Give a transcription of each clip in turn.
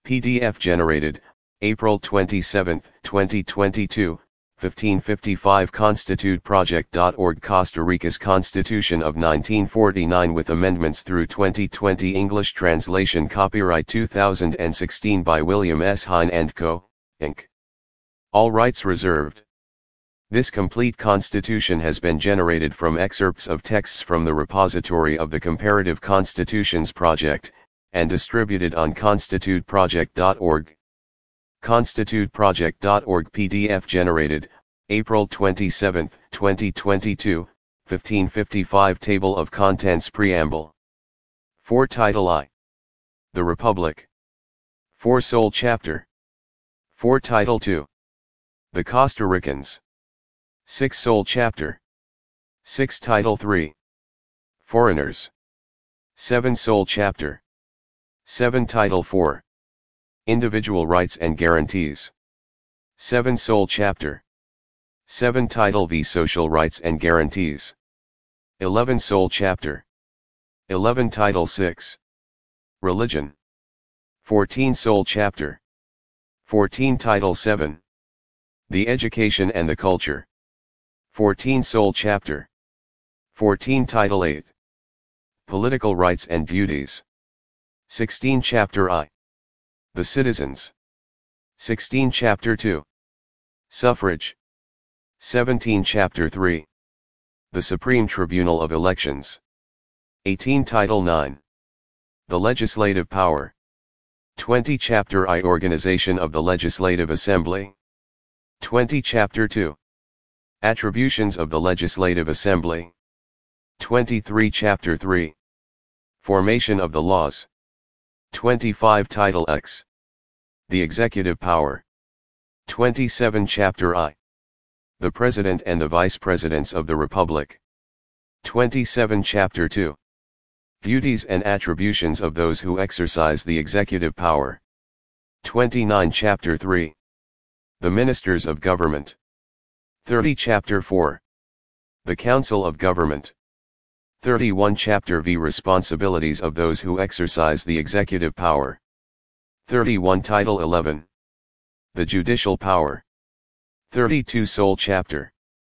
PDF generated, April 27, 2022, 1555 constituteproject.org Costa Rica's Constitution of 1949 with amendments through 2020 English translation copyright 2016 by William S. Hine & Co., Inc. All rights reserved. This complete constitution has been generated from excerpts of texts from the repository of the Comparative Constitutions Project, and distributed on constituteproject.org. constituteproject.org PDF generated, April 27, 2022, 1555 Table of Contents Preamble. 4 Title I. The Republic. 4 Sole Chapter. 4 Title II. The Costa Ricans. 6 Sole Chapter. 6 Title III. Foreigners. 7 Sole Chapter. 7 Title IV. Individual Rights and Guarantees. 7 Sole Chapter. 7 Title V Social Rights and Guarantees. 11 Sole Chapter. 11 Title VI. Religion. 14 Sole Chapter. 14 Title VII. The Education and the Culture. 14 Sole Chapter. 14 Title VIII. Political Rights and Duties. 16 Chapter I. The Citizens. 16 Chapter II. Suffrage. 17 Chapter III. The Supreme Tribunal of Elections. 18 Title IX. The Legislative Power. 20 Chapter I. Organization of the Legislative Assembly. 20 Chapter II. Attributions of the Legislative Assembly. 23 Chapter III. Formation of the Laws. 25 Title X. The Executive Power. 27 Chapter I. The President and the Vice Presidents of the Republic. 27 Chapter II. Duties and attributions of those who exercise the executive power. 29 Chapter III. The Ministers of Government. 30 Chapter IV. The Council of Government. 31 Chapter V. Responsibilities of those who exercise the executive power. 31 Title XI. The Judicial Power. 32 Sole Chapter.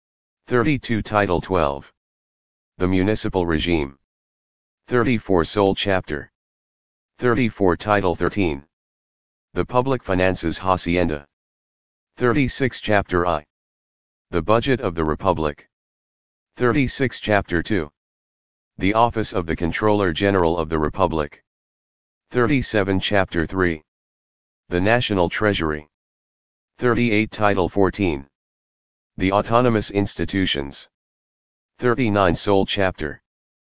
32 Title XII. The Municipal Regime. 34 Sole Chapter. 34 Title XIII. The Public Finances Hacienda. 36 Chapter I. The Budget of the Republic. 36 Chapter II. The Office of the Comptroller General of the Republic. 37 Chapter III. The National Treasury. 38 Title XIV. The Autonomous Institutions. 39 Sole Chapter.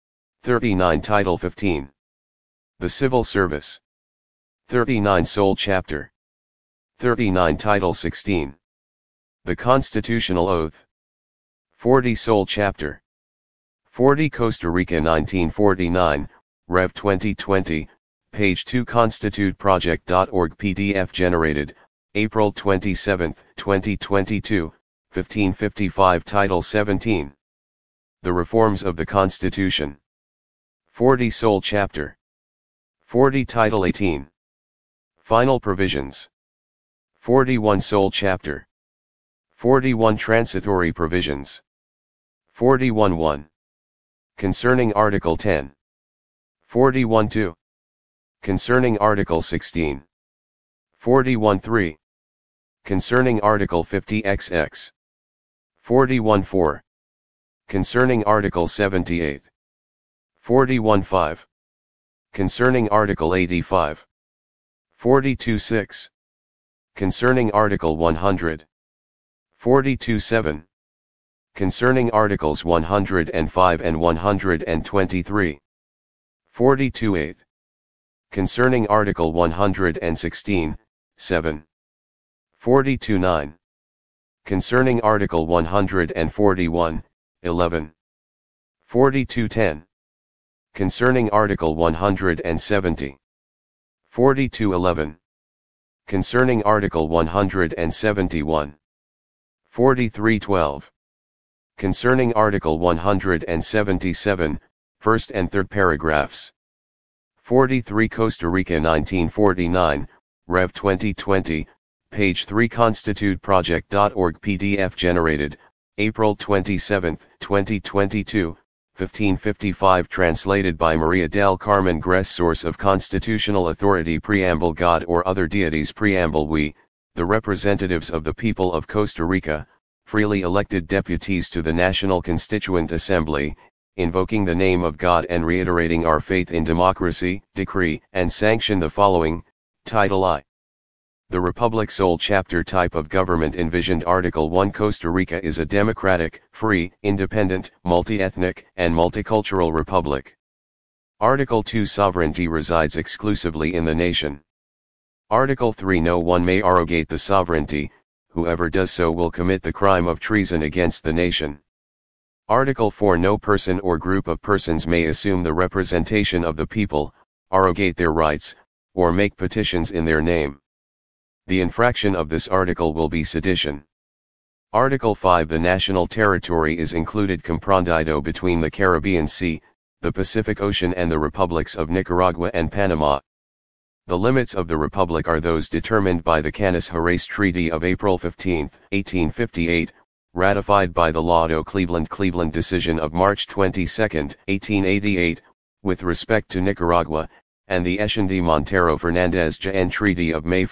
39 Title XV. The Civil Service. 39 Sole Chapter. 39 Title XVI. The Constitutional Oath. 40 Sole Chapter. 40 Costa Rica 1949, Rev 2020, page 2 constituteproject.org PDF generated, April 27, 2022, 1555 Title 17. The Reforms of the Constitution. 40 Sole Chapter. 40 Title 18. Final Provisions. 41 Sole Chapter. 41 Transitory Provisions. 41-1. Concerning Article 10. 41-2. Concerning Article 16. 41-3. Concerning Article 50XX. 41-4. Concerning Article 78. 41-5. Concerning Article 85. 42-6. Concerning Article 100. 42-7. Concerning Articles 105 and 123. 42-8. Concerning Article 116, 7. 42-9. Concerning Article 141, 11. 42-10. Concerning Article 170. 42-11. Concerning Article 171. 43-12. Concerning Article 177, first and third paragraphs. 43 Costa Rica 1949, Rev 2020, page 3 constituteproject.org PDF generated, April 27, 2022, 1555 translated by Maria del Carmen Gress Source of Constitutional Authority Preamble God or other deities Preamble We, the representatives of the people of Costa Rica, freely elected deputies to the National Constituent Assembly, invoking the name of God and reiterating our faith in democracy, decree and sanction the following. Title I. The Republic Sole Chapter Type of Government envisioned Article 1 Costa Rica is a democratic, free, independent, multi-ethnic, and multicultural republic. Article 2 Sovereignty resides exclusively in the nation. Article 3 No one may arrogate the sovereignty, whoever does so will commit the crime of treason against the nation. Article 4 No person or group of persons may assume the representation of the people, arrogate their rights, or make petitions in their name. The infraction of this article will be sedition. Article 5 The national territory is included comprendido between the Caribbean Sea, the Pacific Ocean and the republics of Nicaragua and Panama. The limits of the republic are those determined by the Canas Gerais Treaty of April 15, 1858, ratified by the Lado-Cleveland decision of March 22, 1888, with respect to Nicaragua, and the Echandí-Montero-Fernández-Jaén Treaty of May 1,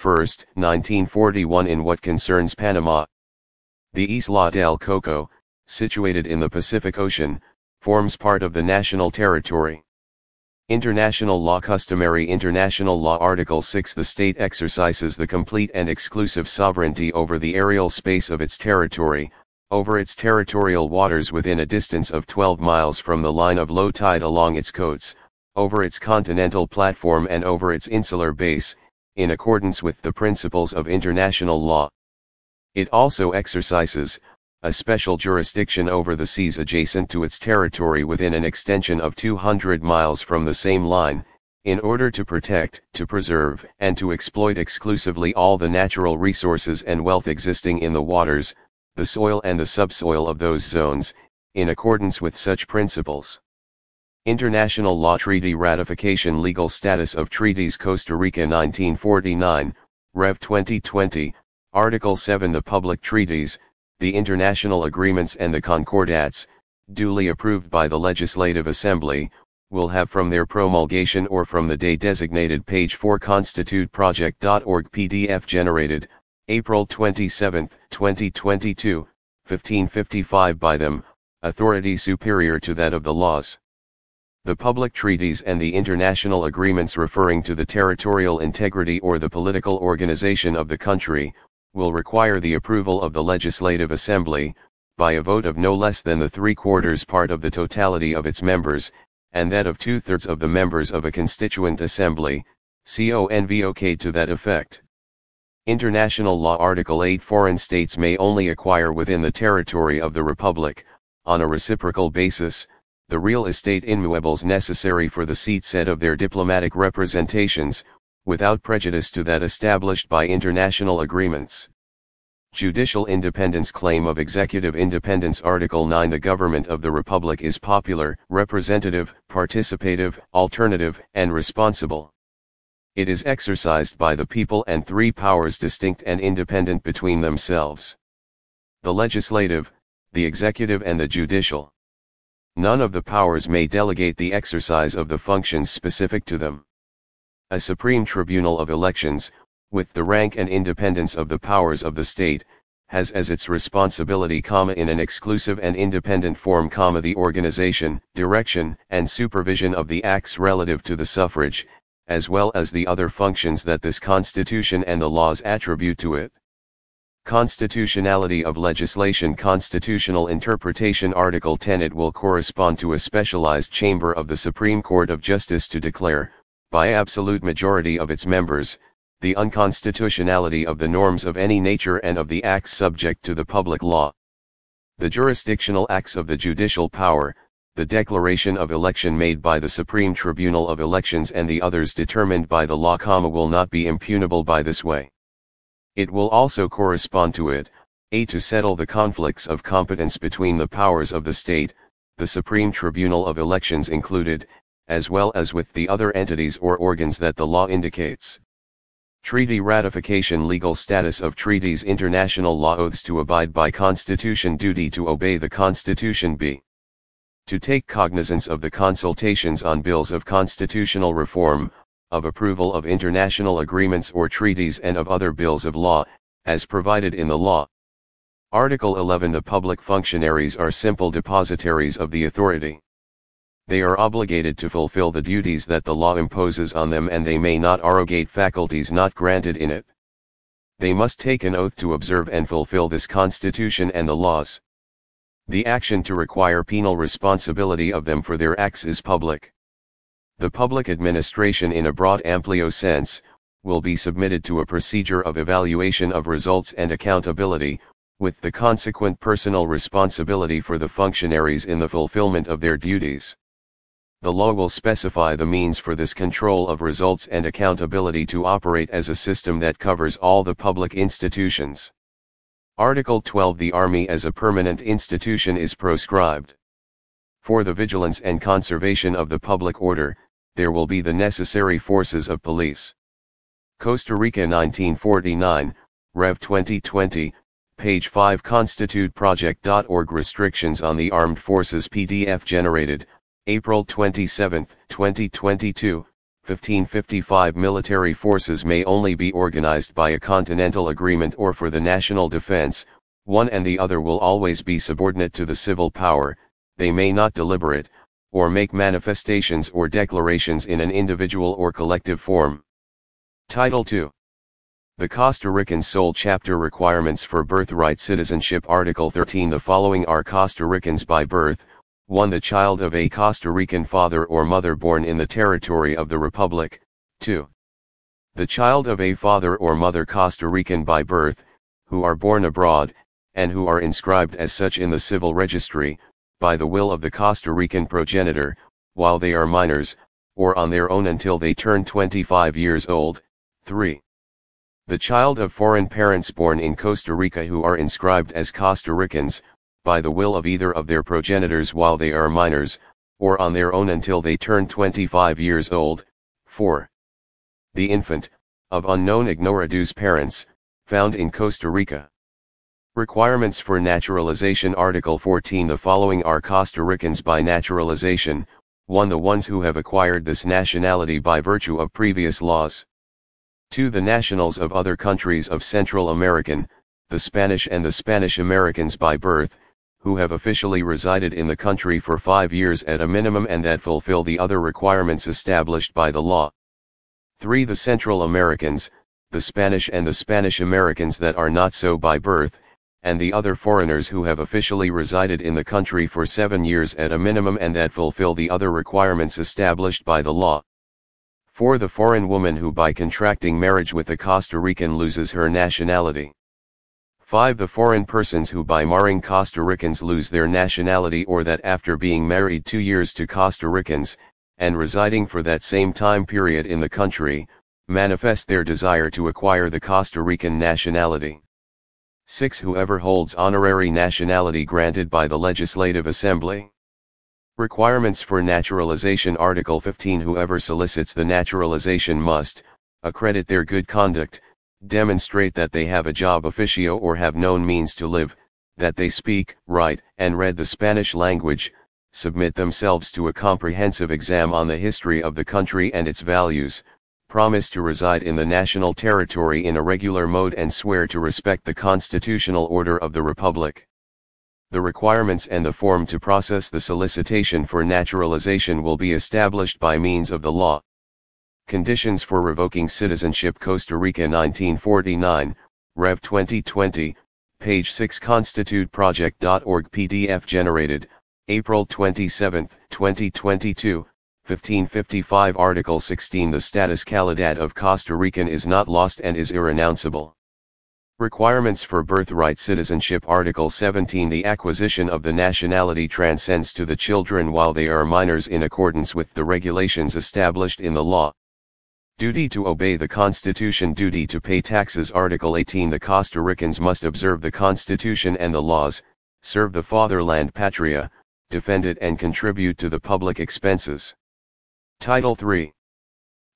1941 in what concerns Panama. The Isla del Coco, situated in the Pacific Ocean, forms part of the national territory. International law Customary international law Article 6 The state exercises the complete and exclusive sovereignty over the aerial space of its territory, over its territorial waters within a distance of 12 miles from the line of low tide along its coasts, over its continental platform and over its insular base, in accordance with the principles of international law. It also exercises a special jurisdiction over the seas adjacent to its territory within an extension of 200 miles from the same line, in order to protect, to preserve, and to exploit exclusively all the natural resources and wealth existing in the waters, the soil and the subsoil of those zones, in accordance with such principles. International Law Treaty Ratification Legal Status of Treaties Costa Rica 1949, Rev 2020, Article 7 The public treaties, the international agreements and the concordats, duly approved by the Legislative Assembly, will have from their promulgation or from the day designated page 4 constituteproject.org PDF generated, April 27, 2022, 1555 by them, authority superior to that of the laws. The public treaties and the international agreements referring to the territorial integrity or the political organization of the country, will require the approval of the Legislative Assembly, by a vote of no less than the 3/4 part of the totality of its members, and that of 2/3 of the members of a constituent assembly, convoke to that effect. International Law Article 8 Foreign states may only acquire within the territory of the Republic, on a reciprocal basis, the real estate immovables necessary for the seat set of their diplomatic representations, without prejudice to that established by international agreements. Judicial independence Claim of executive independence Article 9 The government of the Republic is popular, representative, participative, alternative, and responsible. It is exercised by the people and 3 powers distinct and independent between themselves: the legislative, the executive and the judicial. None of the powers may delegate the exercise of the functions specific to them. A Supreme Tribunal of Elections, with the rank and independence of the powers of the state, has as its responsibility, in an exclusive and independent form, the organization, direction, and supervision of the acts relative to the suffrage, as well as the other functions that this Constitution and the laws attribute to it. Constitutionality of legislation Constitutional interpretation Article 10 It will correspond to a specialized chamber of the Supreme Court of Justice to declare, by absolute majority of its members, the unconstitutionality of the norms of any nature and of the acts subject to the public law. The jurisdictional acts of the judicial power, the declaration of election made by the Supreme Tribunal of Elections and the others determined by the law, will not be impugnable by this way. It will also correspond to it, to settle the conflicts of competence between the powers of the state, the Supreme Tribunal of Elections included, as well as with the other entities or organs that the law indicates. Treaty ratification. Legal status of treaties. International law. Oaths to abide by Constitution. Duty to obey the Constitution. B. To take cognizance of the consultations on bills of constitutional reform, of approval of international agreements or treaties and of other bills of law, as provided in the law. Article 11. The public functionaries are simple depositaries of the authority. They are obligated to fulfill the duties that the law imposes on them, and they may not arrogate faculties not granted in it. They must take an oath to observe and fulfill this Constitution and the laws. The action to require penal responsibility of them for their acts is public. The public administration in a broad amplio sense, will be submitted to a procedure of evaluation of results and accountability, with the consequent personal responsibility for the functionaries in the fulfillment of their duties. The law will specify the means for this control of results and accountability to operate as a system that covers all the public institutions. Article 12. The Army as a permanent institution is proscribed. For the vigilance and conservation of the public order, there will be the necessary forces of police. Costa Rica 1949, Rev 2020, page 5. ConstituteProject.org. Restrictions on the Armed Forces. PDF generated, April 27, 2022, 1555. Military forces may only be organized by a continental agreement or for the national defense. One and the other will always be subordinate to the civil power. They may not deliberate, or make manifestations or declarations in an individual or collective form. Title II. The Costa Rican Sole Chapter. Requirements for birthright citizenship. Article 13. The following are Costa Ricans by birth. 1. The child of a Costa Rican father or mother born in the territory of the Republic. 2. The child of a father or mother Costa Rican by birth, who are born abroad, and who are inscribed as such in the civil registry, by the will of the Costa Rican progenitor, while they are minors, or on their own until they turn 25 years old. 3. The child of foreign parents born in Costa Rica who are inscribed as Costa Ricans, by the will of either of their progenitors while they are minors, or on their own until they turn 25 years old. 4. The infant, of unknown ignorados parents, found in Costa Rica. Requirements for naturalization. Article 14. The following are Costa Ricans by naturalization. 1. The ones who have acquired this nationality by virtue of previous laws. 2. The nationals of other countries of Central American, the Spanish and the Spanish Americans by birth, who have officially resided in the country for 5 years at a minimum and that fulfill the other requirements established by the law. 3. The Central Americans, the Spanish and the Spanish Americans that are not so by birth, and the other foreigners who have officially resided in the country for 7 years at a minimum and that fulfill the other requirements established by the law. 4. The foreign woman who by contracting marriage with a Costa Rican loses her nationality. 5. The foreign persons who by marrying Costa Ricans lose their nationality or that after being married 2 years to Costa Ricans, and residing for that same time period in the country, manifest their desire to acquire the Costa Rican nationality. 6. Whoever holds honorary nationality granted by the Legislative Assembly. Requirements for naturalization. Article 15. Whoever solicits the naturalization must accredit their good conduct, demonstrate that they have a job officio or have known means to live, that they speak, write, and read the Spanish language, submit themselves to a comprehensive exam on the history of the country and its values, promise to reside in the national territory in a regular mode and swear to respect the constitutional order of the Republic. The requirements and the form to process the solicitation for naturalization will be established by means of the law. Conditions for revoking citizenship. Costa Rica 1949, Rev 2020, page 6. ConstituteProject.org. PDF generated, April 27, 2022, 1555. Article 16. The status calidad of Costa Rican is not lost and is irrenounceable. Requirements for birthright citizenship. Article 17. The acquisition of the nationality transcends to the children while they are minors in accordance with the regulations established in the law. Duty to obey the Constitution. Duty to pay taxes. Article 18. The Costa Ricans must observe the Constitution and the laws, serve the fatherland patria, defend it and contribute to the public expenses. Title III.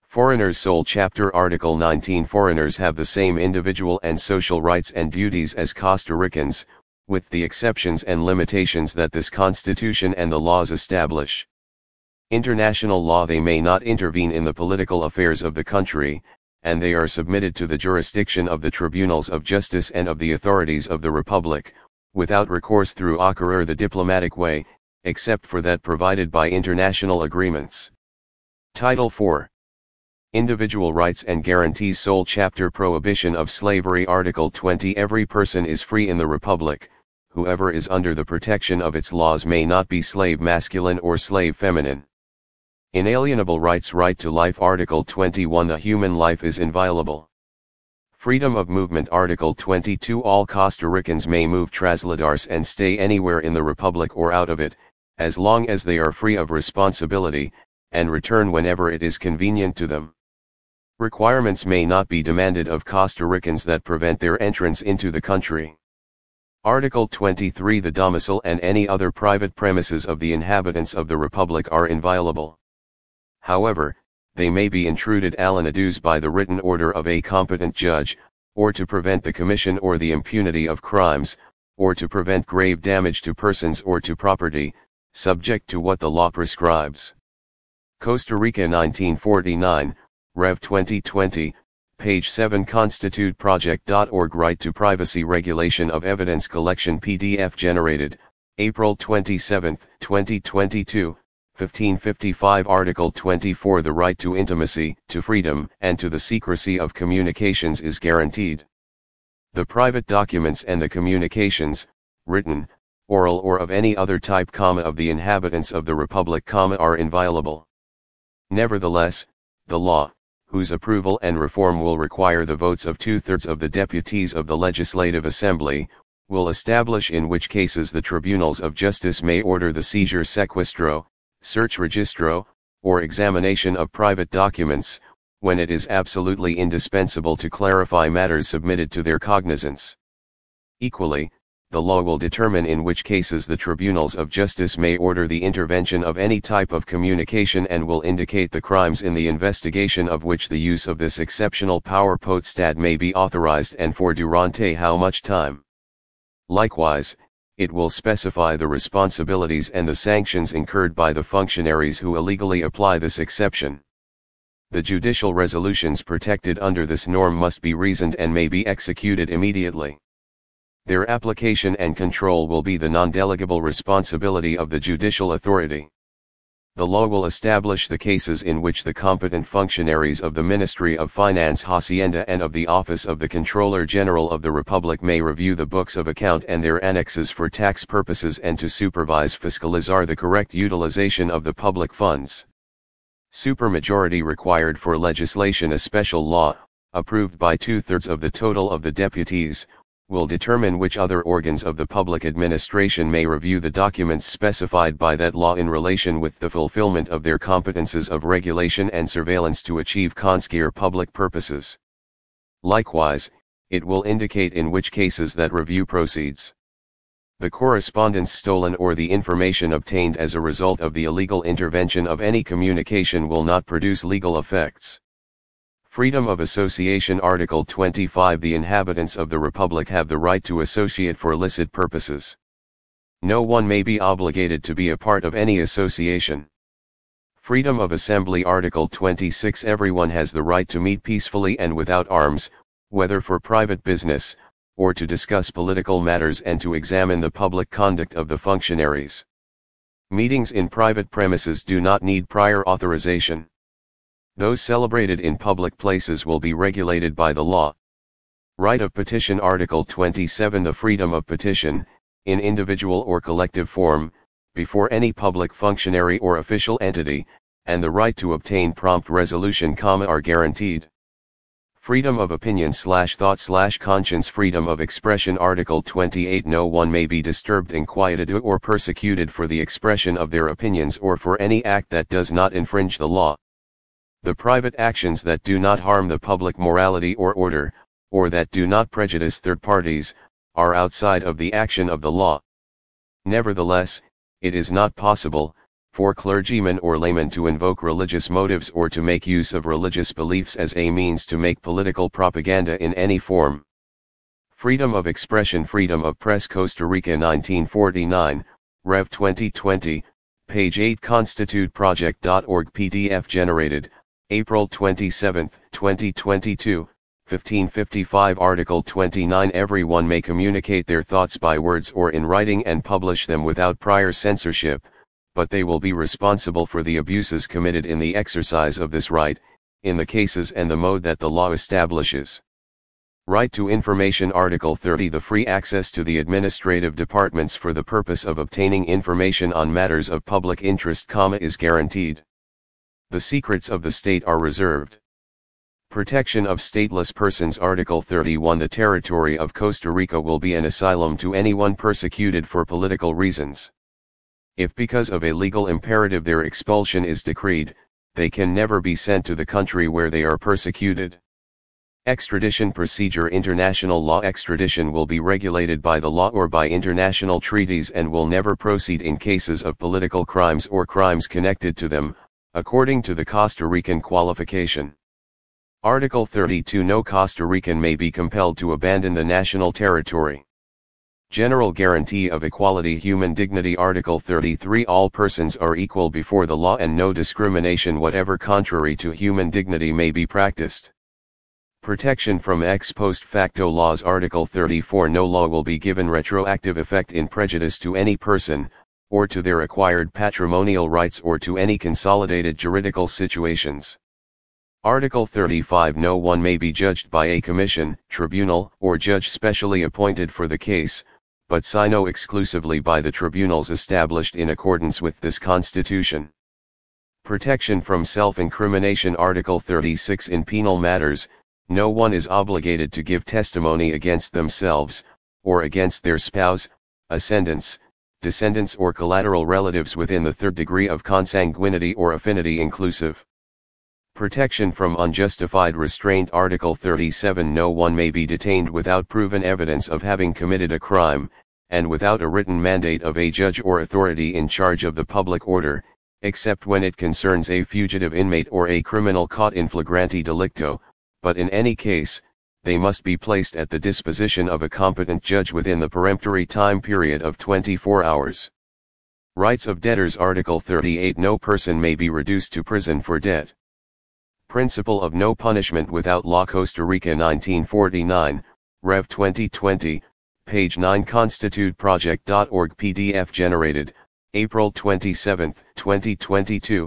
Foreigners Sole Chapter Article 19 Foreigners have the same individual and social rights and duties as Costa Ricans, with the exceptions and limitations that this Constitution and the laws establish. International law: they may not intervene in the political affairs of the country, and they are submitted to the jurisdiction of the tribunals of justice and of the authorities of the Republic, without recourse through ACAR or the diplomatic way, except for that provided by international agreements. Title 4. Individual Rights and Guarantees Sole Chapter Prohibition of Slavery Article 20 Every person is free in the Republic. Whoever is under the protection of its laws may not be slave masculine or slave feminine. Inalienable rights: right to life Article 21 The human life is inviolable. Freedom of movement Article 22 All Costa Ricans may move, trasladars and stay anywhere in the Republic or out of it, as long as they are free of responsibility, and return whenever it is convenient to them. Requirements may not be demanded of Costa Ricans that prevent their entrance into the country. Article 23 The domicile and any other private premises of the inhabitants of the Republic are inviolable. However, they may be intruded alinadues by the written order of a competent judge, or to prevent the commission or the impunity of crimes, or to prevent grave damage to persons or to property, subject to what the law prescribes. Costa Rica 1949, Rev 2020, page 7 ConstituteProject.org Right to Privacy Regulation of Evidence Collection PDF generated, April 27, 2022, 1555 Article 24 The right to intimacy, to freedom, and to the secrecy of communications is guaranteed. The private documents and the communications, written, oral or of any other type, of the inhabitants of the Republic, are inviolable. Nevertheless, the law, whose approval and reform will require the votes of 2/3 of the deputies of the Legislative Assembly, will establish in which cases the tribunals of justice may order the seizure, sequestro, search registro, or examination of private documents, when it is absolutely indispensable to clarify matters submitted to their cognizance. Equally, the law will determine in which cases the tribunals of justice may order the intervention of any type of communication, and will indicate the crimes in the investigation of which the use of this exceptional power potestad may be authorized, and for durante how much time. Likewise, it will specify the responsibilities and the sanctions incurred by the functionaries who illegally apply this exception. The judicial resolutions protected under this norm must be reasoned and may be executed immediately. Their application and control will be the non-delegable responsibility of the judicial authority. The law will establish the cases in which the competent functionaries of the Ministry of Finance, Hacienda, and of the Office of the Comptroller General of the Republic may review the books of account and their annexes for tax purposes, and to supervise, fiscalizar the correct utilization of the public funds. Supermajority required for legislation. A special law, approved by 2/3 of the total of the deputies, will determine which other organs of the public administration may review the documents specified by that law in relation with the fulfillment of their competences of regulation and surveillance to achieve conscire public purposes. Likewise, it will indicate in which cases that review proceeds. The correspondence stolen or the information obtained as a result of the illegal intervention of any communication will not produce legal effects. Freedom of Association Article 25 The inhabitants of the Republic have the right to associate for licit purposes. No one may be obligated to be a part of any association. Freedom of Assembly Article 26 Everyone has the right to meet peacefully and without arms, whether for private business, or to discuss political matters and to examine the public conduct of the functionaries. Meetings in private premises do not need prior authorization. Those celebrated in public places will be regulated by the law. Right of petition Article 27 The freedom of petition, in individual or collective form, before any public functionary or official entity, and the right to obtain prompt resolution, are guaranteed. Freedom of opinion /thought /conscience Freedom of expression Article 28 No one may be disturbed, inquieted, or persecuted for the expression of their opinions or for any act that does not infringe the law. The private actions that do not harm the public morality or order, or that do not prejudice third parties, are outside of the action of the law. Nevertheless, it is not possible, for clergymen or laymen to invoke religious motives or to make use of religious beliefs as a means to make political propaganda in any form. Freedom of expression, freedom of press, Costa Rica 1949, Rev 2020, page 8, constituteproject.org, PDF generated, April 27, 2022, 1555. Article 29. Everyone may communicate their thoughts by words or in writing and publish them without prior censorship, but they will be responsible for the abuses committed in the exercise of this right, in the cases and the mode that the law establishes. Right to information. Article 30. The free access to the administrative departments for the purpose of obtaining information on matters of public interest, is guaranteed. The secrets of the state are reserved. Protection of stateless persons. Article 31. The territory of Costa Rica will be an asylum to anyone persecuted for political reasons. If because of a legal imperative their expulsion is decreed, they can never be sent to the country where they are persecuted. Extradition procedure. International law. Extradition will be regulated by the law or by international treaties and will never proceed in cases of political crimes or crimes connected to them, according to the Costa Rican qualification. Article 32. No Costa Rican may be compelled to abandon the national territory. General guarantee of equality, human dignity. Article 33. All persons are equal before the law and no discrimination whatever contrary to human dignity may be practiced. Protection from ex post facto laws. Article 34. No law will be given retroactive effect in prejudice to any person, or to their acquired patrimonial rights or to any consolidated juridical situations. Article 35. No one may be judged by a commission, tribunal, or judge specially appointed for the case, but sino exclusively by the tribunals established in accordance with this Constitution. Protection from self-incrimination. Article 36. In penal matters, no one is obligated to give testimony against themselves, or against their spouse, ascendants, descendants or collateral relatives within the third degree of consanguinity or affinity inclusive. Protection from unjustified restraint. Article 37. No one may be detained without proven evidence of having committed a crime, and without a written mandate of a judge or authority in charge of the public order, except when it concerns a fugitive inmate or a criminal caught in flagrante delicto, but in any case, they must be placed at the disposition of a competent judge within the peremptory time period of 24 hours. Rights of debtors. Article 38. No person may be reduced to prison for debt. Principle of no punishment without law. Costa Rica 1949, Rev 2020, page 9, constituteproject.org, PDF generated, April 27, 2022,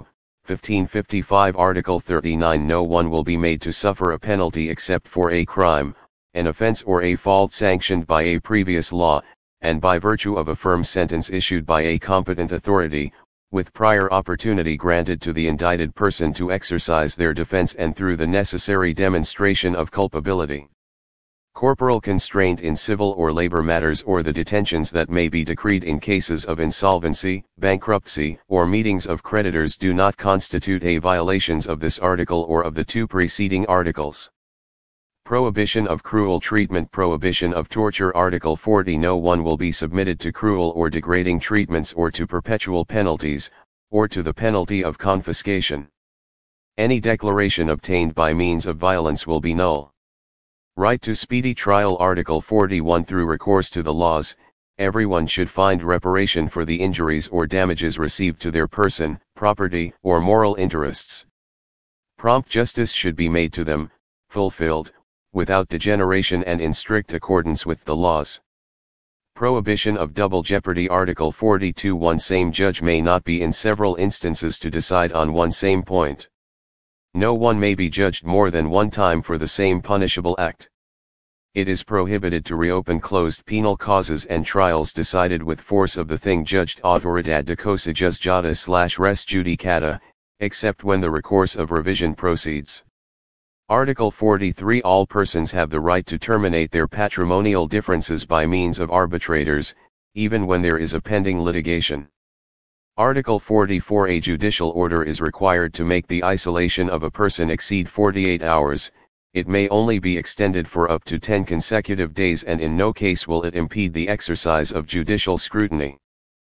1555. Article 39. No one will be made to suffer a penalty except for a crime, an offense or a fault sanctioned by a previous law, and by virtue of a firm sentence issued by a competent authority, with prior opportunity granted to the indicted person to exercise their defense and through the necessary demonstration of culpability. Corporal constraint in civil or labor matters or the detentions that may be decreed in cases of insolvency, bankruptcy, or meetings of creditors do not constitute a violations of this article or of the two preceding articles. Prohibition of cruel treatment. Prohibition of torture. Article 40. No one will be submitted to cruel or degrading treatments or to perpetual penalties, or to the penalty of confiscation. Any declaration obtained by means of violence will be null. Right to speedy trial. Article 41. Through recourse to the laws, everyone should find reparation for the injuries or damages received to their person, property, or moral interests. Prompt justice should be made to them, fulfilled, without degeneration and in strict accordance with the laws. Prohibition of double jeopardy. Article 42. One same judge may not be in several instances to decide on one same point. No one may be judged more than one time for the same punishable act. It is prohibited to reopen closed penal causes and trials decided with force of the thing judged autoridad de cosa juzgada / res judicata, except when the recourse of revision proceeds. Article 43. All persons have the right to terminate their patrimonial differences by means of arbitrators, even when there is a pending litigation. Article 44. A judicial order is required to make the isolation of a person exceed 48 hours, it may only be extended for up to 10 consecutive days and in no case will it impede the exercise of judicial scrutiny.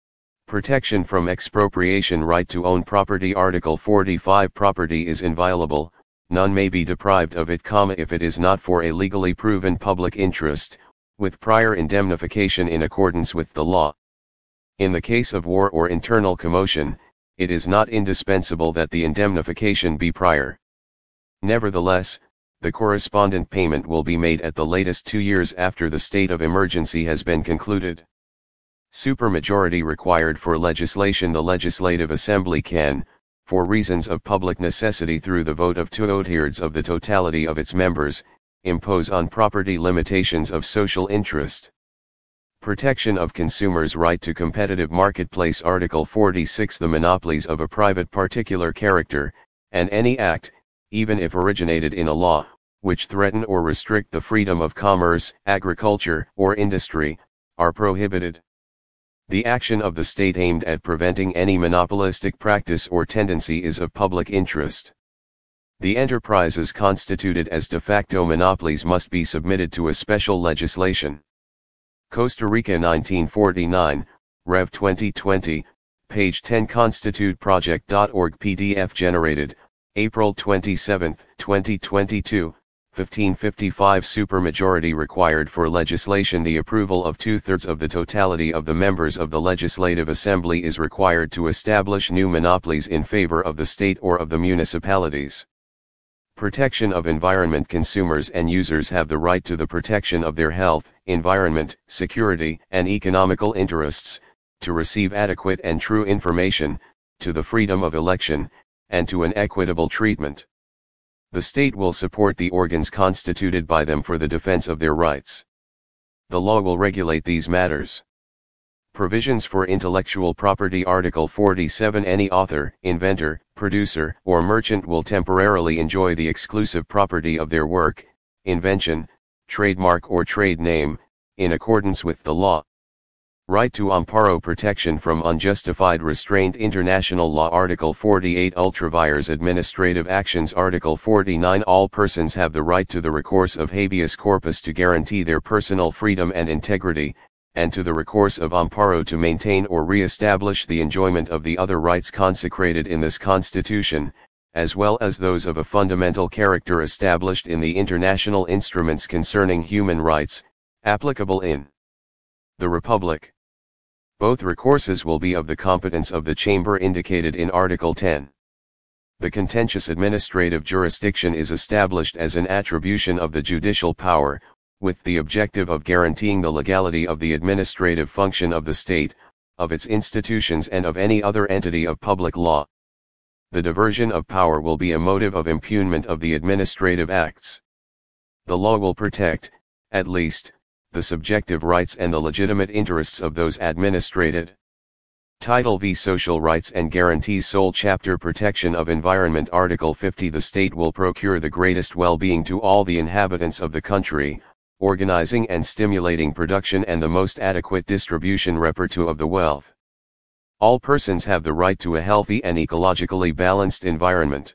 Protection from expropriation. Right to own property. Article 45. Property is inviolable, none may be deprived of it, if it is not for a legally proven public interest, with prior indemnification in accordance with the law. In the case of war or internal commotion, it is not indispensable that the indemnification be prior. Nevertheless, the correspondent payment will be made at the latest 2 years after the state of emergency has been concluded. Supermajority required for legislation. The Legislative Assembly can, for reasons of public necessity through the vote of 2/3 of the totality of its members, impose on property limitations of social interest. Protection of consumers' right to competitive marketplace. Article 46. The monopolies of a private particular character, and any act, even if originated in a law, which threaten or restrict the freedom of commerce, agriculture, or industry, are prohibited. The action of the state aimed at preventing any monopolistic practice or tendency is of public interest. The enterprises constituted as de facto monopolies must be submitted to a special legislation. Costa Rica 1949, Rev 2020, page 10. ConstituteProject.org. PDF generated, April 27, 2022, 1555. Supermajority required for legislation. The approval of 2/3 of the totality of the members of the Legislative Assembly is required to establish new monopolies in favor of the state or of the municipalities. Protection of environment. Consumers and users have the right to the protection of their health, environment, security, and economical interests, to receive adequate and true information, to the freedom of election, and to an equitable treatment. The state will support the organs constituted by them for the defense of their rights. The law will regulate these matters. Provisions for intellectual property. Article 47. Any author, inventor, producer, or merchant will temporarily enjoy the exclusive property of their work, invention, trademark or trade name, in accordance with the law. Right to amparo. Protection from unjustified restraint. International law. Article 48. Ultravirus administrative actions. Article 49. All persons have the right to the recourse of habeas corpus to guarantee their personal freedom and integrity, and to the recourse of amparo to maintain or re-establish the enjoyment of the other rights consecrated in this Constitution, as well as those of a fundamental character established in the international instruments concerning human rights, applicable in the Republic. Both recourses will be of the competence of the Chamber indicated in Article 10. The contentious administrative jurisdiction is established as an attribution of the judicial power, with the objective of guaranteeing the legality of the administrative function of the state, of its institutions and of any other entity of public law. The diversion of power will be a motive of impugnment of the administrative acts. The law will protect, at least, the subjective rights and the legitimate interests of those administrated. Title V. Social Rights and Guarantees. Sole Chapter. Protection of Environment. Article 50. The state will procure the greatest well-being to all the inhabitants of the country, organizing and stimulating production and the most adequate distribution repartee of the wealth. All persons have the right to a healthy and ecologically balanced environment.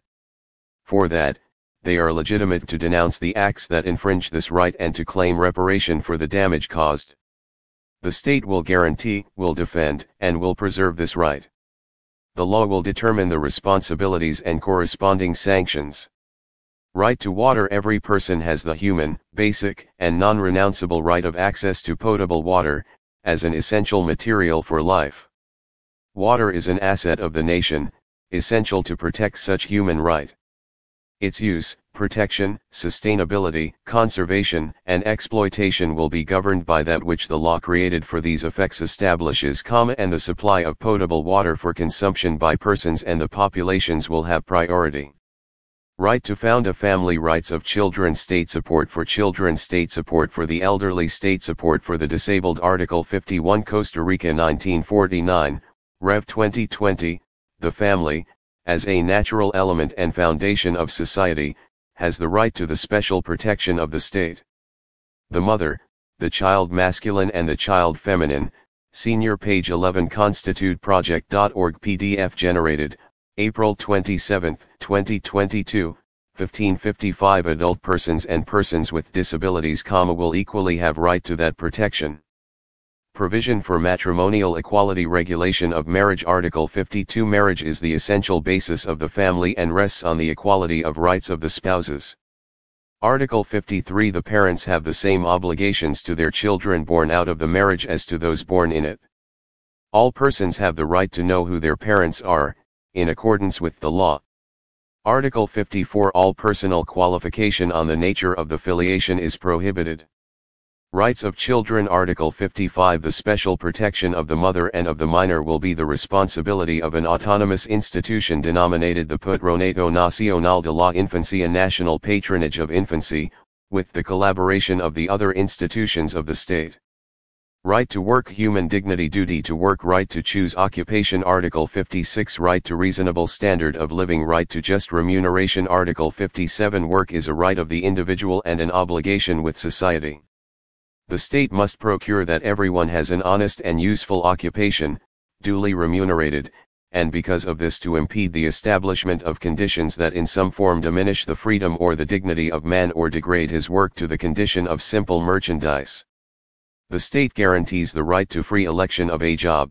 For that, they are legitimate to denounce the acts that infringe this right and to claim reparation for the damage caused. The state will guarantee, will defend, and will preserve this right. The law will determine the responsibilities and corresponding sanctions. Right to water. Every person has the human, basic, and non-renounceable right of access to potable water, as an essential material for life. Water is an asset of the nation, essential to protect such human right. Its use, protection, sustainability, conservation, and exploitation will be governed by that which the law created for these effects establishes, and the supply of potable water for consumption by persons and the populations will have priority. Right to found a family. Rights of children. State support for children. State support for the elderly. State support for the disabled. Article 51. Costa Rica 1949, Rev 2020, the family, as a natural element and foundation of society, has the right to the special protection of the state. The mother, the child masculine and the child feminine, senior page 11. ConstituteProject.org. PDF generated, April 27, 2022, 1555. Adult persons and persons with disabilities, will equally have right to that protection. Provision for Matrimonial Equality Regulation of Marriage. Article 52. Marriage is the essential basis of the family and rests on the equality of rights of the spouses. Article 53. The parents have the same obligations to their children born out of the marriage as to those born in it. All persons have the right to know who their parents are, in accordance with the law. Article 54. All personal qualification on the nature of the filiation is prohibited. Rights of children. Article 55. The special protection of the mother and of the minor will be the responsibility of an autonomous institution denominated the Patronato Nacional de la Infancia, National Patronage of Infancy, with the collaboration of the other institutions of the state. Right to work. Human dignity. Duty to work. Right to choose occupation. Article 56. Right to reasonable standard of living. Right to just remuneration. Article 57. Work is a right of the individual and an obligation with society. The state must procure that everyone has an honest and useful occupation, duly remunerated, and because of this to impede the establishment of conditions that in some form diminish the freedom or the dignity of man or degrade his work to the condition of simple merchandise. The state guarantees the right to free election of a job.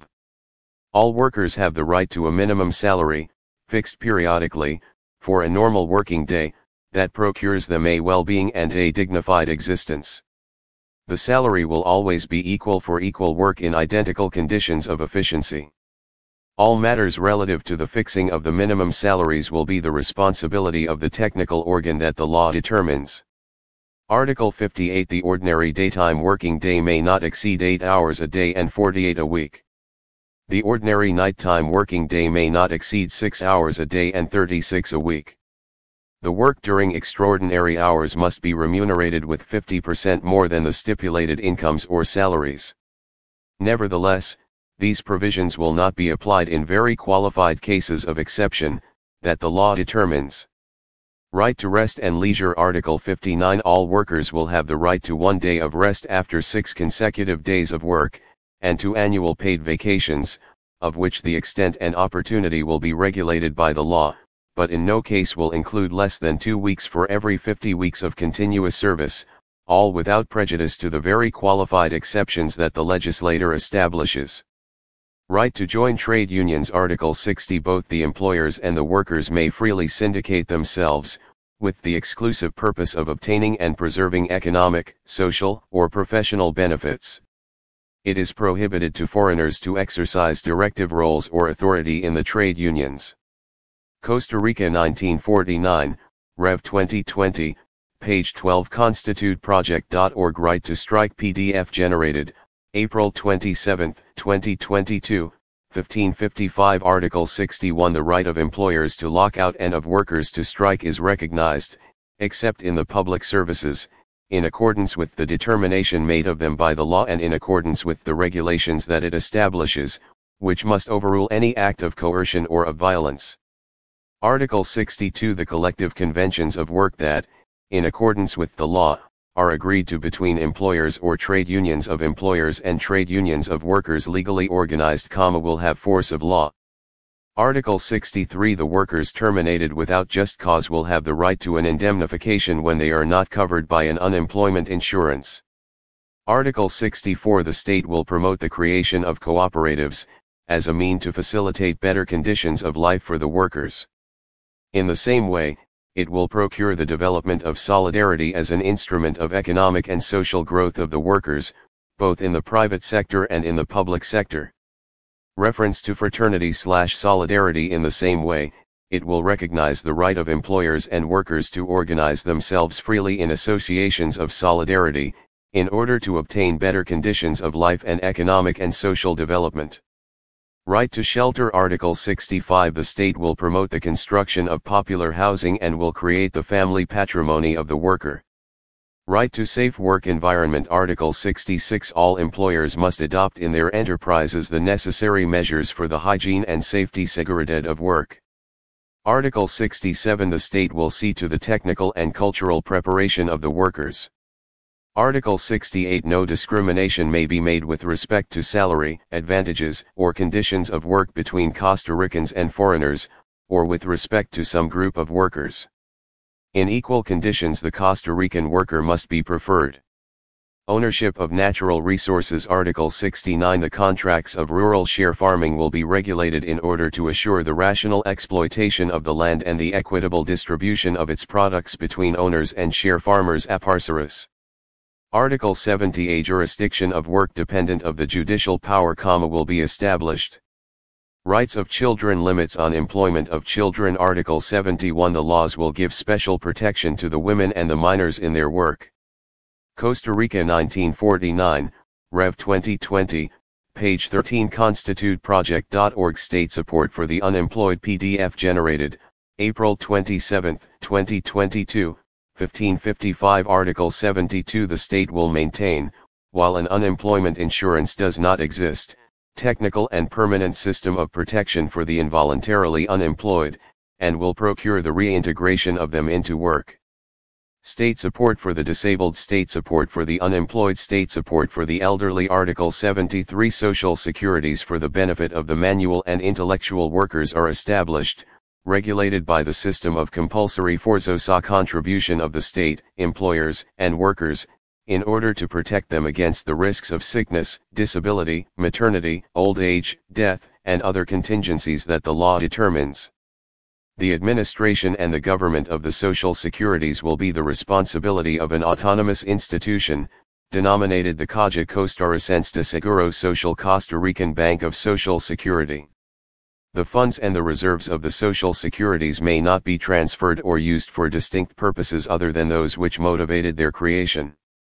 All workers have the right to a minimum salary, fixed periodically, for a normal working day, that procures them a well-being and a dignified existence. The salary will always be equal for equal work in identical conditions of efficiency. All matters relative to the fixing of the minimum salaries will be the responsibility of the technical organ that the law determines. Article 58. The ordinary daytime working day may not exceed 8 hours a day and 48 a week. The ordinary nighttime working day may not exceed 6 hours a day and 36 a week. The work during extraordinary hours must be remunerated with 50% more than the stipulated incomes or salaries. Nevertheless, these provisions will not be applied in very qualified cases of exception, that the law determines. Right to rest and leisure. Article 59. All workers will have the right to 1 day of rest after 6 consecutive days of work, and to annual paid vacations, of which the extent and opportunity will be regulated by the law, but in no case will include less than 2 weeks for every 50 weeks of continuous service, all without prejudice to the very qualified exceptions that the legislator establishes. Right to join trade unions. Article 60. Both the employers and the workers may freely syndicate themselves, with the exclusive purpose of obtaining and preserving economic, social, or professional benefits. It is prohibited to foreigners to exercise directive roles or authority in the trade unions. Costa Rica 1949, Rev 2020, page 12. ConstituteProject.org. Right to strike. PDF generated, April 27, 2022, 1555. Article 61. The right of employers to lock out and of workers to strike is recognized, except in the public services, in accordance with the determination made of them by the law and in accordance with the regulations that it establishes, which must overrule any act of coercion or of violence. Article 62. The collective conventions of work that, in accordance with the law, are agreed to between employers or trade unions of employers and trade unions of workers legally organized, will have force of law. Article 63. The workers terminated without just cause will have the right to an indemnification when they are not covered by an unemployment insurance. Article 64. The state will promote the creation of cooperatives, as a mean to facilitate better conditions of life for the workers. In the same way, it will procure the development of solidarity as an instrument of economic and social growth of the workers, both in the private sector and in the public sector. Reference to fraternity/solidarity. In the same way, it will recognize the right of employers and workers to organize themselves freely in associations of solidarity, in order to obtain better conditions of life and economic and social development. Right to shelter. Article 65. The state will promote the construction of popular housing and will create the family patrimony of the worker. Right to safe work environment. Article 66. All employers must adopt in their enterprises the necessary measures for the hygiene and safety seguridad of work. Article 67. The state will see to the technical and cultural preparation of the workers. Article 68. No discrimination may be made with respect to salary, advantages, or conditions of work between Costa Ricans and foreigners, or with respect to some group of workers. In equal conditions the Costa Rican worker must be preferred. Ownership of natural resources. Article 69. The contracts of rural share farming will be regulated in order to assure the rational exploitation of the land and the equitable distribution of its products between owners and share farmers. Aparsaris. Article 70. A jurisdiction of work dependent of the judicial power, will be established. Rights of children. Limits on employment of children. Article 71. The laws will give special protection to the women and the minors in their work. Costa Rica 1949, Rev 2020, page 13. ConstituteProject.org. State support for the unemployed. PDF generated, April 27, 2022, 1555. Article 72. The state will maintain, while an unemployment insurance does not exist, technical and permanent system of protection for the involuntarily unemployed, and will procure the reintegration of them into work. State support for the disabled. State support for the unemployed. State support for the elderly. Article 73. Social securities for the benefit of the manual and intellectual workers are established, regulated by the system of compulsory forzosa contribution of the state, employers, and workers, in order to protect them against the risks of sickness, disability, maternity, old age, death, and other contingencies that the law determines. The administration and the government of the social securities will be the responsibility of an autonomous institution, denominated the Caja Costarricense de Seguro Social, Costa Rican Bank of Social Security. The funds and the reserves of the social securities may not be transferred or used for distinct purposes other than those which motivated their creation.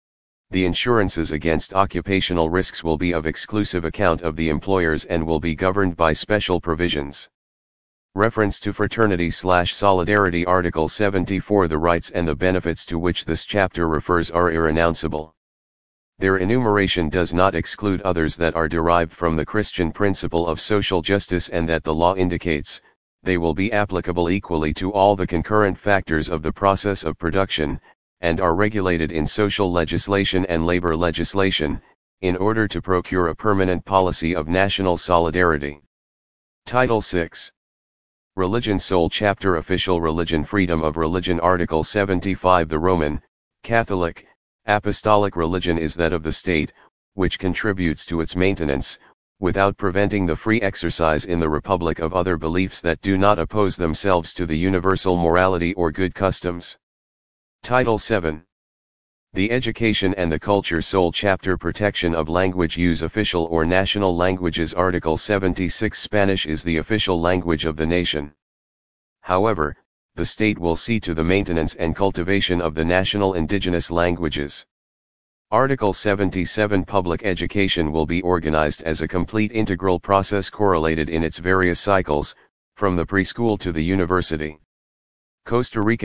The insurances against occupational risks will be of exclusive account of the employers and will be governed by special provisions. Reference to Fraternity/Solidarity. Article 74. The rights and the benefits to which this chapter refers are irrenounceable. Their enumeration does not exclude others that are derived from the Christian principle of social justice and that the law indicates. They will be applicable equally to all the concurrent factors of the process of production, and are regulated in social legislation and labor legislation, in order to procure a permanent policy of national solidarity. Title 6. Religion. Sole Chapter. Official Religion. Freedom of Religion. Article 75. The Roman, Catholic, Apostolic religion is that of the state, which contributes to its maintenance, without preventing the free exercise in the Republic of other beliefs that do not oppose themselves to the universal morality or good customs. Title 7. The Education and the Culture. Sole Chapter. Protection of language use. Official or national languages. Article 76. Spanish is the official language of the nation. However, the state will see to the maintenance and cultivation of the national indigenous languages. Article 77. Public education will be organized as a complete integral process correlated in its various cycles, from the preschool to the university. Costa Rica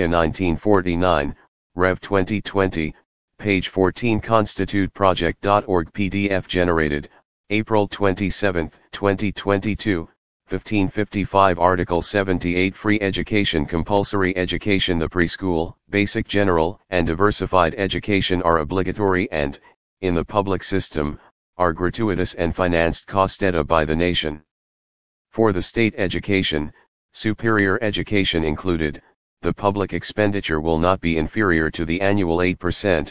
1949, Rev 2020, page 14. ConstituteProject.org. PDF generated, April 27, 2022, 1555. Article 78. Free education. Compulsory education. The preschool, basic, general, and diversified education are obligatory and, in the public system, are gratuitous and financed costeta by the nation. For the state education, superior education included, the public expenditure will not be inferior to the annual 8%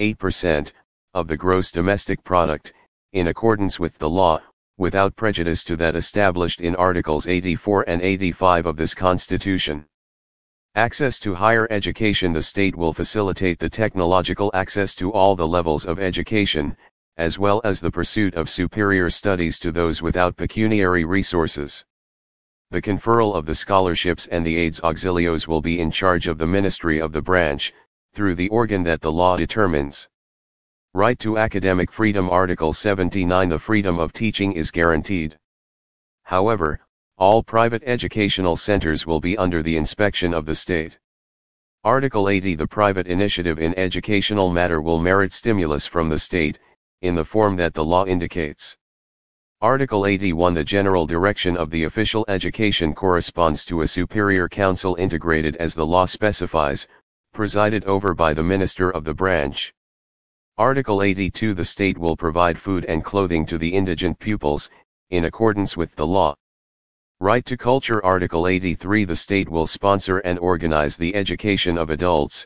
of the gross domestic product, in accordance with the law, without prejudice to that established in Articles 84 and 85 of this Constitution. Access to higher education. The state will facilitate the technological access to all the levels of education, as well as the pursuit of superior studies to those without pecuniary resources. The conferral of the scholarships and the aids auxilios will be in charge of the Ministry of the Branch, through the organ that the law determines. Right to academic freedom. Article 79. The freedom of teaching is guaranteed. However, all private educational centers will be under the inspection of the state. Article 80. The private initiative in educational matter will merit stimulus from the state, in the form that the law indicates. Article 81. The general direction of the official education corresponds to a superior council integrated as the law specifies, presided over by the Minister of the Branch. Article 82. The state will provide food and clothing to the indigent pupils, in accordance with the law. Right to culture. Article 83. The state will sponsor and organize the education of adults,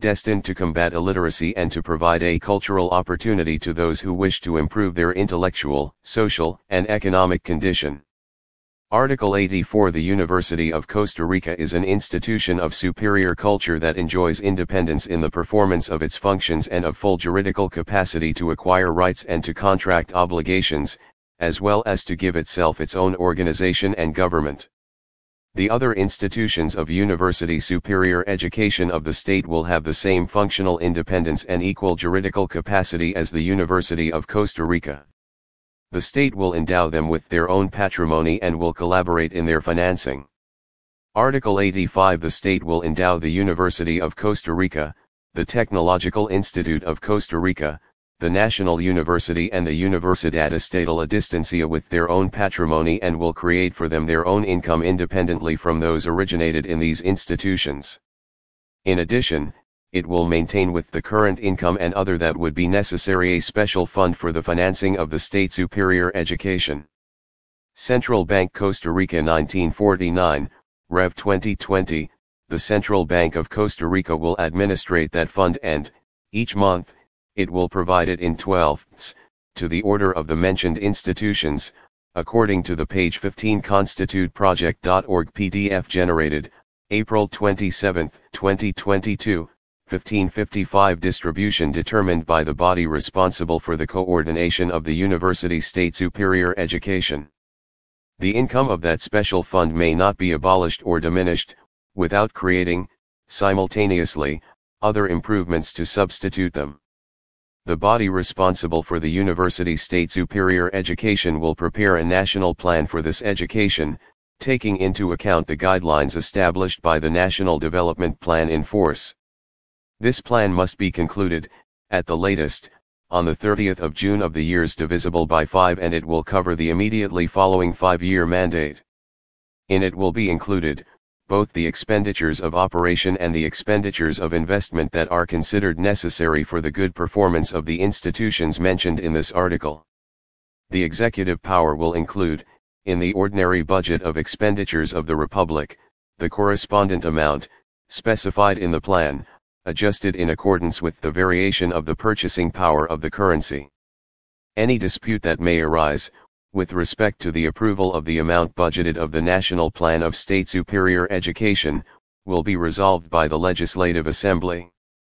destined to combat illiteracy and to provide a cultural opportunity to those who wish to improve their intellectual, social, and economic condition. Article 84. The University of Costa Rica is an institution of superior culture that enjoys independence in the performance of its functions and of full juridical capacity to acquire rights and to contract obligations, as well as to give itself its own organization and government. The other institutions of university superior education of the state will have the same functional independence and equal juridical capacity as the University of Costa Rica. The state will endow them with their own patrimony and will collaborate in their financing. Article 85. The state will endow the University of Costa Rica, the Technological Institute of Costa Rica, the National University and the Universidad Estatal a Distancia with their own patrimony and will create for them their own income independently from those originated in these institutions. In addition, it will maintain with the current income and other that would be necessary a special fund for the financing of the state superior education. Central Bank Costa Rica 1949, Rev 2020, the Central Bank of Costa Rica will administrate that fund and, each month, it will provide it in 12ths, to the order of the mentioned institutions, according to the page 15 constituteproject.org PDF generated, April 27, 2022. 1555 distribution determined by the body responsible for the coordination of the university state superior education. The income of that special fund may not be abolished or diminished, without creating, simultaneously, other improvements to substitute them. The body responsible for the university state superior education will prepare a national plan for this education, taking into account the guidelines established by the National Development Plan in force. This plan must be concluded, at the latest, on the 30th of June of the years divisible by 5 and it will cover the immediately following 5-year mandate. In it will be included, both the expenditures of operation and the expenditures of investment that are considered necessary for the good performance of the institutions mentioned in this article. The executive power will include, in the ordinary budget of expenditures of the Republic, the correspondent amount, specified in the plan, adjusted in accordance with the variation of the purchasing power of the currency. Any dispute that may arise, with respect to the approval of the amount budgeted of the National Plan of State Superior Education, will be resolved by the Legislative Assembly.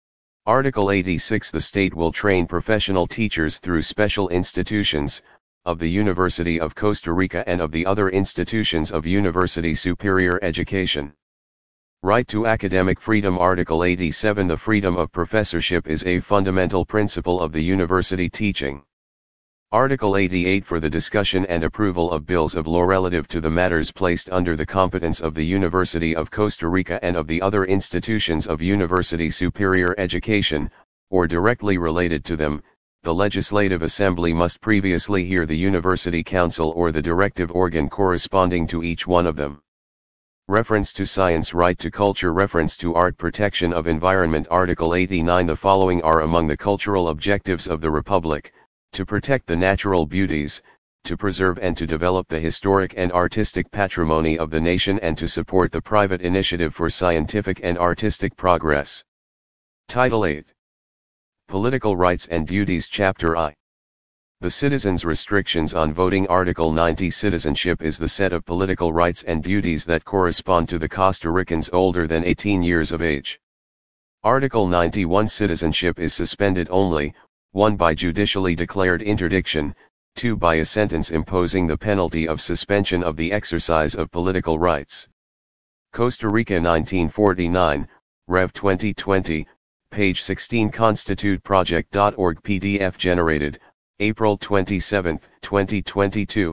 Article 86. The state will train professional teachers through special institutions, of the University of Costa Rica and of the other institutions of university superior education. Right to academic freedom. Article 87. The freedom of professorship is a fundamental principle of the university teaching. Article 88. For the discussion and approval of bills of law relative to the matters placed under the competence of the University of Costa Rica and of the other institutions of university superior education, or directly related to them, the Legislative Assembly must previously hear the University Council or the directive organ corresponding to each one of them. Reference to science. Right to culture. Reference to art. Protection of environment. Article 89. The following are among the cultural objectives of the Republic: to protect the natural beauties, to preserve and to develop the historic and artistic patrimony of the nation and to support the private initiative for scientific and artistic progress. Title 8. Political Rights and Duties. Chapter I. The Citizens' Restrictions on Voting. Article 90. Citizenship is the set of political rights and duties that correspond to the Costa Ricans older than 18 years of age. Article 91. Citizenship is suspended only, 1. by judicially declared interdiction, 2. by a sentence imposing the penalty of suspension of the exercise of political rights. Costa Rica 1949, Rev 2020, page 16 constituteproject.org PDF generated, April 27, 2022,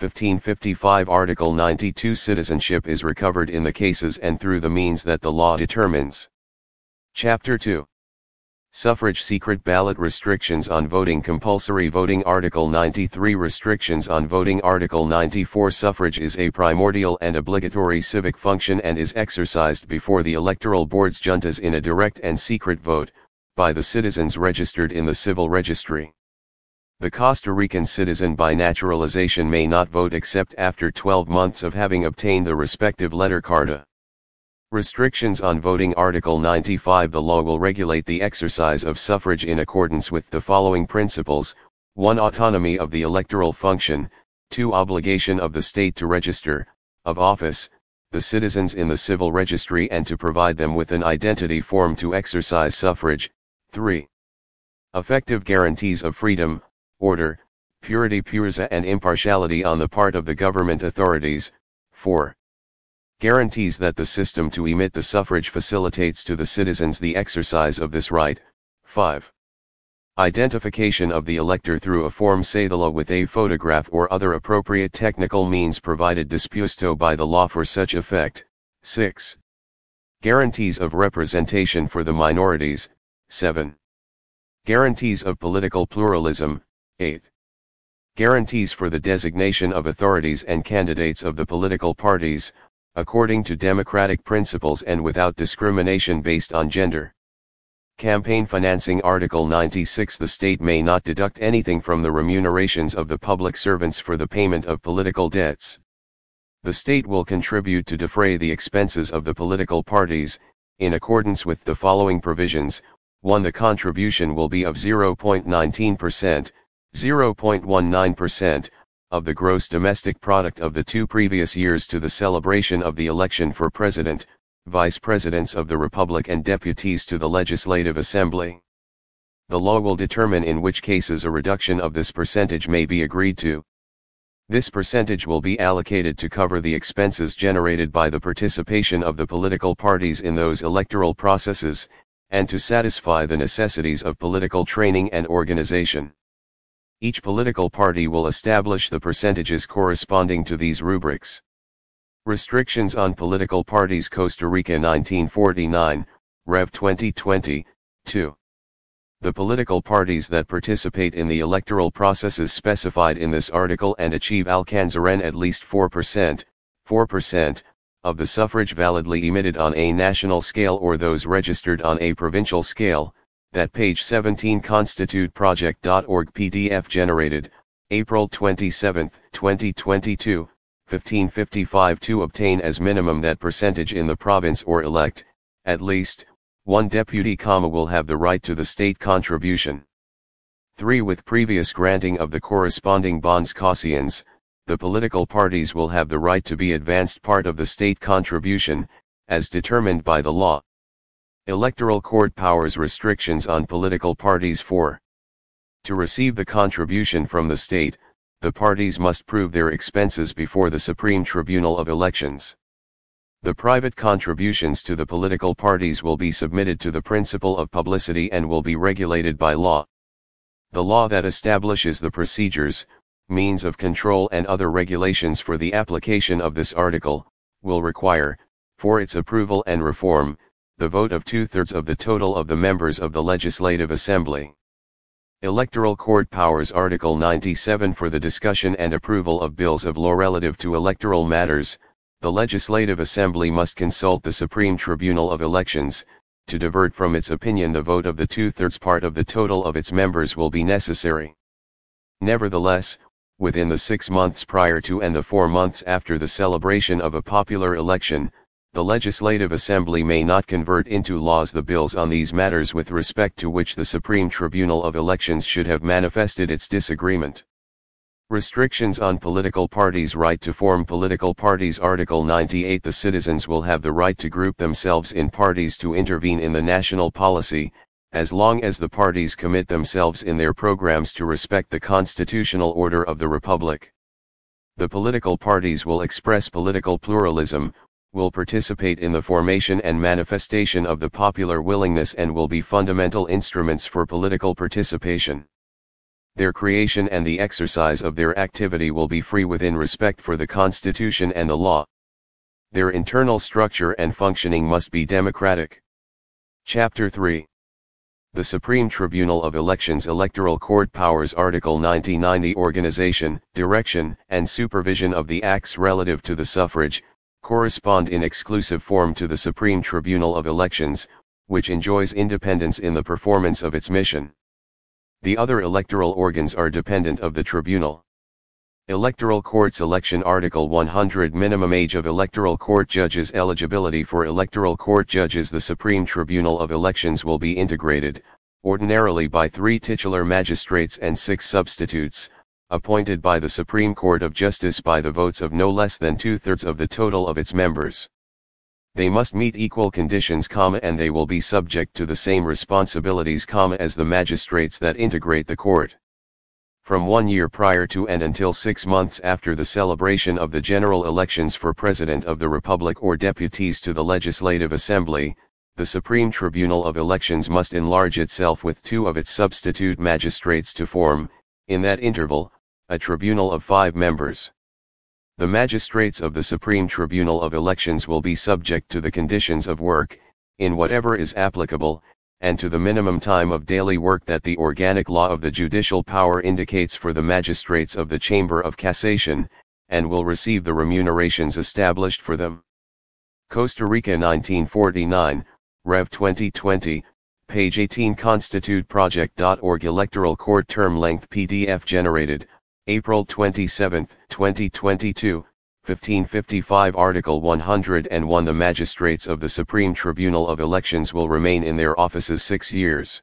1555. Article 92. Citizenship is recovered in the cases and through the means that the law determines. Chapter 2. Suffrage. Secret ballot. Restrictions on voting. Compulsory voting. Article 93. Restrictions on voting. Article 94. Suffrage is a primordial and obligatory civic function and is exercised before the electoral board's juntas in a direct and secret vote, by the citizens registered in the civil registry. The Costa Rican citizen by naturalization may not vote except after 12 months of having obtained the respective letter carta. Restrictions on voting. Article 95. The law will regulate the exercise of suffrage in accordance with the following principles: 1. Autonomy of the electoral function. 2. Obligation of the state to register, of office, the citizens in the civil registry and to provide them with an identity form to exercise suffrage. 3. Effective guarantees of freedom, order, purity and impartiality on the part of the government authorities. 4. Guarantees that the system to emit the suffrage facilitates to the citizens the exercise of this right. 5. Identification of the elector through a form cédula with a photograph or other appropriate technical means provided disposto by the law for such effect. 6. Guarantees of representation for the minorities. 7. Guarantees of political pluralism. 8. Guarantees for the designation of authorities and candidates of the political parties, according to democratic principles and without discrimination based on gender. Campaign financing. Article 96. The state may not deduct anything from the remunerations of the public servants for the payment of political debts. The state will contribute to defray the expenses of the political parties, in accordance with the following provisions. 1. The contribution will be of 0.19%, 0.19%, of the gross domestic product of the 2 previous years to the celebration of the election for President, Vice Presidents of the Republic and deputies to the Legislative Assembly. The law will determine in which cases a reduction of this percentage may be agreed to. This percentage will be allocated to cover the expenses generated by the participation of the political parties in those electoral processes, and to satisfy the necessities of political training and organization. Each political party will establish the percentages corresponding to these rubrics. Restrictions on political parties. Costa Rica 1949, Rev 2020, 2. The political parties that participate in the electoral processes specified in this article and alcanzarán at least 4%, of the suffrage validly emitted on a national scale or those registered on a provincial scale. That page 17 constituteproject.org PDF generated, April 27, 2022, 1555. To obtain as minimum that percentage in the province or elect, at least, 1 deputy, will have the right to the state contribution. 3. With previous granting of the corresponding bons cautions, the political parties will have the right to be advanced part of the state contribution, as determined by the law. Electoral court powers. Restrictions on political parties. 4. To receive the contribution from the state, the parties must prove their expenses before the Supreme Tribunal of Elections. The private contributions to the political parties will be submitted to the principle of publicity and will be regulated by law. The law that establishes the procedures, means of control and other regulations for the application of this article, will require, for its approval and reform, the vote of 2/3 of the total of the members of the Legislative Assembly. Electoral Court Powers. Article 97. For the discussion and approval of bills of law relative to electoral matters, the Legislative Assembly must consult the Supreme Tribunal of Elections. To divert from its opinion the vote of the 2/3 part of the total of its members will be necessary. Nevertheless, within the 6 months prior to and the 4 months after the celebration of a popular election, the Legislative Assembly may not convert into laws the bills on these matters with respect to which the Supreme Tribunal of Elections should have manifested its disagreement. Restrictions on political parties. Right to form political parties. Article 98. The citizens will have the right to group themselves in parties to intervene in the national policy, as long as the parties commit themselves in their programs to respect the constitutional order of the Republic. The political parties will express political pluralism, will participate in the formation and manifestation of the popular willingness and will be fundamental instruments for political participation. Their creation and the exercise of their activity will be free within respect for the Constitution and the law. Their internal structure and functioning must be democratic. Chapter 3. The Supreme Tribunal of Elections. Electoral Court Powers. Article 99. The organization, direction, and supervision of the acts relative to the suffrage, correspond in exclusive form to the Supreme Tribunal of Elections, which enjoys independence in the performance of its mission. The other electoral organs are dependent of the tribunal. Electoral Courts Election Article 100 Minimum age of electoral court judges. Eligibility for electoral court judges. The Supreme Tribunal of Elections will be integrated, ordinarily by 3 titular magistrates and 6 substitutes, appointed by the Supreme Court of Justice by the votes of no less than 2/3 of the total of its members. They must meet equal conditions, and they will be subject to the same responsibilities, as the magistrates that integrate the court. From 1 year prior to and until 6 months after the celebration of the general elections for President of the Republic or deputies to the Legislative Assembly, the Supreme Tribunal of Elections must enlarge itself with 2 of its substitute magistrates to form, in that interval, a tribunal of 5 members. The magistrates of the Supreme Tribunal of Elections will be subject to the conditions of work, in whatever is applicable, and to the minimum time of daily work that the organic law of the judicial power indicates for the magistrates of the Chamber of Cassation, and will receive the remunerations established for them. Costa Rica 1949, Rev 2020, page 18 constituteproject.org. Electoral Court Term Length PDF generated, April 27, 2022, 1555. Article 101. The magistrates of the Supreme Tribunal of Elections will remain in their offices 6 years.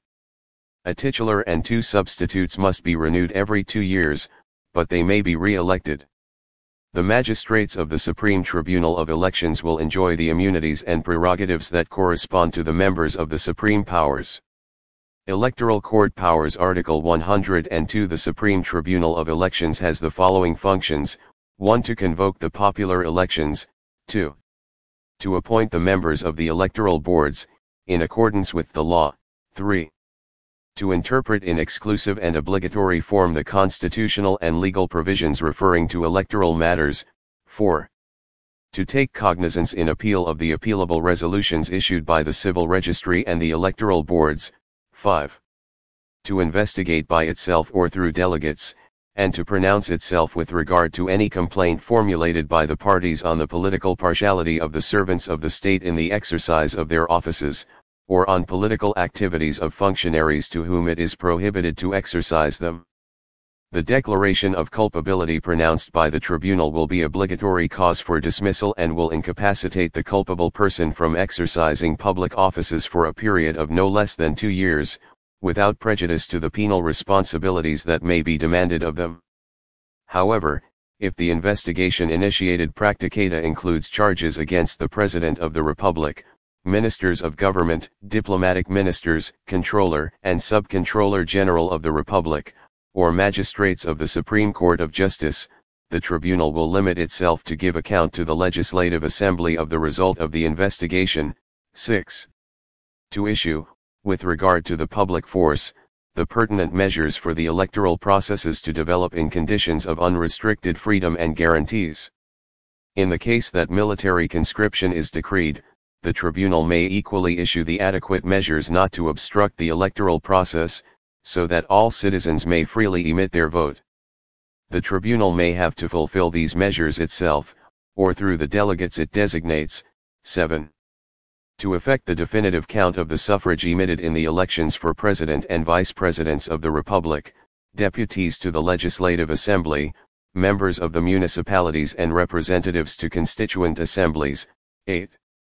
A titular and 2 substitutes must be renewed every 2 years, but they may be re-elected. The magistrates of the Supreme Tribunal of Elections will enjoy the immunities and prerogatives that correspond to the members of the supreme powers. Electoral Court Powers. Article 102. The Supreme Tribunal of Elections has the following functions: 1. To convoke the popular elections, 2. To appoint the members of the electoral boards, in accordance with the law, 3. To interpret in exclusive and obligatory form the constitutional and legal provisions referring to electoral matters, 4. To take cognizance in appeal of the appealable resolutions issued by the Civil Registry and the electoral boards, 5. To investigate by itself or through delegates, and to pronounce itself with regard to any complaint formulated by the parties on the political partiality of the servants of the state in the exercise of their offices, or on political activities of functionaries to whom it is prohibited to exercise them. The declaration of culpability pronounced by the tribunal will be obligatory cause for dismissal and will incapacitate the culpable person from exercising public offices for a period of no less than 2 years, without prejudice to the penal responsibilities that may be demanded of them. However, if the investigation initiated practicata includes charges against the President of the Republic, Ministers of Government, diplomatic ministers, Controller and Sub-Controller General of the Republic, or magistrates of the Supreme Court of Justice, the tribunal will limit itself to give account to the Legislative Assembly of the result of the investigation. 6. To issue, with regard to the public force, the pertinent measures for the electoral processes to develop in conditions of unrestricted freedom and guarantees. In the case that military conscription is decreed, the tribunal may equally issue the adequate measures not to obstruct the electoral process, so that all citizens may freely emit their vote. The tribunal may have to fulfill these measures itself, or through the delegates it designates. 7. To effect the definitive count of the suffrage emitted in the elections for President and Vice Presidents of the Republic, deputies to the Legislative Assembly, members of the municipalities and representatives to constituent assemblies. 8.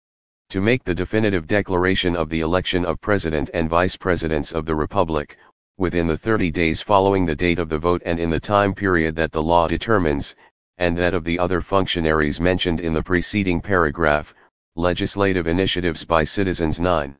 To make the definitive declaration of the election of President and Vice Presidents of the Republic, within the 30 days following the date of the vote and in the time period that the law determines, and that of the other functionaries mentioned in the preceding paragraph. Legislative initiatives by citizens. 9.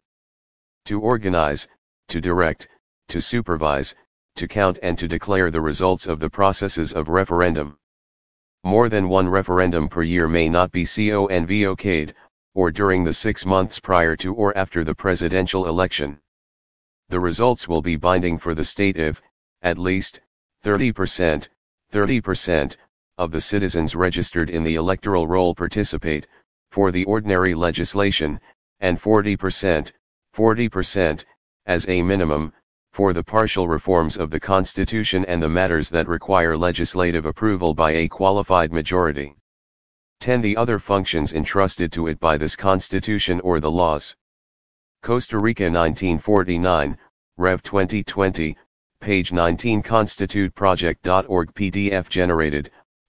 To organize, to direct, to supervise, to count and to declare the results of the processes of referendum. More than one referendum per year may not be convoked, or during the 6 months prior to or after the presidential election. The results will be binding for the state if, at least, 30% of the citizens registered in the electoral roll participate, for the ordinary legislation, and 40%, as a minimum, for the partial reforms of the Constitution and the matters that require legislative approval by a qualified majority. 10. The other functions entrusted to it by this Constitution or the laws. Costa Rica 1949, Rev 2020, page 19 constituteproject.org PDF generated,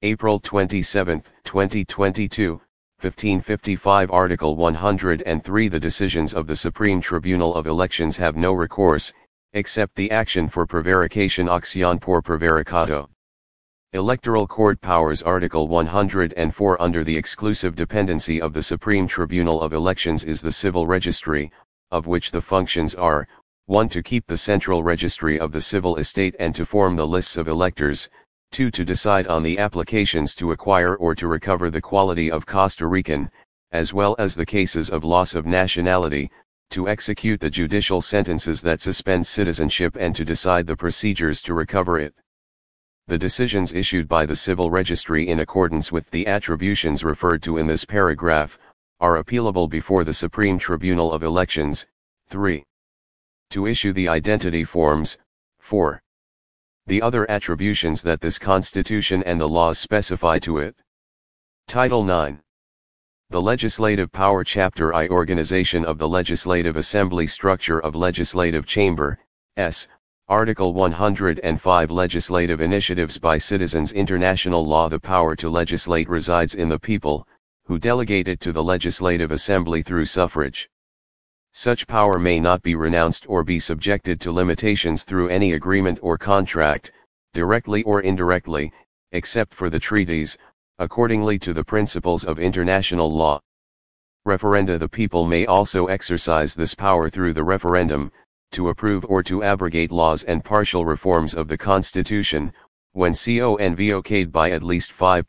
April 27, 2022, 1555 Article 103 The decisions of the Supreme Tribunal of Elections have no recourse, except the action for prevarication acción por prevaricado. Electoral Court Powers Article 104 Under the exclusive dependency of the Supreme Tribunal of Elections is the Civil Registry, of which the functions are, 1. To keep the central registry of the civil estate and to form the lists of electors, 2. To decide on the applications to acquire or to recover the quality of Costa Rican, as well as the cases of loss of nationality, to execute the judicial sentences that suspend citizenship and to decide the procedures to recover it. The decisions issued by the Civil Registry in accordance with the attributions referred to in this paragraph, are appealable before the Supreme Tribunal of Elections. 3. To issue the identity forms. 4. The other attributions that this Constitution and the laws specify to it. Title 9. The Legislative Power Chapter I Organization of the Legislative Assembly Structure of Legislative Chamber, S. Article 105 Legislative Initiatives by Citizens International Law The power to legislate resides in the people, who delegate it to the Legislative Assembly through suffrage. Such power may not be renounced or be subjected to limitations through any agreement or contract, directly or indirectly, except for the treaties, accordingly to the principles of international law. Referenda The people may also exercise this power through the referendum, to approve or to abrogate laws and partial reforms of the Constitution, when convoced by at least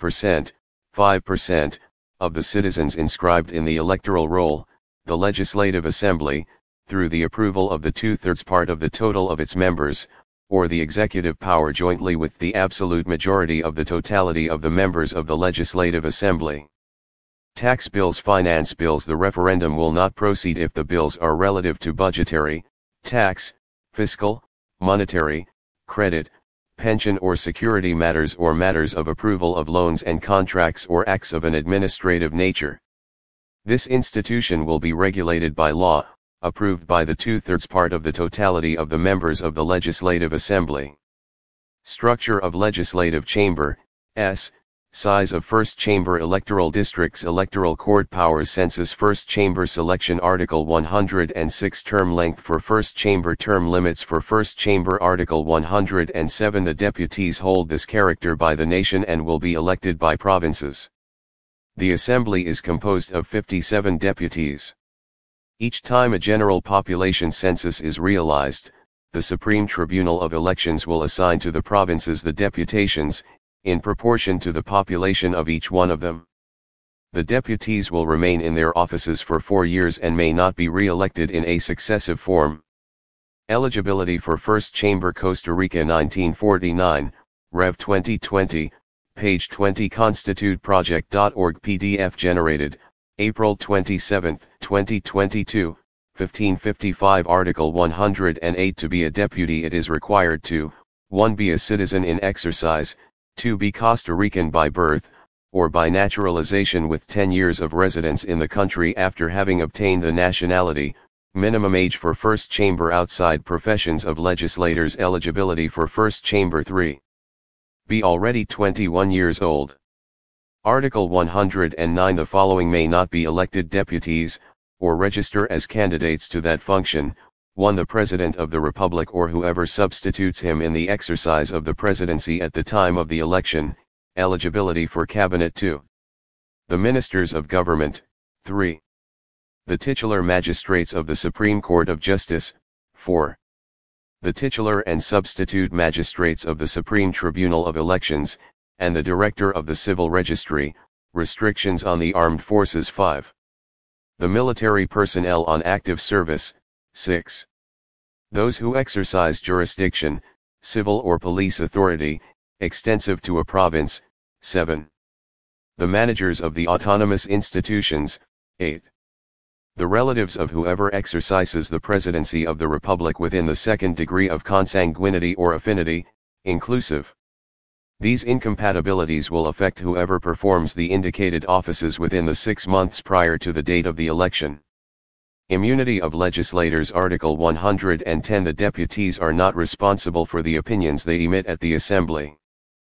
5% of the citizens inscribed in the electoral roll, the Legislative Assembly, through the approval of the 2/3 part of the total of its members, or the executive power jointly with the absolute majority of the totality of the members of the Legislative Assembly. Tax bills, finance bills. The referendum will not proceed if the bills are relative to budgetary, tax, fiscal, monetary, credit, pension or security matters or matters of approval of loans and contracts or acts of an administrative nature. This institution will be regulated by law, approved by the 2/3 part of the totality of the members of the Legislative Assembly. Structure of Legislative Chamber, S. Size of First Chamber Electoral Districts Electoral Court Powers Census First Chamber Selection Article 106 Term Length for First Chamber Term Limits for First Chamber Article 107 The deputies hold this character by the nation and will be elected by provinces. The Assembly is composed of 57 deputies. Each time a general population census is realized, the Supreme Tribunal of Elections will assign to the provinces the deputations, in proportion to the population of each one of them. The deputies will remain in their offices for 4 years and may not be re-elected in a successive form. Eligibility for First Chamber Costa Rica 1949, Rev 2020, page 20 constituteproject.org PDF generated, April 27, 2022, 1555 Article 108 To be a deputy it is required to, 1. Be a citizen in exercise, 2. Be Costa Rican by birth, or by naturalization with 10 years of residence in the country after having obtained the nationality. Minimum age for first chamber outside professions of legislators. Eligibility for first chamber 3. Be already 21 years old. Article 109 The following may not be elected deputies, or register as candidates to that function. 1. The President of the Republic or whoever substitutes him in the exercise of the presidency at the time of the election. Eligibility for Cabinet 2. The Ministers of Government. 3. The titular magistrates of the Supreme Court of Justice. 4. The titular and substitute magistrates of the Supreme Tribunal of Elections, and the Director of the Civil Registry. Restrictions on the Armed Forces. 5. The military personnel on active service. 6. Those who exercise jurisdiction, civil or police authority, extensive to a province. 7. The managers of the autonomous institutions. 8. The relatives of whoever exercises the presidency of the Republic within the second degree of consanguinity or affinity, inclusive. These incompatibilities will affect whoever performs the indicated offices within the 6 months prior to the date of the election. Immunity of legislators. Article 110 The deputies are not responsible for the opinions they emit at the Assembly.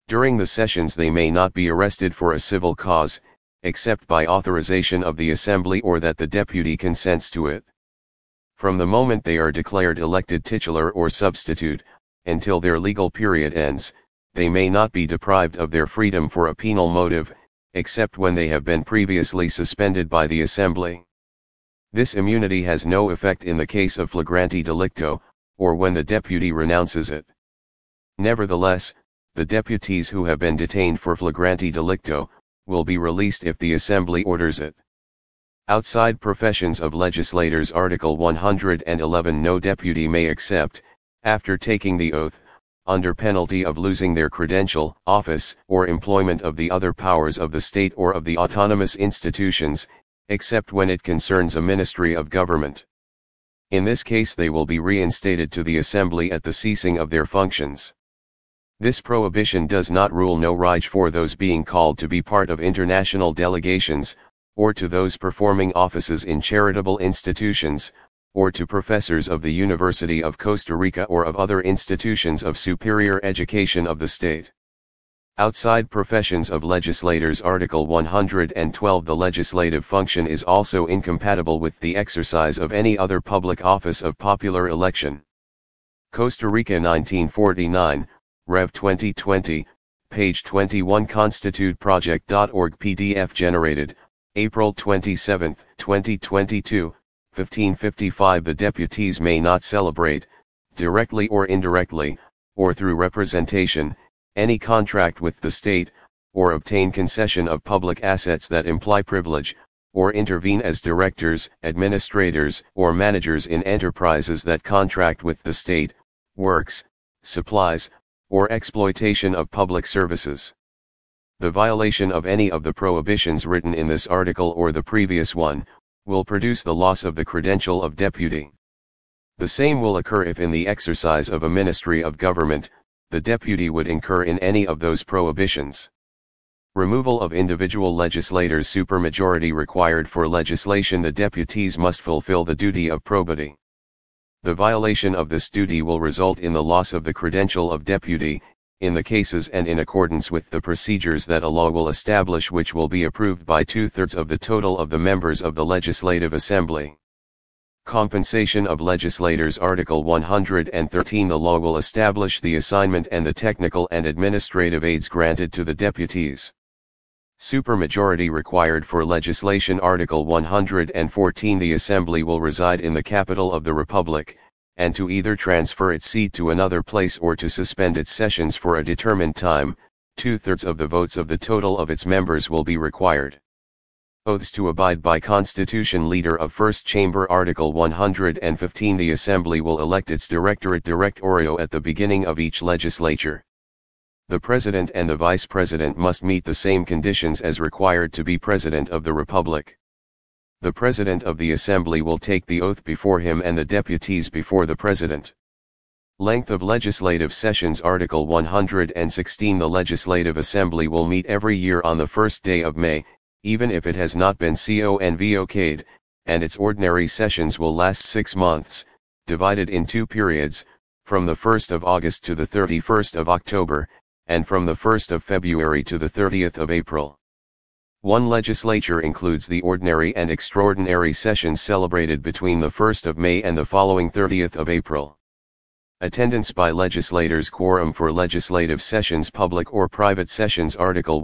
During the sessions they may not be arrested for a civil cause, except by authorization of the Assembly or that the deputy consents to it. From the moment they are declared elected titular or substitute, until their legal period ends, they may not be deprived of their freedom for a penal motive, except when they have been previously suspended by the Assembly. This immunity has no effect in the case of flagrante delicto, or when the deputy renounces it. Nevertheless, the deputies who have been detained for flagrante delicto, will be released if the Assembly orders it. Outside professions of legislators. Article 111. No deputy may accept, after taking the oath, under penalty of losing their credential, office, or employment of the other powers of the state or of the autonomous institutions, except when it concerns a ministry of government. In this case they will be reinstated to the Assembly at the ceasing of their functions. This prohibition does not rule no right for those being called to be part of international delegations, or to those performing offices in charitable institutions, or to professors of the University of Costa Rica or of other institutions of superior education of the state. Outside professions of legislators. Article 112. The legislative function is also incompatible with the exercise of any other public office of popular election. Costa Rica 1949, Rev 2020, page 21. ConstituteProject.org PDF generated, April 27, 2022, 1555. The deputies may not celebrate, directly or indirectly, or through representation, any contract with the state, or obtain concession of public assets that imply privilege, or intervene as directors, administrators, or managers in enterprises that contract with the state, works, supplies, or exploitation of public services. The violation of any of the prohibitions written in this article or the previous one, will produce the loss of the credential of deputy. The same will occur if in the exercise of a ministry of government, the deputy would incur in any of those prohibitions. Removal of individual legislators. Supermajority required for legislation. The deputies must fulfill the duty of probity. The violation of this duty will result in the loss of the credential of deputy, in the cases and in accordance with the procedures that a law will establish, which will be approved by 2/3 of the total of the members of the Legislative Assembly. Compensation of legislators. Article 113. The law will establish the assignment and the technical and administrative aids granted to the deputies. Supermajority required for legislation. Article 114. The Assembly will reside in the capital of the Republic, and to either transfer its seat to another place or to suspend its sessions for a determined time. 2/3 of the votes of the total of its members will be required. Oaths to abide by Constitution. Leader of First Chamber. Article 115. The Assembly will elect its directorio at the beginning of each legislature. The President and the Vice President must meet the same conditions as required to be President of the Republic. The President of the Assembly will take the oath before him and the deputies before the President. Length of legislative sessions. Article 116. The Legislative Assembly will meet every year on the first day of May, even if it has not been convoked, and its ordinary sessions will last 6 months, divided in 2 periods, from the 1st of August to the 31st of October, and from the 1st of February to the 30th of April. One legislature includes the ordinary and extraordinary sessions celebrated between the 1st of May and the following 30th of April. Attendance by legislators. Quorum for legislative sessions. Public or private sessions. Article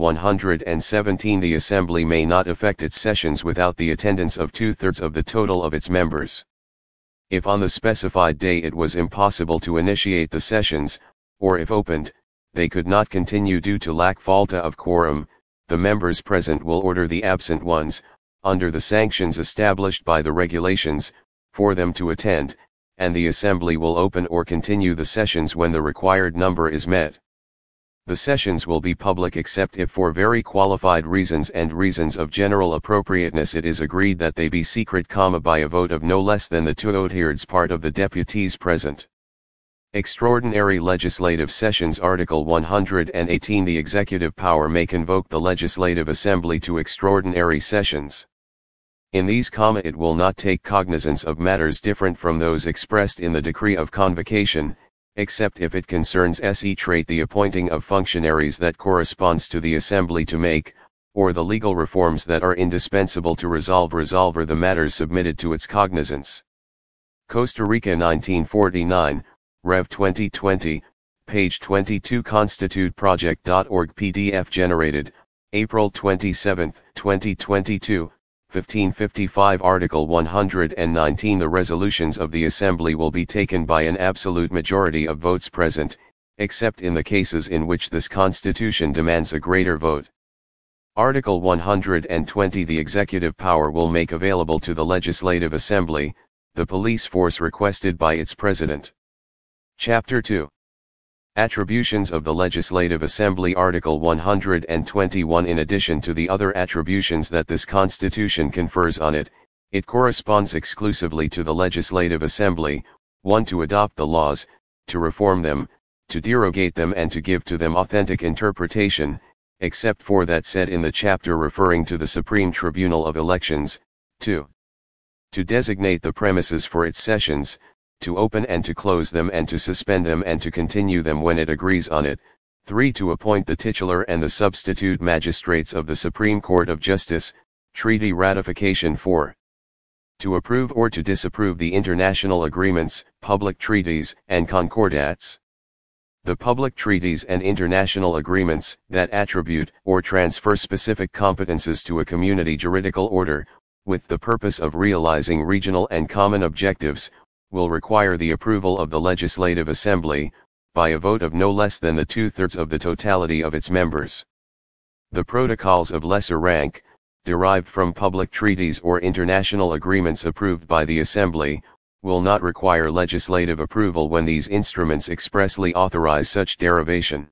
117. The Assembly may not effect its sessions without the attendance of 2/3 of the total of its members. If on the specified day it was impossible to initiate the sessions, or if opened, they could not continue due to lack falta of quorum, the members present will order the absent ones, under the sanctions established by the regulations, for them to attend, and the Assembly will open or continue the sessions when the required number is met. The sessions will be public except if for very qualified reasons and reasons of general appropriateness it is agreed that they be secret, by a vote of no less than the 2/3 part of the deputies present. Extraordinary legislative sessions. Article 118. The executive power may convoke the Legislative Assembly to extraordinary sessions. In these, it will not take cognizance of matters different from those expressed in the decree of convocation, except if it concerns se trait the appointing of functionaries that corresponds to the Assembly to make, or the legal reforms that are indispensable to resolver the matters submitted to its cognizance. Costa Rica 1949, Rev 2020, page 22 constituteproject.org PDF generated, April 27, 2022, 1555 Article 119 The resolutions of the Assembly will be taken by an absolute majority of votes present, except in the cases in which this Constitution demands a greater vote. Article 120 The executive power will make available to the Legislative Assembly, the police force requested by its President. Chapter 2. Attributions of the Legislative Assembly Article 121 In addition to the other attributions that this Constitution confers on it, it corresponds exclusively to the Legislative Assembly, 1. To adopt the laws, to reform them, to derogate them and to give to them authentic interpretation, except for that said in the chapter referring to the Supreme Tribunal of Elections. 2. To designate the premises for its sessions, to open and to close them and to suspend them and to continue them when it agrees on it. 3. To appoint the titular and the substitute magistrates of the Supreme Court of Justice, treaty ratification. 4. To approve or to disapprove the international agreements, public treaties, and concordats. The public treaties and international agreements that attribute or transfer specific competences to a community juridical order, with the purpose of realizing regional and common objectives, will require the approval of the Legislative Assembly, by a vote of no less than the 2/3 of the totality of its members. The protocols of lesser rank, derived from public treaties or international agreements approved by the Assembly, will not require legislative approval when these instruments expressly authorize such derivation.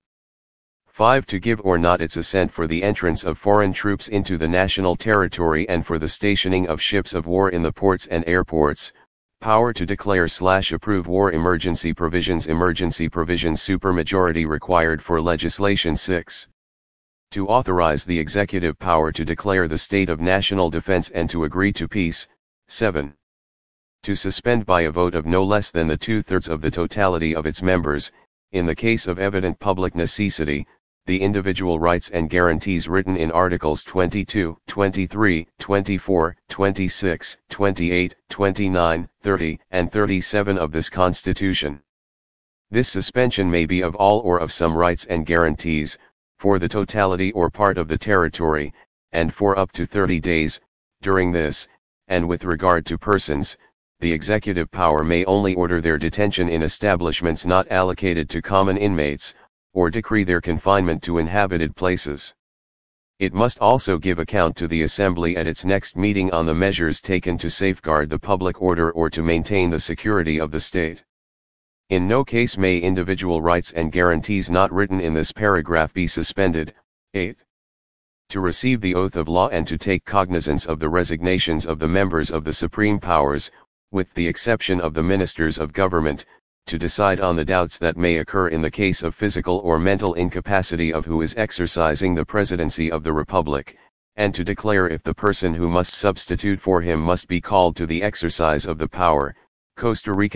5. To give or not its assent for the entrance of foreign troops into the national territory and for the stationing of ships of war in the ports and airports. Power to declare/approve war emergency provisions supermajority required for legislation. 6. To authorize the executive power to declare the state of national defense and to agree to peace. 7. To suspend by a vote of no less than the 2/3 of the totality of its members, in the case of evident public necessity, the individual rights and guarantees written in Articles 22, 23, 24, 26, 28, 29, 30, and 37 of this Constitution. This suspension may be of all or of some rights and guarantees, for the totality or part of the territory, and for up to 30 days, during this, and with regard to persons, the executive power may only order their detention in establishments not allocated to common inmates, or decree their confinement to inhabited places. It must also give account to the Assembly at its next meeting on the measures taken to safeguard the public order or to maintain the security of the state. In no case may individual rights and guarantees not written in this paragraph be suspended. 8. To receive the oath of law and to take cognizance of the resignations of the members of the supreme powers, with the exception of the ministers of government, to decide on the doubts that may occur in the case of physical or mental incapacity of who is exercising the presidency of the Republic, and to declare if the person who must substitute for him must be called to the exercise of the power. Costa Rica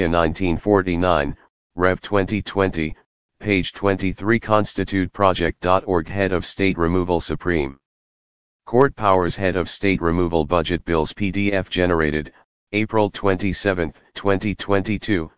1949, Rev 2020, page 23 constituteproject.org Head of State Removal Supreme Court Powers Head of State Removal Budget Bills PDF generated, April 27, 2022,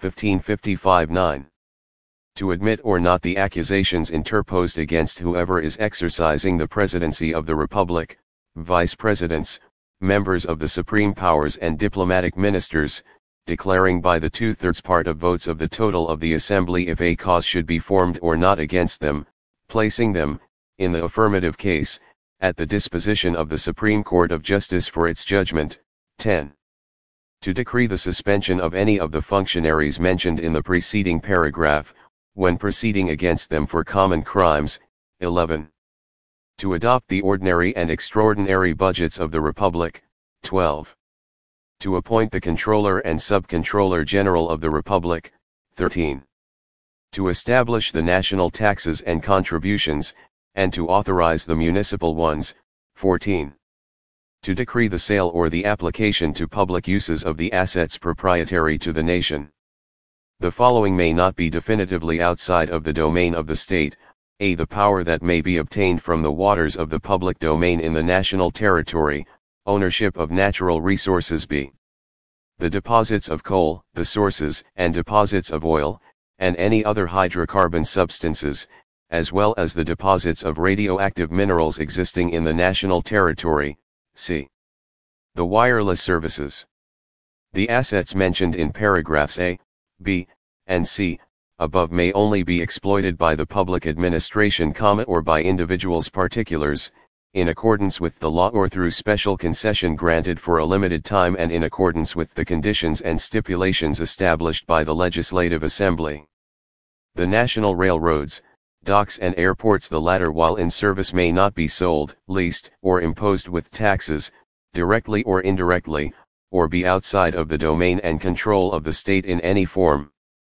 1555-9. To admit or not the accusations interposed against whoever is exercising the presidency of the Republic, vice presidents, members of the supreme powers and diplomatic ministers, declaring by the 2/3 part of votes of the total of the Assembly if a cause should be formed or not against them, placing them, in the affirmative case, at the disposition of the Supreme Court of Justice for its judgment. 10. To decree the suspension of any of the functionaries mentioned in the preceding paragraph, when proceeding against them for common crimes. 11. To adopt the ordinary and extraordinary budgets of the Republic. 12. To appoint the Controller and Sub-Controller General of the Republic. 13. To establish the national taxes and contributions, and to authorize the municipal ones. 14. To decree the sale or the application to public uses of the assets proprietary to the nation. The following may not be definitively outside of the domain of the state: a. The power that may be obtained from the waters of the public domain in the national territory, ownership of natural resources. b. The deposits of coal, the sources and deposits of oil, and any other hydrocarbon substances, as well as the deposits of radioactive minerals existing in the national territory. c. The wireless services. The assets mentioned in paragraphs A, B, and C, above may only be exploited by the public administration, or by individuals particulars, in accordance with the law or through special concession granted for a limited time and in accordance with the conditions and stipulations established by the Legislative Assembly. The national railroads, docks and airports, the latter while in service, may not be sold, leased, or imposed with taxes, directly or indirectly, or be outside of the domain and control of the state in any form.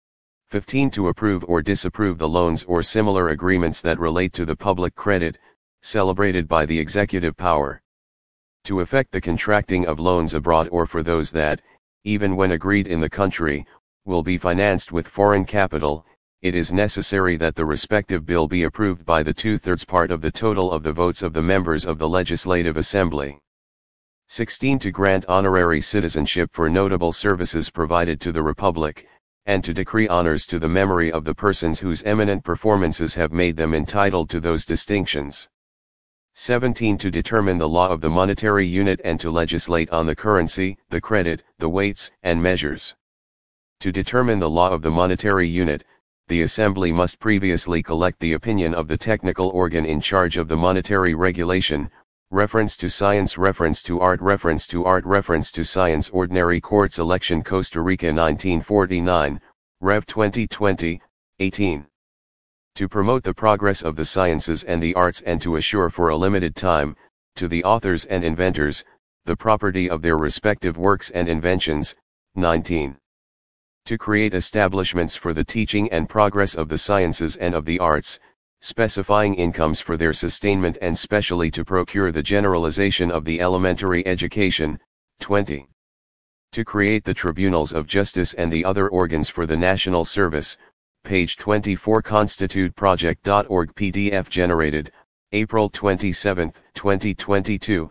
15. To approve or disapprove the loans or similar agreements that relate to the public credit, celebrated by the executive power. To effect the contracting of loans abroad or for those that, even when agreed in the country, will be financed with foreign capital, it is necessary that the respective bill be approved by the 2/3 part of the total of the votes of the members of the Legislative Assembly. 16. To grant honorary citizenship for notable services provided to the Republic, and to decree honors to the memory of the persons whose eminent performances have made them entitled to those distinctions. 17. To determine the law of the monetary unit and to legislate on the currency, the credit, the weights and measures. To determine the law of the monetary unit, the Assembly must previously collect the opinion of the technical organ in charge of the monetary regulation, reference to science, reference to art, reference to art, reference to science. Ordinary Courts Election Costa Rica 1949, Rev 2020, 18. To promote the progress of the sciences and the arts and to assure for a limited time, to the authors and inventors, the property of their respective works and inventions. 19. To create establishments for the teaching and progress of the sciences and of the arts, specifying incomes for their sustainment and specially to procure the generalization of the elementary education. 20. To create the tribunals of justice and the other organs for the national service. Page 24. ConstituteProject.org PDF generated, April 27, 2022,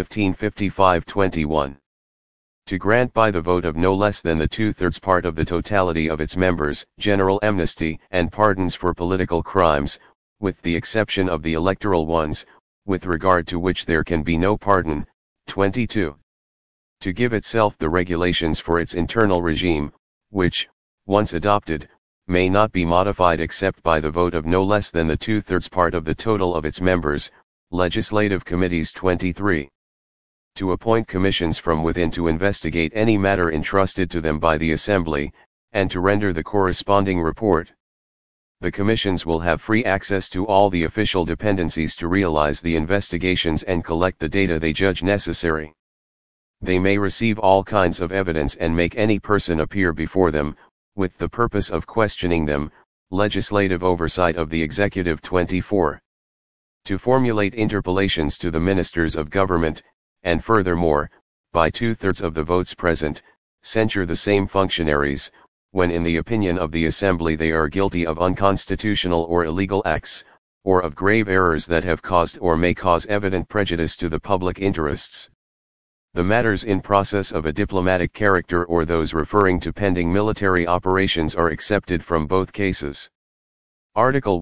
15:55:21. To grant by the vote of no less than the 2/3 part of the totality of its members, general amnesty and pardons for political crimes, with the exception of the electoral ones, with regard to which there can be no pardon. 22. To give itself the regulations for its internal regime, which, once adopted, may not be modified except by the vote of no less than the 2/3 part of the total of its members. Legislative Committees. 23. To appoint commissions from within to investigate any matter entrusted to them by the Assembly, and to render the corresponding report. The commissions will have free access to all the official dependencies to realize the investigations and collect the data they judge necessary. They may receive all kinds of evidence and make any person appear before them, with the purpose of questioning them. Legislative oversight of the executive. 24. To formulate interpellations to the ministers of government, and furthermore, by 2/3 of the votes present, censure the same functionaries, when in the opinion of the Assembly they are guilty of unconstitutional or illegal acts, or of grave errors that have caused or may cause evident prejudice to the public interests. The matters in process of a diplomatic character or those referring to pending military operations are excepted from both cases. Article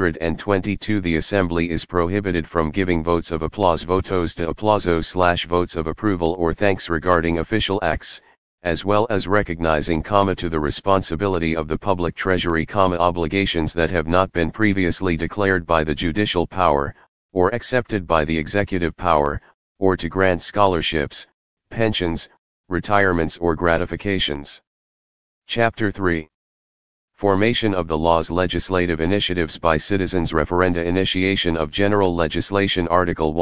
122. The Assembly is prohibited from giving votes of applause, votos de aplauso / votes of approval or thanks regarding official acts, as well as recognizing, to the responsibility of the public treasury, obligations that have not been previously declared by the judicial power, or accepted by the executive power, or to grant scholarships, pensions, retirements or gratifications. Chapter 3. Formation of the laws. Legislative initiatives by citizens. Referenda. Initiation of general legislation. Article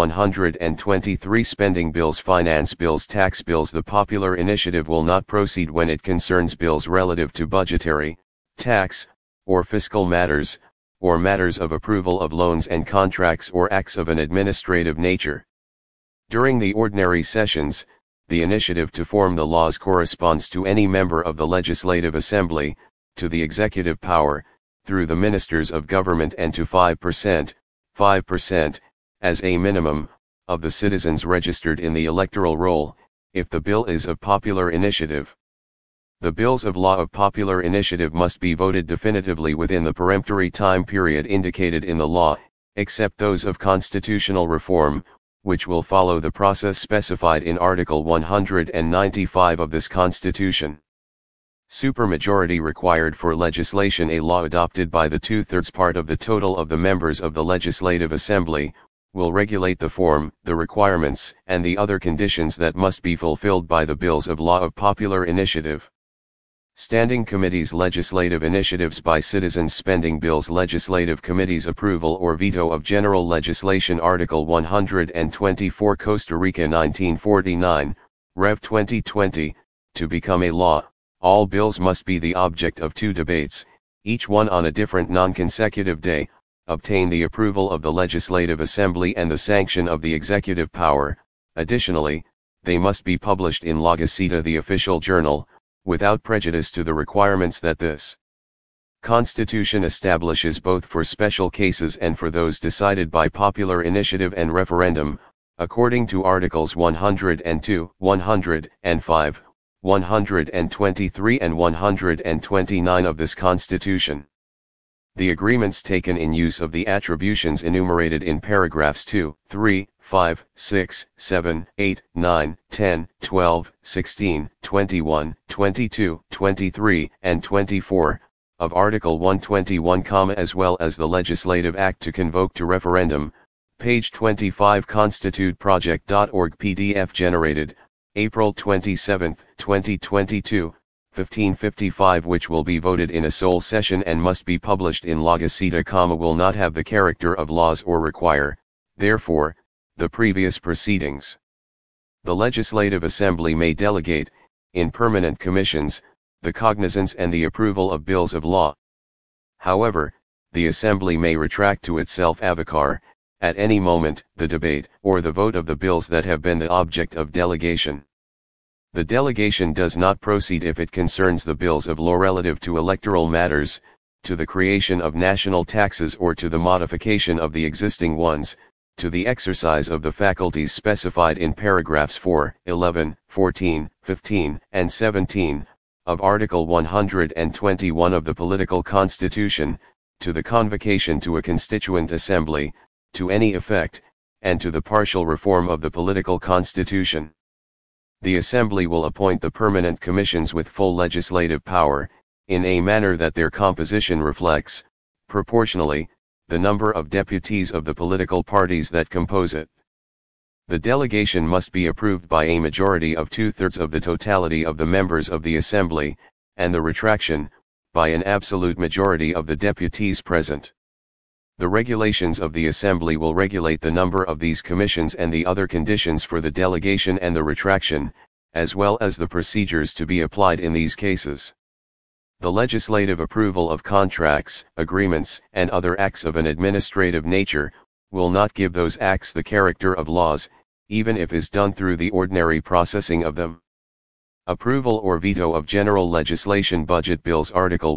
123. Spending bills, finance bills, tax bills. The popular initiative will not proceed when it concerns bills relative to budgetary, tax, or fiscal matters, or matters of approval of loans and contracts or acts of an administrative nature. During the ordinary sessions, the initiative to form the laws corresponds to any member of the Legislative Assembly, to the executive power, through the ministers of government, and to 5%, as a minimum, of the citizens registered in the electoral roll, if the bill is of popular initiative. The bills of law of popular initiative must be voted definitively within the peremptory time period indicated in the law, except those of constitutional reform, which will follow the process specified in Article 195 of this Constitution. Supermajority required for legislation. A law adopted by the two-thirds part of the total of the members of the Legislative Assembly, will regulate the form, the requirements, and the other conditions that must be fulfilled by the bills of law of popular initiative. Standing Committees. Legislative initiatives by citizens. Spending bills. Legislative committees. Approval or veto of general legislation. Article 124 Costa Rica 1949, Rev 2020, to become a law, all bills must be the object of 2 debates, each one on a different non-consecutive day, obtain the approval of the Legislative Assembly and the sanction of the executive power. Additionally, they must be published in La Gaceta, the official journal, without prejudice to the requirements that this Constitution establishes both for special cases and for those decided by popular initiative and referendum, according to Articles 102, 105, 123 and 129 of this Constitution. The agreements taken in use of the attributions enumerated in paragraphs 2, 3, 5, 6, 7, 8, 9, 10, 12, 16, 21, 22, 23, and 24, of Article 121, as well as the Legislative Act to convoke to referendum, page 25 constituteproject.org PDF generated, April 27, 2022, 1555, which will be voted in a sole session and must be published in La Gaceta, will not have the character of laws or require, therefore, the previous proceedings. The Legislative Assembly may delegate, in permanent commissions, the cognizance and the approval of bills of law. However, the Assembly may retract to itself avocar, at any moment, the debate or the vote of the bills that have been the object of delegation. The delegation does not proceed if it concerns the bills of law relative to electoral matters, to the creation of national taxes or to the modification of the existing ones, to the exercise of the faculties specified in paragraphs 4, 11, 14, 15, and 17, of Article 121 of the Political Constitution, to the convocation to a constituent assembly, to any effect, and to the partial reform of the political constitution. The Assembly will appoint the permanent commissions with full legislative power, in a manner that their composition reflects, proportionally, the number of deputies of the political parties that compose it. The delegation must be approved by a majority of 2/3 of the totality of the members of the Assembly, and the retraction, by an absolute majority of the deputies present. The regulations of the Assembly will regulate the number of these commissions and the other conditions for the delegation and the retraction, as well as the procedures to be applied in these cases. The legislative approval of contracts, agreements, and other acts of an administrative nature, will not give those acts the character of laws, even if is done through the ordinary processing of them. Approval or veto of general legislation. Budget bills. Article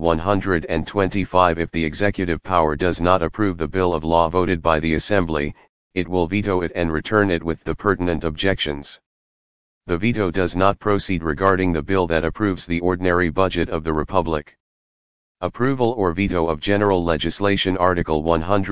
125. If the executive power does not approve the bill of law voted by the Assembly, it will veto it and return it with the pertinent objections. The veto does not proceed regarding the bill that approves the ordinary budget of the Republic. Approval or veto of general legislation. Article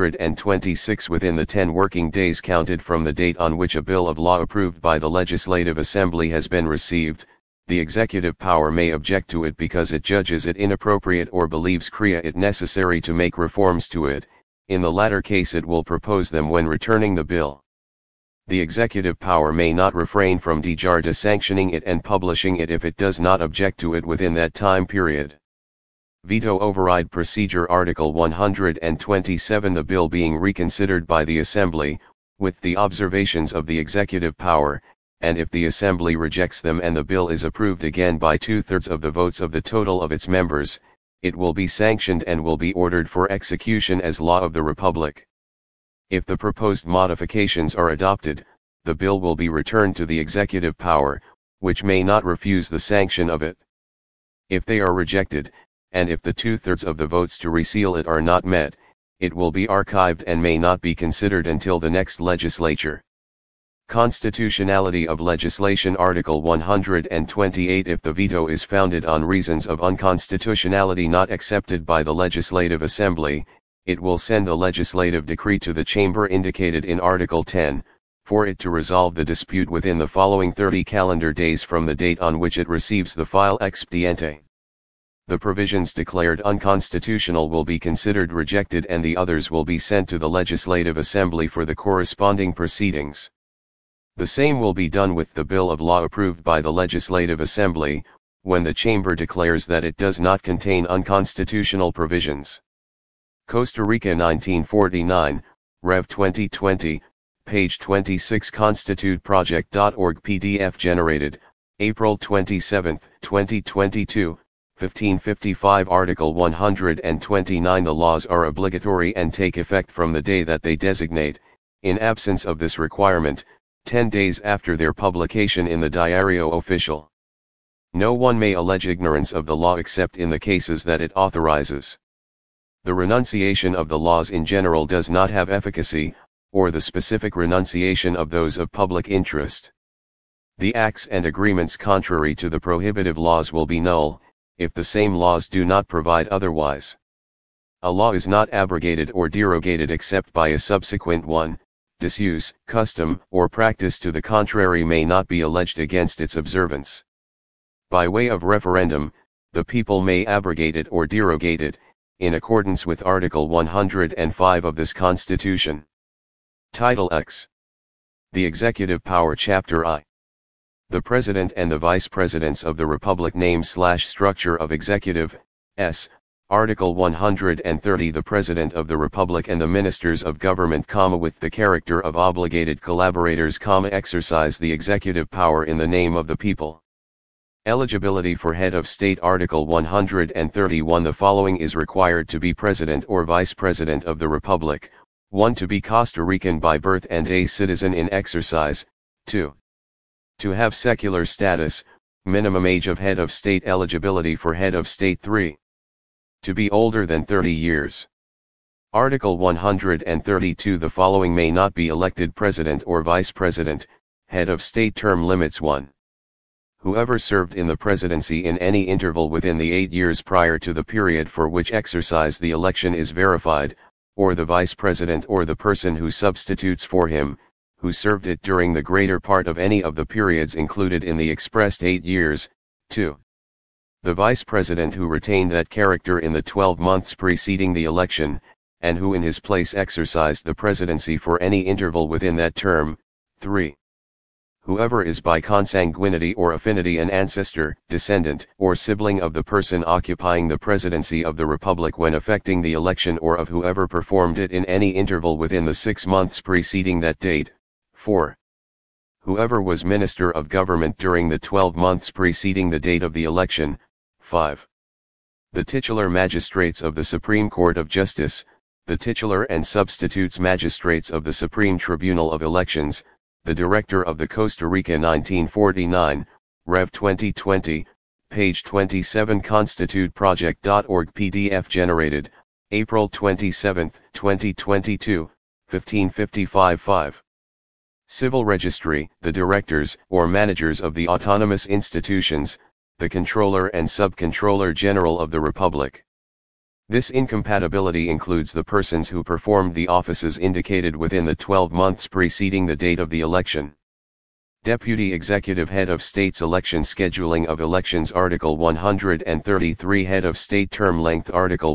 126. Within the 10 working days counted from the date on which a bill of law approved by the Legislative Assembly has been received, the executive power may object to it because it judges it inappropriate or believes it necessary to make reforms to it. In the latter case it will propose them when returning the bill. The executive power may not refrain from de jure sanctioning it and publishing it if it does not object to it within that time period. Veto override procedure. Article 127. The bill being reconsidered by the Assembly, with the observations of the executive power, and if the Assembly rejects them and the bill is approved again by 2/3 of the votes of the total of its members, it will be sanctioned and will be ordered for execution as law of the Republic. If the proposed modifications are adopted, the bill will be returned to the executive power, which may not refuse the sanction of it. If they are rejected, and if the 2/3 of the votes to reseal it are not met, it will be archived and may not be considered until the next legislature. Constitutionality of legislation. Article 128. If the veto is founded on reasons of unconstitutionality not accepted by the Legislative Assembly, it will send a legislative decree to the chamber indicated in Article 10, for it to resolve the dispute within the following 30 calendar days from the date on which it receives the file expediente. The provisions declared unconstitutional will be considered rejected and the others will be sent to the Legislative Assembly for the corresponding proceedings. The same will be done with the bill of law approved by the Legislative Assembly, when the Chamber declares that it does not contain unconstitutional provisions. Costa Rica 1949, Rev 2020, page 26 constituteproject.org PDF generated, April 27, 2022, 1555 Article 129 The laws are obligatory and take effect from the day that they designate, in absence of this requirement, 10 days after their publication in the Diario Oficial. No one may allege ignorance of the law except in the cases that it authorizes. The renunciation of the laws in general does not have efficacy, or the specific renunciation of those of public interest. The acts and agreements contrary to the prohibitive laws will be null, if the same laws do not provide otherwise. A law is not abrogated or derogated except by a subsequent one. Disuse, custom, or practice to the contrary may not be alleged against its observance. By way of referendum, the people may abrogate it or derogate it, in accordance with Article 105 of this Constitution. Title X. The Executive Power. Chapter I. The President and the Vice Presidents of the Republic. Name/structure of Executive, S. Article 130 The President of the Republic and the Ministers of Government, with the character of obligated collaborators, exercise the executive power in the name of the people. Eligibility for Head of State. Article 131 The following is required to be President or Vice President of the Republic: 1. To be Costa Rican by birth and a citizen in exercise. 2. To have secular status, minimum age of Head of State. Eligibility for Head of State. 3. To be older than 30 years. Article 132 The following may not be elected President or Vice President, Head of State. Term limits. 1. Whoever served in the presidency in any interval within the 8 years prior to the period for which exercise the election is verified, or the Vice President or the person who substitutes for him, who served it during the greater part of any of the periods included in the expressed 8 years. 2. The Vice President who retained that character in the 12 months preceding the election, and who in his place exercised the presidency for any interval within that term. 3. Whoever is by consanguinity or affinity an ancestor, descendant, or sibling of the person occupying the presidency of the Republic when effecting the election, or of whoever performed it in any interval within the 6 months preceding that date. 4. Whoever was Minister of Government during the 12 months preceding the date of the election. 5. The titular magistrates of the Supreme Court of Justice, the titular and substitutes magistrates of the Supreme Tribunal of Elections, the Director of the Costa Rica 1949, Rev 2020, page 27 constituteproject.org PDF generated, April 27, 2022, 1555 5. Civil Registry, the directors or managers of the autonomous institutions, the Controller and Sub-Controller General of the Republic. This incompatibility includes the persons who performed the offices indicated within the 12 months preceding the date of the election. Deputy Executive Head of State's Election. Scheduling of elections. Article 133 Head of State term length. Article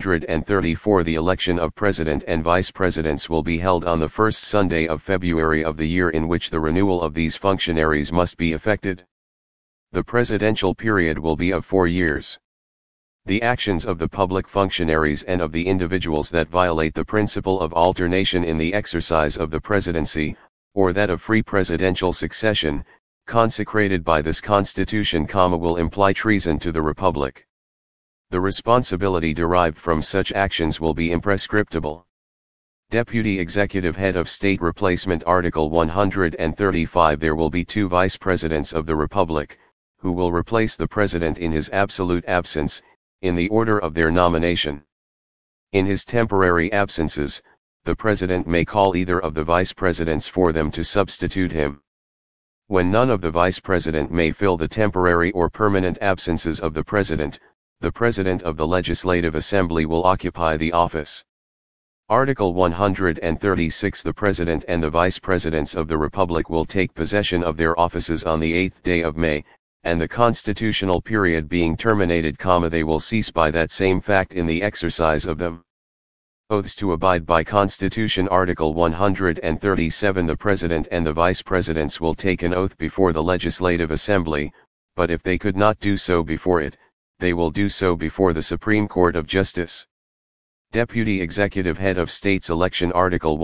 134 The election of President and Vice Presidents will be held on the first Sunday of February of the year in which the renewal of these functionaries must be effected. The presidential period will be of 4 years. The actions of the public functionaries and of the individuals that violate the principle of alternation in the exercise of the presidency, or that of free presidential succession, consecrated by this Constitution, will imply treason to the Republic. The responsibility derived from such actions will be imprescriptible. Deputy Executive Head of State Replacement. Article 135 There will be 2 Vice Presidents of the Republic, who will replace the President in his absolute absence, in the order of their nomination. In his temporary absences, the President may call either of the Vice Presidents for them to substitute him. When none of the Vice President may fill the temporary or permanent absences of the President of the Legislative Assembly will occupy the office. Article 136 The President and the Vice Presidents of the Republic will take possession of their offices on the 8th day of May, and the constitutional period being terminated, they will cease by that same fact in the exercise of them. Oaths to abide by Constitution. Article 137 The President and the Vice Presidents will take an oath before the Legislative Assembly, but if they could not do so before it, they will do so before the Supreme Court of Justice. Deputy Executive Head of State's Election. Article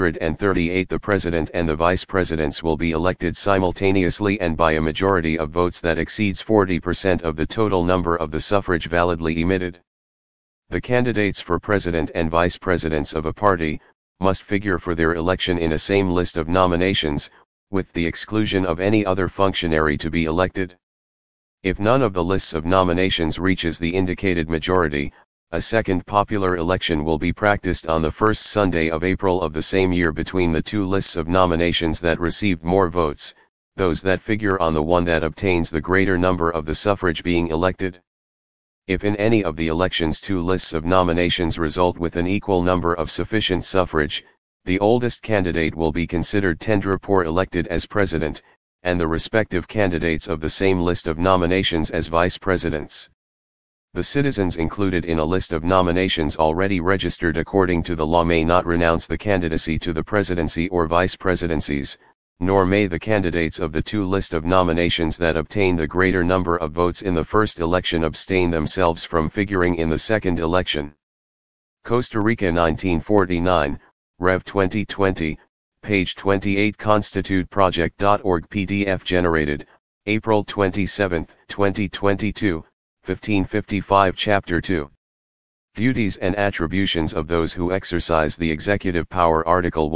138 The President and the Vice Presidents will be elected simultaneously and by a majority of votes that exceeds 40% of the total number of the suffrage validly emitted. The candidates for President and Vice Presidents of a party must figure for their election in a same list of nominations, with the exclusion of any other functionary to be elected. If none of the lists of nominations reaches the indicated majority, a second popular election will be practiced on the first Sunday of April of the same year between the two lists of nominations that received more votes, those that figure on the one that obtains the greater number of the suffrage being elected. If in any of the elections two lists of nominations result with an equal number of sufficient suffrage, the oldest candidate will be considered tenure pour elected as president, and the respective candidates of the same list of nominations as vice presidents. The citizens included in a list of nominations already registered according to the law may not renounce the candidacy to the presidency or vice presidencies, nor may the candidates of the two list of nominations that obtain the greater number of votes in the first election abstain themselves from figuring in the second election. Costa Rica 1949, Rev 2020, page 28 constituteproject.org PDF generated, April 27, 2022, 1555 Chapter 2. Duties and attributions of those who exercise the executive power. Article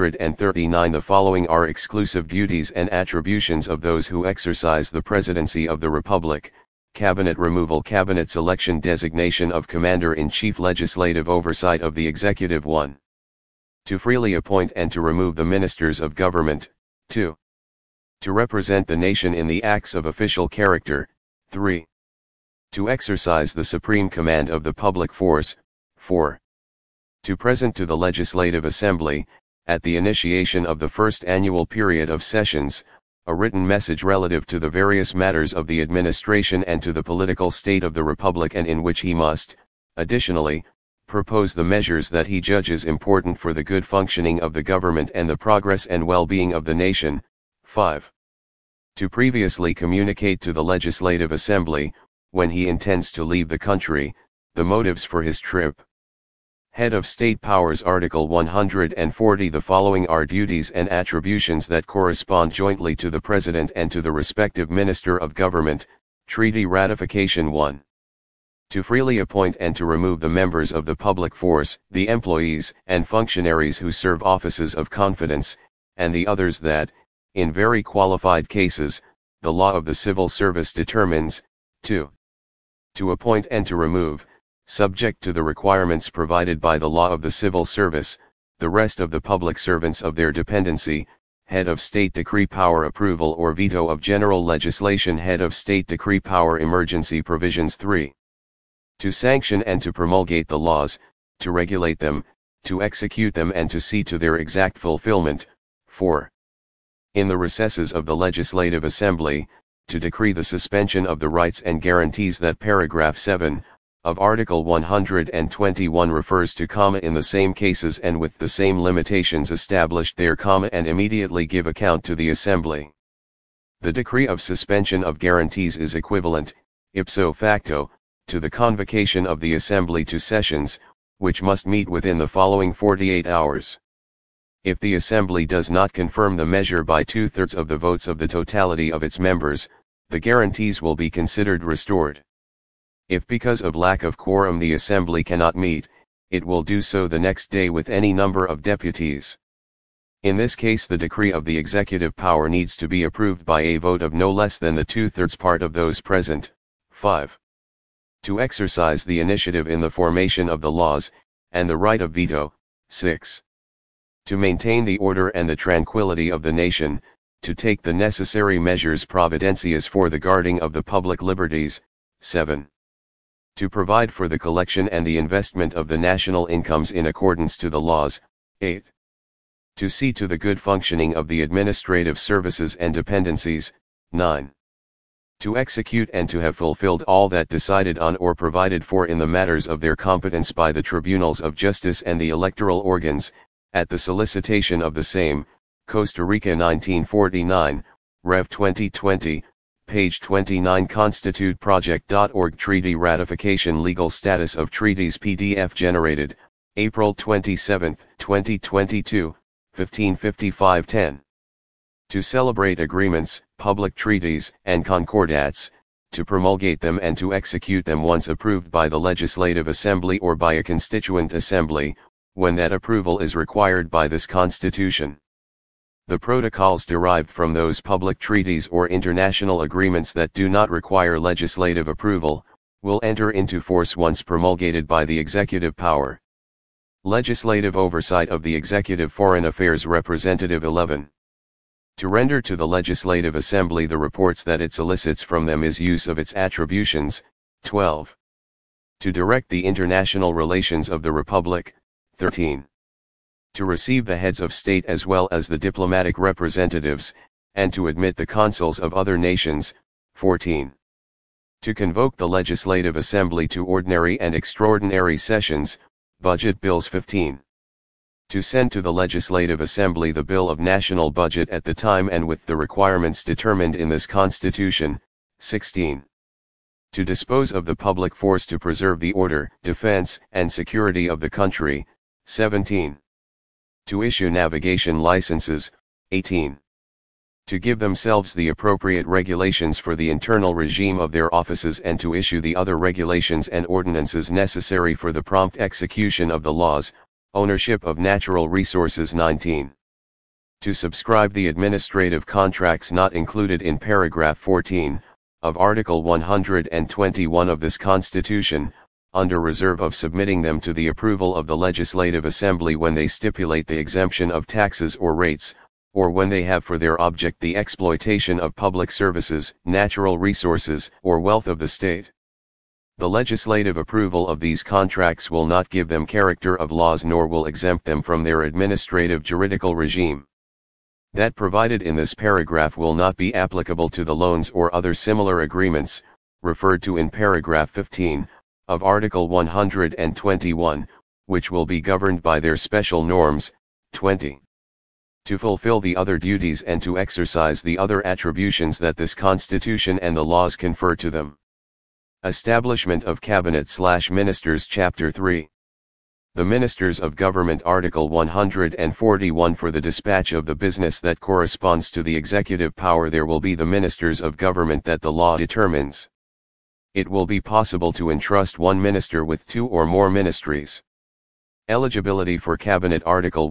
139 The following are exclusive duties and attributions of those who exercise the presidency of the Republic: Cabinet removal, Cabinet selection, designation of Commander-in-Chief, legislative oversight of the executive. 1. To freely appoint and to remove the ministers of government. 2. To represent the nation in the acts of official character. 3. To exercise the supreme command of the public force. 4. To present to the Legislative Assembly, at the initiation of the first annual period of sessions, a written message relative to the various matters of the administration and to the political state of the Republic, and in which he must, additionally, propose the measures that he judges important for the good functioning of the government and the progress and well-being of the nation. 5. To previously communicate to the Legislative Assembly, when he intends to leave the country, the motives for his trip. Head of State Powers. Article 140 The following are duties and attributions that correspond jointly to the President and to the respective Minister of Government. Treaty ratification. 1. To freely appoint and to remove the members of the public force, the employees and functionaries who serve offices of confidence, and the others that, in very qualified cases, the law of the civil service determines. 2. To appoint and to remove, subject to the requirements provided by the law of the civil service, the rest of the public servants of their dependency. Head of State Decree power, approval or veto of general legislation. Head of State Decree power, emergency provisions. 3. To sanction and to promulgate the laws, to regulate them, to execute them and to see to their exact fulfillment. 4. In the recesses of the Legislative Assembly, to decree the suspension of the rights and guarantees that paragraph 7, of Article 121 refers to, in the same cases and with the same limitations established there, and immediately give account to the Assembly. The decree of suspension of guarantees is equivalent, ipso facto, to the convocation of the Assembly to sessions, which must meet within the following 48 hours. If the Assembly does not confirm the measure by 2/3 of the votes of the totality of its members, the guarantees will be considered restored. If because of lack of quorum the Assembly cannot meet, it will do so the next day with any number of deputies. In this case the decree of the executive power needs to be approved by a vote of no less than the 2/3 part of those present. 5. To exercise the initiative in the formation of the laws, and the right of veto. 6. To maintain the order and the tranquility of the nation, to take the necessary measures providentias for the guarding of the public liberties. 7. To provide for the collection and the investment of the national incomes in accordance to the laws. 8. To see to the good functioning of the administrative services and dependencies. 9. To execute and to have fulfilled all that decided on or provided for in the matters of their competence by the tribunals of justice and the electoral organs, at the solicitation of the same. Costa Rica 1949, Rev 2020, page 29. ConstituteProject.org Treaty Ratification Legal Status of Treaties PDF generated, April 27, 2022, 1555-10. To celebrate agreements, public treaties, and concordats, to promulgate them and to execute them once approved by the Legislative Assembly or by a constituent assembly, when that approval is required by this Constitution. The protocols derived from those public treaties or international agreements that do not require legislative approval, will enter into force once promulgated by the executive power. Legislative oversight of the Executive Foreign Affairs Representative 11. To render to the Legislative Assembly the reports that it solicits from them is use of its attributions. 12. To direct the international relations of the Republic. 13. To receive the heads of state as well as the diplomatic representatives, and to admit the consuls of other nations. 14. To convoke the Legislative Assembly to ordinary and extraordinary sessions. Budget Bills 15. To send to the Legislative Assembly the Bill of National Budget at the time and with the requirements determined in this Constitution. 16. To dispose of the public force to preserve the order, defense, and security of the country. 17. To issue navigation licenses. 18. To give themselves the appropriate regulations for the internal regime of their offices and to issue the other regulations and ordinances necessary for the prompt execution of the laws. Ownership of natural resources. 19. To subscribe the administrative contracts not included in paragraph 14, of Article 121 of this Constitution, under reserve of submitting them to the approval of the Legislative Assembly when they stipulate the exemption of taxes or rates, or when they have for their object the exploitation of public services, natural resources, or wealth of the state. The legislative approval of these contracts will not give them character of laws nor will exempt them from their administrative juridical regime. That provided in this paragraph will not be applicable to the loans or other similar agreements, referred to in paragraph 15, of Article 121, which will be governed by their special norms. 20. To fulfill the other duties and to exercise the other attributions that this Constitution and the laws confer to them. Establishment of Cabinet/Ministers Chapter 3. The Ministers of Government Article 141. For the dispatch of the business that corresponds to the executive power there will be the Ministers of Government that the law determines. It will be possible to entrust one minister with 2 or more ministries. Eligibility for Cabinet Article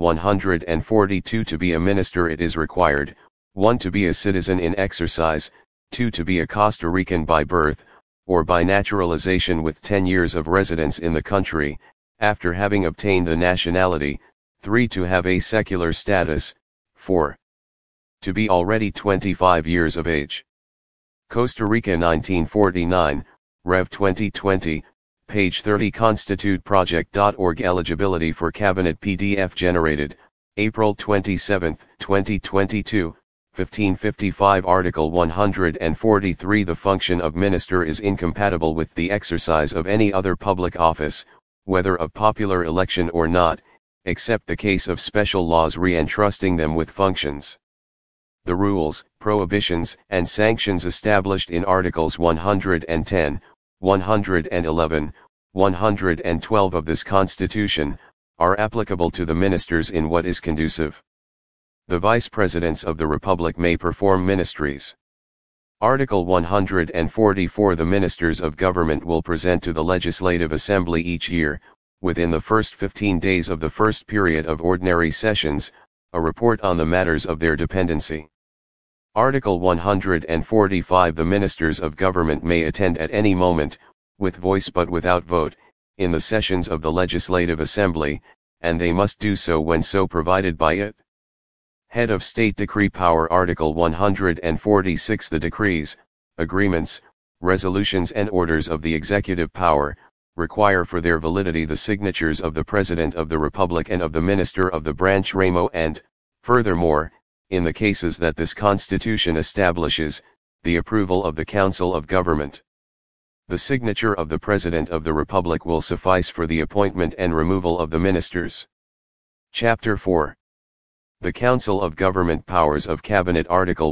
142. To be a minister it is required, 1. To be a citizen in exercise, 2. To be a Costa Rican by birth, or by naturalization with 10 years of residence in the country, after having obtained the nationality, 3. To have a secular status, 4. To be already 25 years of age. Costa Rica 1949, Rev 2020, page 30. ConstituteProject.org Eligibility for Cabinet PDF generated, April 27, 2022, 1555. Article 143. The function of minister is incompatible with the exercise of any other public office, whether of popular election or not, except the case of special laws re-entrusting them with functions. The rules, prohibitions, and sanctions established in Articles 110, 111, 112 of this Constitution, are applicable to the ministers in what is conducive. The Vice Presidents of the Republic may perform ministries. Article 144. The Ministers of Government will present to the Legislative Assembly each year, within the first 15 days of the first period of ordinary sessions, a report on the matters of their dependency. Article 145. The Ministers of Government may attend at any moment, with voice but without vote, in the sessions of the Legislative Assembly, and they must do so when so provided by it. Head of State Decree Power Article 146 The decrees, agreements, resolutions and orders of the executive power, require for their validity the signatures of the President of the Republic and of the Minister of the Branch Remo and, furthermore, in the cases that this Constitution establishes, the approval of the Council of Government. The signature of the President of the Republic will suffice for the appointment and removal of the ministers. Chapter 4. The Council of Government Powers of Cabinet Article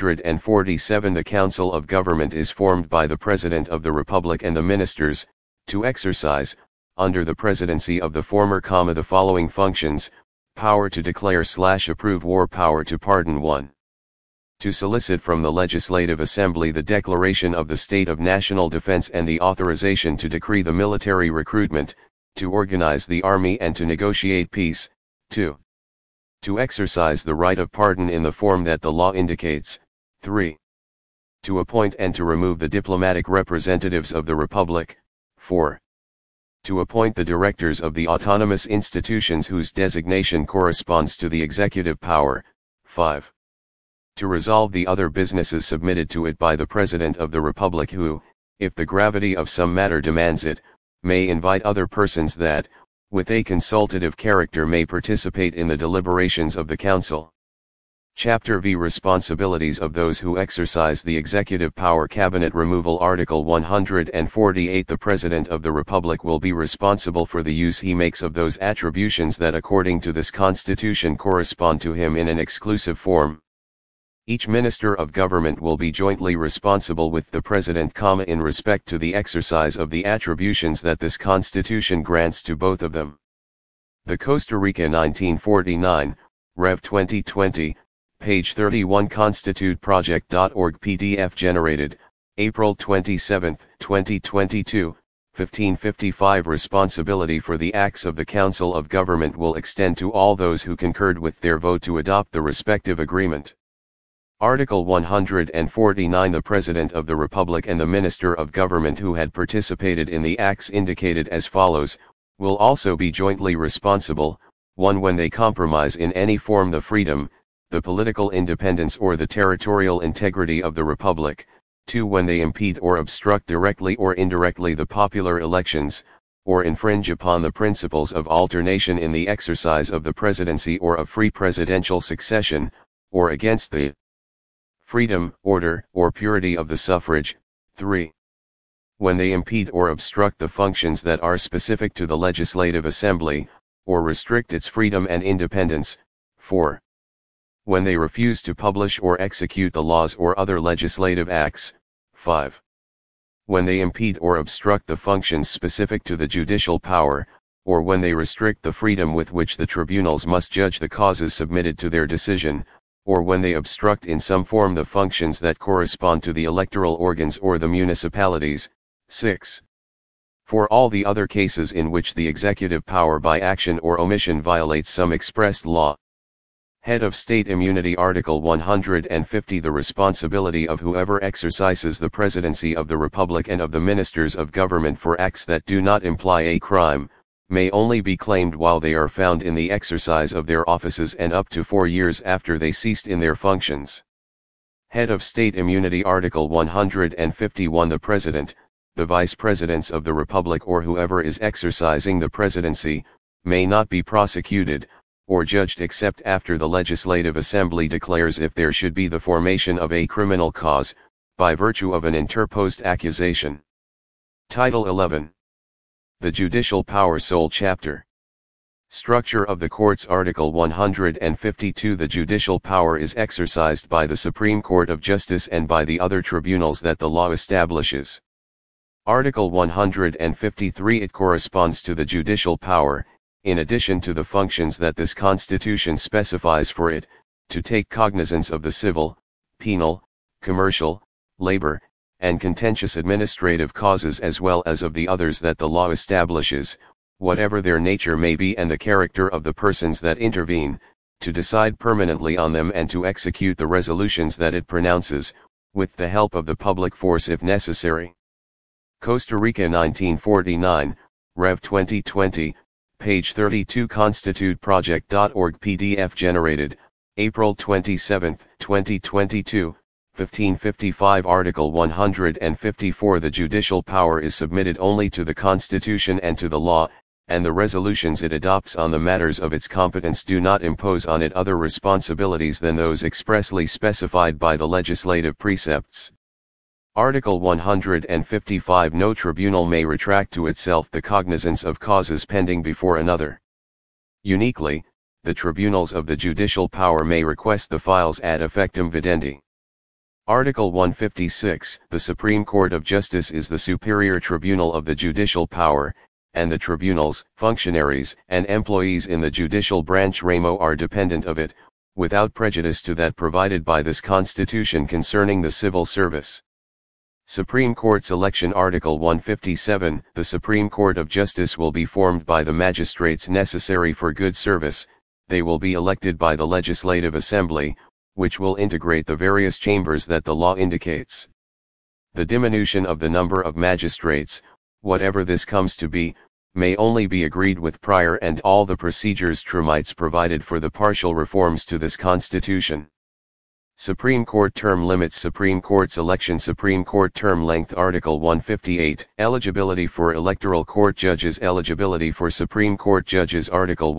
147 The Council of Government is formed by the President of the Republic and the ministers, to exercise, under the presidency of the former, the following functions: power to declare/approve war, power to pardon. 1. To solicit from the Legislative Assembly the declaration of the state of national defense and the authorization to decree the military recruitment, to organize the army and to negotiate peace. 2. To exercise the right of pardon in the form that the law indicates. 3. To appoint and to remove the diplomatic representatives of the Republic. 4. To appoint the directors of the autonomous institutions whose designation corresponds to the executive power. 5. To resolve the other businesses submitted to it by the President of the Republic who, if the gravity of some matter demands it, may invite other persons that, with a consultative character, may participate in the deliberations of the Council. Chapter V. Responsibilities of those who exercise the executive power. Cabinet removal. Article 148 The President of the Republic will be responsible for the use he makes of those attributions that according to this Constitution correspond to him in an exclusive form. Each Minister of Government will be jointly responsible with the President, in respect to the exercise of the attributions that this Constitution grants to both of them. The Costa Rica 1949, Rev 2020, page 31 ConstituteProject.org PDF generated, April 27, 2022, 1555 Responsibility for the acts of the Council of Government will extend to all those who concurred with their vote to adopt the respective agreement. Article 149 The President of the Republic and the Minister of Government who had participated in the acts indicated as follows, will also be jointly responsible: 1. When they compromise in any form the freedom, the political independence or the territorial integrity of the Republic; 2. When they impede or obstruct directly or indirectly the popular elections, or infringe upon the principles of alternation in the exercise of the presidency or of free presidential succession, or against the freedom, order, or purity of the suffrage; 3. When they impede or obstruct the functions that are specific to the Legislative Assembly, or restrict its freedom and independence; 4. When they refuse to publish or execute the laws or other legislative acts; 5. When they impede or obstruct the functions specific to the judicial power, or when they restrict the freedom with which the tribunals must judge the causes submitted to their decision, or when they obstruct in some form the functions that correspond to the electoral organs or the municipalities. 6. For all the other cases in which the executive power by action or omission violates some expressed law. Head of State Immunity. Article 150 The responsibility of whoever exercises the presidency of the Republic and of the ministers of government for acts that do not imply a crime, may only be claimed while they are found in the exercise of their offices and up to 4 years after they ceased in their functions. Head of State Immunity. Article 151 The President, the Vice Presidents of the Republic or whoever is exercising the presidency, may not be prosecuted, or judged except after the Legislative Assembly declares if there should be the formation of a criminal cause, by virtue of an interposed accusation. Title 11. The Judicial Power. Sole Chapter. Structure of the Courts. Article 152 The judicial power is exercised by the Supreme Court of Justice and by the other tribunals that the law establishes. Article 153 It corresponds to the judicial power, in addition to the functions that this Constitution specifies for it, to take cognizance of the civil, penal, commercial, labor, and contentious administrative causes as well as of the others that the law establishes, whatever their nature may be and the character of the persons that intervene, to decide permanently on them and to execute the resolutions that it pronounces, with the help of the public force if necessary. Costa Rica 1949, Rev 2020, page 32 constituteproject.org PDF generated, April 27, 2022, 1555 Article 154 The judicial power is submitted only to the Constitution and to the law, and the resolutions it adopts on the matters of its competence do not impose on it other responsibilities than those expressly specified by the legislative precepts. Article 155 No tribunal may retract to itself the cognizance of causes pending before another. Uniquely, the tribunals of the judicial power may request the files ad effectum videndi. Article 156 The Supreme Court of Justice is the superior tribunal of the judicial power, and the tribunals, functionaries, and employees in the judicial branch ramo are dependent of it, without prejudice to that provided by this Constitution concerning the civil service. Supreme Court Selection Article 157 The Supreme Court of Justice will be formed by the magistrates necessary for good service. They will be elected by the Legislative Assembly, which will integrate the various chambers that the law indicates. The diminution of the number of magistrates, whatever this comes to be, may only be agreed with prior and all the procedures termites provided for the partial reforms to this Constitution. Supreme Court term limits Supreme Court selection Supreme Court term length Article 158 Eligibility for electoral court judges Eligibility for Supreme Court judges Article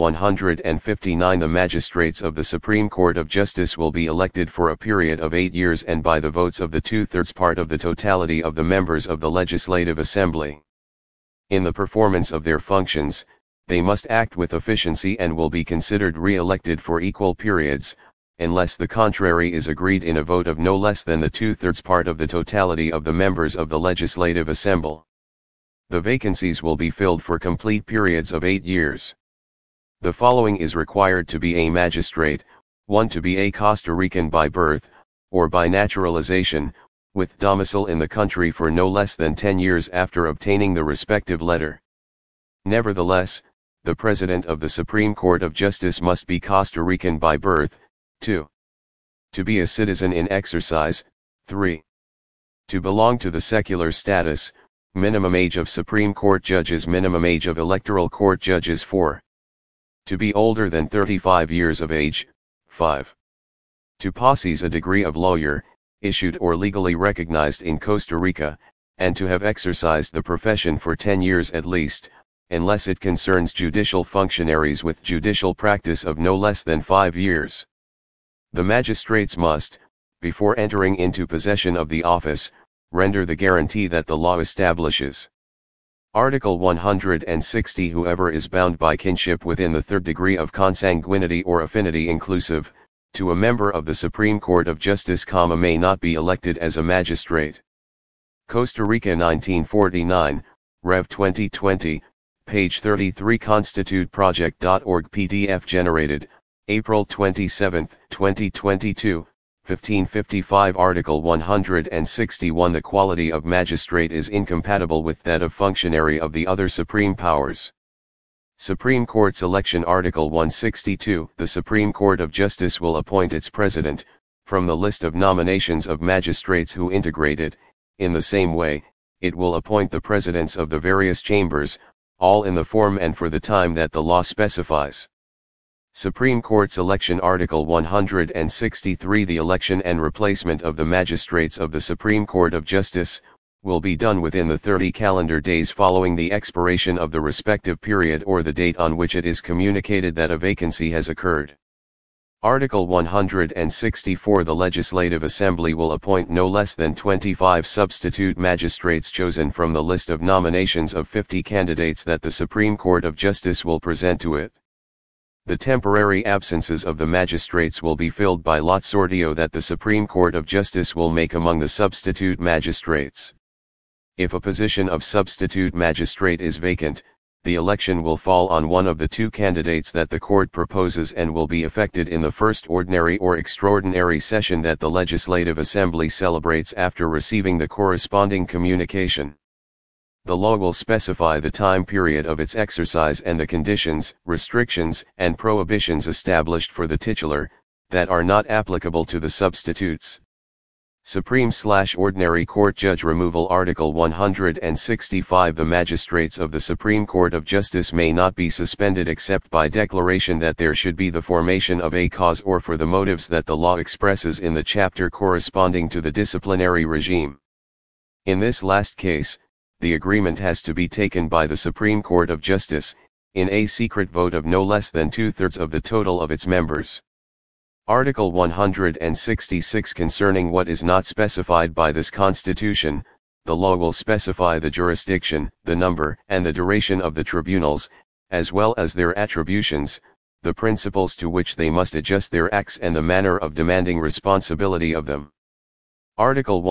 159 The magistrates of the Supreme Court of Justice will be elected for a period of 8 years and by the votes of the 2/3 part of the totality of the members of the Legislative Assembly. In the performance of their functions, they must act with efficiency and will be considered re-elected for equal periods, unless the contrary is agreed in a vote of no less than the 2/3 part of the totality of the members of the Legislative Assembly. The vacancies will be filled for complete periods of 8 years. The following is required to be a magistrate: 1 to be a Costa Rican by birth, or by naturalization, with domicile in the country for no less than 10 years after obtaining the respective letter. Nevertheless, the President of the Supreme Court of Justice must be Costa Rican by birth. 2. To be a citizen in exercise. 3. To belong to the secular status. Minimum age of Supreme Court judges. Minimum age of electoral court judges. 4. To be older than 35 years of age. 5. To possess a degree of lawyer, issued or legally recognized in Costa Rica, and to have exercised the profession for 10 years at least, unless it concerns judicial functionaries with judicial practice of no less than 5 years. The magistrates must, before entering into possession of the office, render the guarantee that the law establishes. Article 160 Whoever is bound by kinship within the 3rd degree of consanguinity or affinity inclusive, to a member of the Supreme Court of Justice, may not be elected as a magistrate. Costa Rica 1949, Rev 2020, page 33 constituteproject.org PDF generated, April 27, 2022, 1555 Article 161 The quality of magistrate is incompatible with that of functionary of the other supreme powers. Supreme Court Selection Article 162 The Supreme Court of Justice will appoint its president, from the list of nominations of magistrates who integrate it. In the same way, it will appoint the presidents of the various chambers, all in the form and for the time that the law specifies. Supreme Court Selection Article 163 The election and replacement of the magistrates of the Supreme Court of Justice will be done within the 30 calendar days following the expiration of the respective period or the date on which it is communicated that a vacancy has occurred. Article 164 The Legislative Assembly will appoint no less than 25 substitute magistrates chosen from the list of nominations of 50 candidates that the Supreme Court of Justice will present to it. The temporary absences of the magistrates will be filled by lot sortio that the Supreme Court of Justice will make among the substitute magistrates. If a position of substitute magistrate is vacant, the election will fall on one of the 2 candidates that the court proposes and will be effected in the first ordinary or extraordinary session that the Legislative Assembly celebrates after receiving the corresponding communication. The law will specify the time period of its exercise and the conditions, restrictions, and prohibitions established for the titular, that are not applicable to the substitutes. Supreme/Ordinary Court Judge Removal Article 165 The magistrates of the Supreme Court of Justice may not be suspended except by declaration that there should be the formation of a cause or for the motives that the law expresses in the chapter corresponding to the disciplinary regime. In this last case, the agreement has to be taken by the Supreme Court of Justice, in a secret vote of no less than 2/3 of the total of its members. Article 166 Concerning what is not specified by this Constitution, the law will specify the jurisdiction, the number and the duration of the tribunals, as well as their attributions, the principles to which they must adjust their acts and the manner of demanding responsibility of them. Article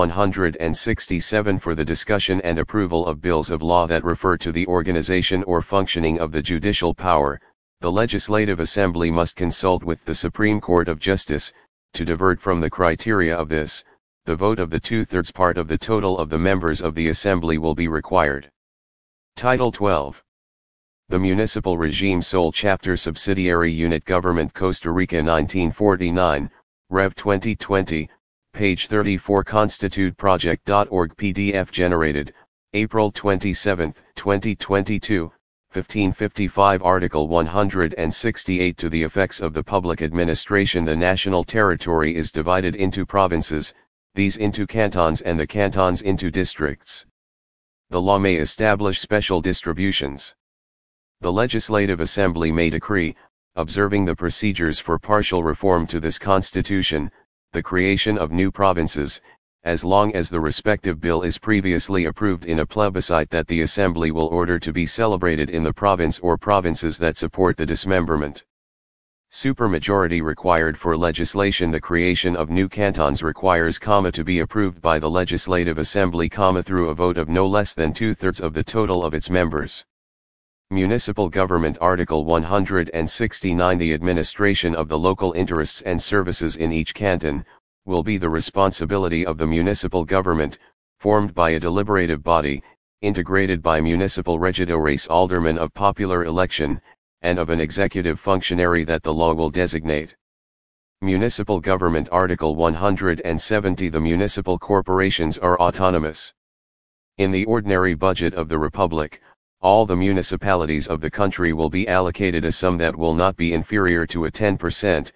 167 For the discussion and approval of bills of law that refer to the organization or functioning of the judicial power, the Legislative Assembly must consult with the Supreme Court of Justice. To divert from the criteria of this, the vote of the 2/3 part of the total of the members of the Assembly will be required. Title 12. The Municipal Regime Sole Chapter Subsidiary Unit Government Costa Rica 1949, Rev 2020, page 34 ConstituteProject.org PDF generated, April 27, 2022. 1555 Article 168 To the effects of the public administration the national territory is divided into provinces, these into cantons and the cantons into districts. The law may establish special distributions. The Legislative Assembly may decree, observing the procedures for partial reform to this Constitution, the creation of new provinces, as long as the respective bill is previously approved in a plebiscite that the Assembly will order to be celebrated in the province or provinces that support the dismemberment. Supermajority required for legislation. The creation of new cantons requires, to be approved by the Legislative Assembly, through a vote of no less than 2/3 of the total of its members. Municipal Government Article 169 The administration of the local interests and services in each canton will be the responsibility of the municipal government, formed by a deliberative body, integrated by municipal regidores aldermen of popular election, and of an executive functionary that the law will designate. Municipal Government Article 170 The municipal corporations are autonomous. In the ordinary budget of the Republic, all the municipalities of the country will be allocated a sum that will not be inferior to a 10%,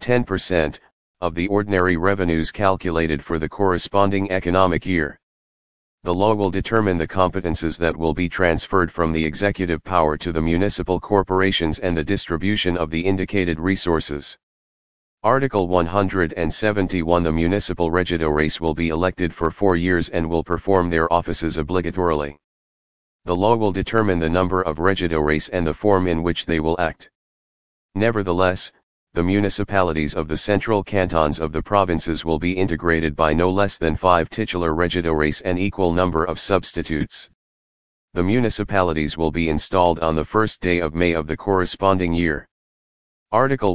of the ordinary revenues calculated for the corresponding economic year. The law will determine the competences that will be transferred from the executive power to the municipal corporations and the distribution of the indicated resources. Article 171 The municipal regidores will be elected for 4 years and will perform their offices obligatorily. The law will determine the number of regidores and the form in which they will act. Nevertheless, the municipalities of the central cantons of the provinces will be integrated by no less than 5 titular regidores and equal number of substitutes. The municipalities will be installed on the first day of May of the corresponding year. Article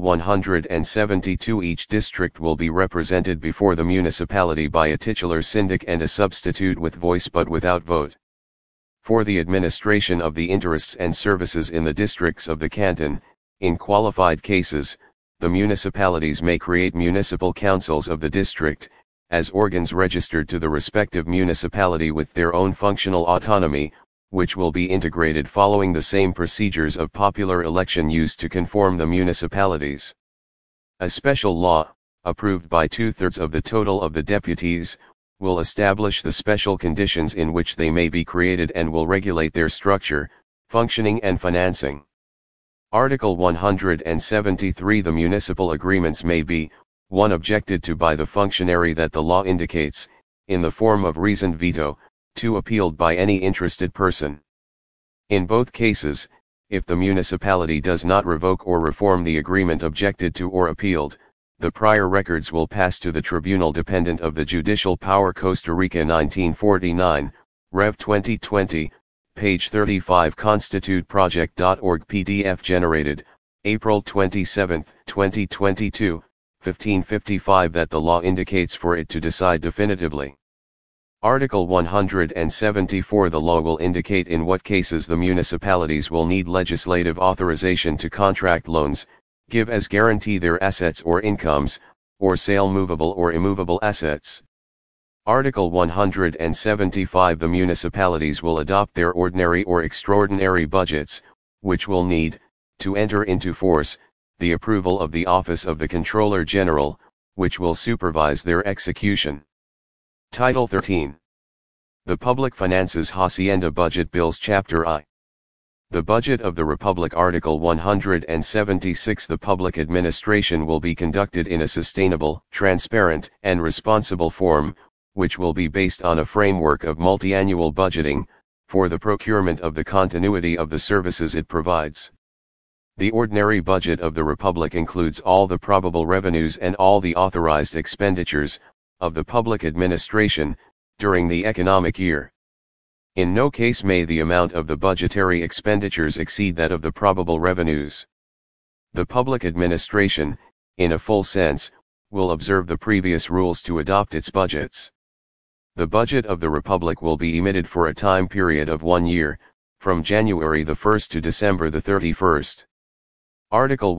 172 Each district will be represented before the municipality by a titular syndic and a substitute with voice but without vote. For the administration of the interests and services in the districts of the canton, in qualified cases, the municipalities may create municipal councils of the district, as organs registered to the respective municipality with their own functional autonomy, which will be integrated following the same procedures of popular election used to conform the municipalities. A special law, approved by 2/3 of the total of the deputies, will establish the special conditions in which they may be created and will regulate their structure, functioning and financing. Article 173 The municipal agreements may be, 1. Objected to by the functionary that the law indicates, in the form of reasoned veto, 2. Appealed by any interested person. In both cases, if the municipality does not revoke or reform the agreement objected to or appealed, the prior records will pass to the tribunal dependent of the judicial power. Costa Rica 1949, Rev 2020, page 35 ConstituteProject.org PDF generated, April 27, 2022, 1555 That the law indicates for it to decide definitively. Article 174 The law will indicate in what cases the municipalities will need legislative authorization to contract loans, give as guarantee their assets or incomes, or sale movable or immovable assets. Article 175. The municipalities will adopt their ordinary or extraordinary budgets, which will need, to enter into force, the approval of the Office of the Comptroller General, which will supervise their execution. Title 13. The Public Finances Hacienda Budget Bills Chapter I. The Budget of the Republic. Article 176. The public administration will be conducted in a sustainable, transparent, and responsible form, which will be based on a framework of multi-annual budgeting, for the procurement of the continuity of the services it provides. The ordinary budget of the Republic includes all the probable revenues and all the authorized expenditures, of the public administration, during the economic year. In no case may the amount of the budgetary expenditures exceed that of the probable revenues. The public administration, in a full sense, will observe the previous rules to adopt its budgets. The budget of the Republic will be emitted for a time period of 1 year, from January 1 to December 31. Article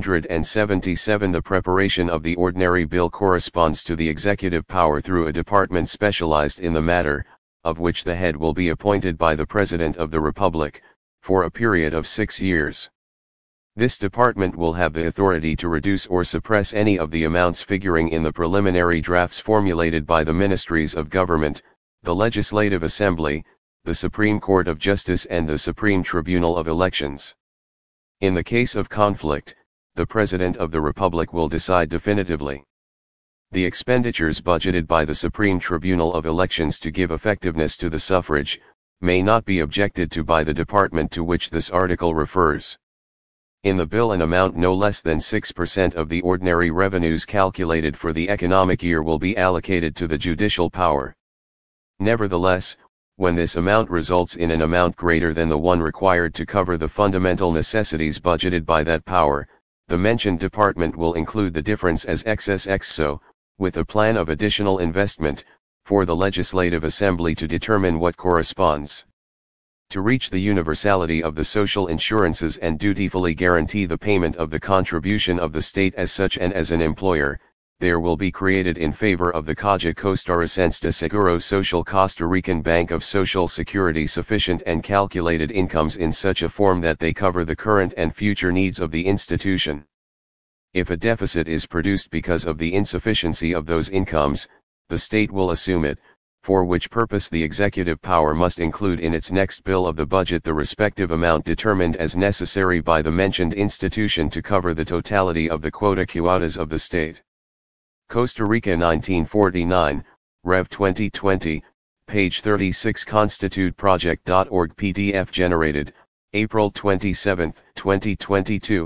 177. The preparation of the ordinary bill corresponds to the executive power through a department specialized in the matter, of which the head will be appointed by the President of the Republic, for a period of 6 years. This department will have the authority to reduce or suppress any of the amounts figuring in the preliminary drafts formulated by the Ministries of Government, the Legislative Assembly, the Supreme Court of Justice and the Supreme Tribunal of Elections. In the case of conflict, the President of the Republic will decide definitively. The expenditures budgeted by the Supreme Tribunal of Elections to give effectiveness to the suffrage, may not be objected to by the department to which this article refers. In the bill, an amount no less than 6% of the ordinary revenues calculated for the economic year will be allocated to the judicial power. Nevertheless, when this amount results in an amount greater than the one required to cover the fundamental necessities budgeted by that power, the mentioned department will include the difference as excess exso, with a plan of additional investment, for the Legislative Assembly to determine what corresponds. To reach the universality of the social insurances and dutifully guarantee the payment of the contribution of the state as such and as an employer, there will be created in favor of the Caja Costarricense de Seguro Social Costa Rican Bank of Social Security sufficient and calculated incomes in such a form that they cover the current and future needs of the institution. If a deficit is produced because of the insufficiency of those incomes, the state will assume it, for which purpose the executive power must include in its next bill of the budget the respective amount determined as necessary by the mentioned institution to cover the totality of the quotas of the state. Costa Rica 1949, Rev 2020, page 36 constituteproject.org PDF generated, April 27, 2022,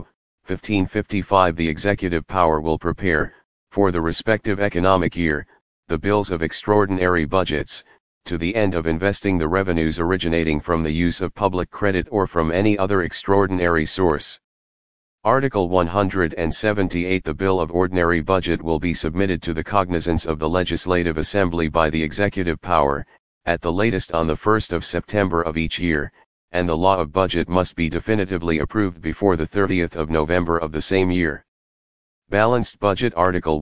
1555. The executive power will prepare, for the respective economic year, the bills of extraordinary budgets, to the end of investing the revenues originating from the use of public credit or from any other extraordinary source. Article 178. The bill of ordinary budget will be submitted to the cognizance of the Legislative Assembly by the executive power, at the latest on the 1st of September of each year, and the law of budget must be definitively approved before the 30th of November of the same year. Balanced budget. Article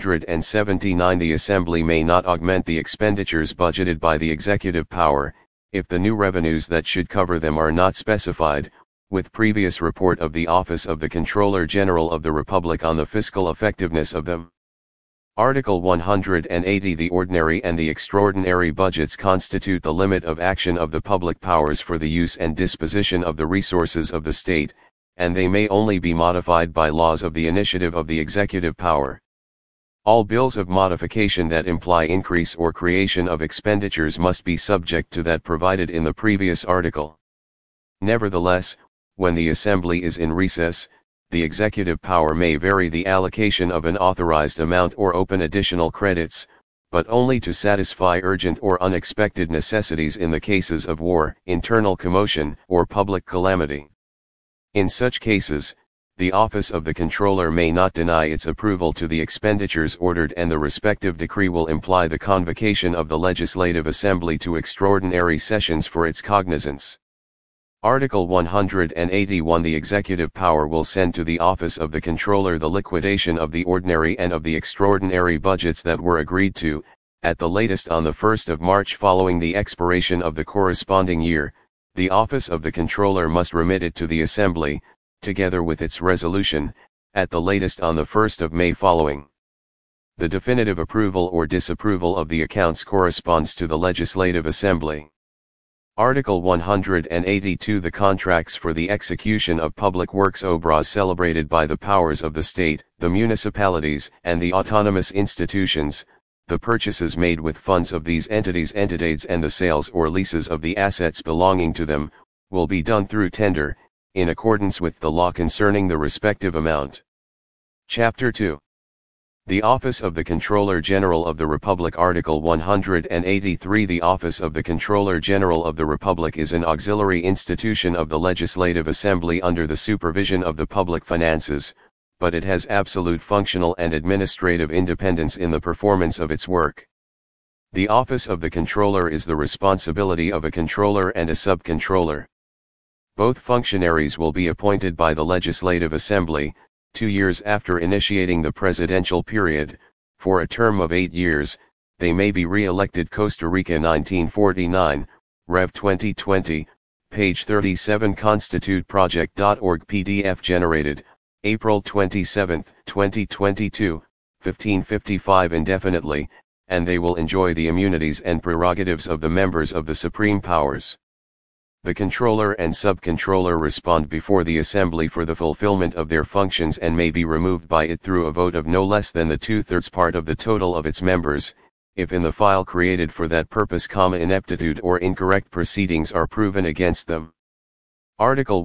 179. The Assembly may not augment the expenditures budgeted by the executive power, if the new revenues that should cover them are not specified, with previous report of the Office of the Comptroller General of the Republic on the fiscal effectiveness of them. Article 180. The ordinary and the extraordinary budgets constitute the limit of action of the public powers for the use and disposition of the resources of the state, and they may only be modified by laws of the initiative of the executive power. All bills of modification that imply increase or creation of expenditures must be subject to that provided in the previous article. Nevertheless, when the Assembly is in recess, the executive power may vary the allocation of an authorized amount or open additional credits, but only to satisfy urgent or unexpected necessities in the cases of war, internal commotion, or public calamity. In such cases, the Office of the Comptroller may not deny its approval to the expenditures ordered, and the respective decree will imply the convocation of the Legislative Assembly to extraordinary sessions for its cognizance. Article 181. The executive power will send to the Office of the Comptroller the liquidation of the ordinary and of the extraordinary budgets that were agreed to, at the latest on the 1st of March following the expiration of the corresponding year, the office of the Controller must remit it to the Assembly, together with its resolution, at the latest on the 1st of May following. The definitive approval or disapproval of the accounts corresponds to the Legislative Assembly. Article 182. The contracts for the execution of public works obras celebrated by the powers of the state, the municipalities, and the autonomous institutions, the purchases made with funds of these entities and the sales or leases of the assets belonging to them, will be done through tender, in accordance with the law concerning the respective amount. Chapter 2. The Office of the Controller General of the Republic. Article 183. The Office of the Controller General of the Republic is an auxiliary institution of the Legislative Assembly under the supervision of the public finances, but it has absolute functional and administrative independence in the performance of its work. The office of the Controller is the responsibility of a Controller and a Sub-Controller. Both functionaries will be appointed by the Legislative Assembly, 2 years after initiating the presidential period, for a term of 8 years. They may be re-elected. Costa Rica 1949, Rev 2020, page 37. ConstituteProject.org PDF generated, April 27, 2022, 1555 indefinitely, and they will enjoy the immunities and prerogatives of the members of the supreme powers. The Controller and Sub-Controller respond before the Assembly for the fulfillment of their functions and may be removed by it through a vote of no less than the 2/3 part of the total of its members, if in the file created for that purpose, ineptitude or incorrect proceedings are proven against them. Article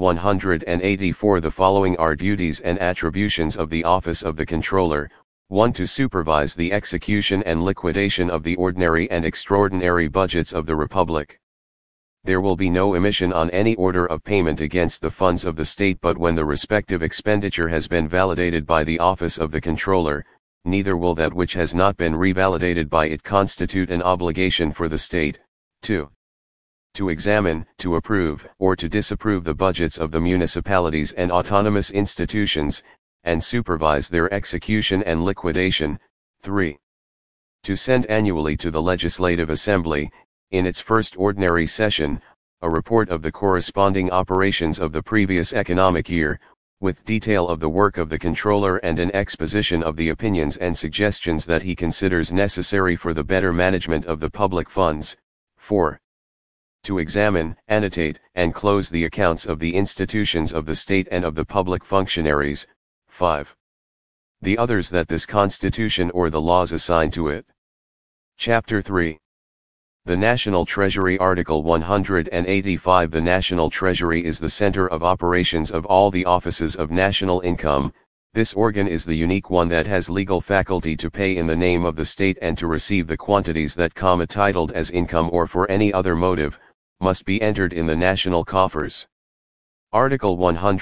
184. The following are duties and attributions of the Office of the Controller: 1. To supervise the execution and liquidation of the ordinary and extraordinary budgets of the Republic. There will be no emission on any order of payment against the funds of the state but when the respective expenditure has been validated by the Office of the Controller, neither will that which has not been revalidated by it constitute an obligation for the state. 2. To examine, to approve, or to disapprove the budgets of the municipalities and autonomous institutions, and supervise their execution and liquidation. 3. To send annually to the Legislative Assembly, in its first ordinary session, a report of the corresponding operations of the previous economic year, with detail of the work of the Controller and an exposition of the opinions and suggestions that he considers necessary for the better management of the public funds. 4. To examine, annotate, and close the accounts of the institutions of the state and of the public functionaries. 5. The others that this Constitution or the laws assign to it. Chapter 3. The National Treasury. Article 185. The National Treasury is the center of operations of all the offices of national income. This organ is the unique one that has legal faculty to pay in the name of the state and to receive the quantities that, titled as income or for any other motive, must be entered in the national coffers. Article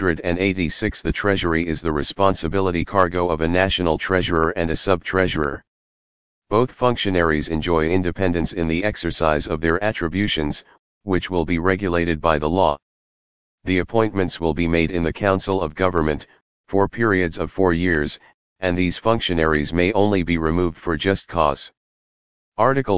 186. The Treasury is the responsibility cargo of a national treasurer and a sub-treasurer. Both functionaries enjoy independence in the exercise of their attributions, which will be regulated by the law. The appointments will be made in the Council of Government, for periods of 4 years, and these functionaries may only be removed for just cause. Article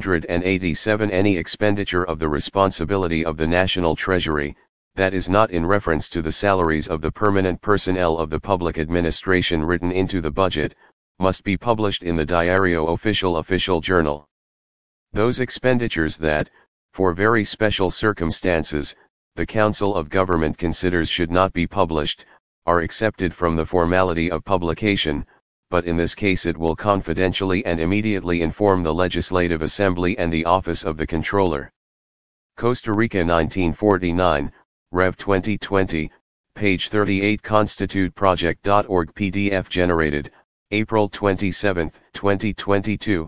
187. Any expenditure of the responsibility of the National Treasury, that is not in reference to the salaries of the permanent personnel of the public administration written into the budget, must be published in the Diario Official Journal. Those expenditures that, for very special circumstances, the Council of Government considers should not be published, are excepted from the formality of publication, but in this case it will confidentially and immediately inform the Legislative Assembly and the Office of the Controller. Costa Rica 1949, Rev 2020, page 38. ConstituteProject.org PDF generated, April 27, 2022,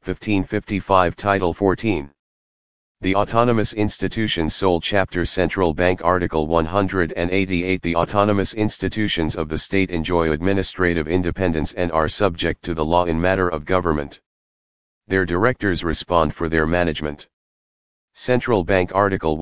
1555. Title 14. The Autonomous Institutions Sole Chapter Central Bank. Article 188. The autonomous institutions of the state enjoy administrative independence and are subject to the law in matter of government. Their directors respond for their management. Central Bank. Article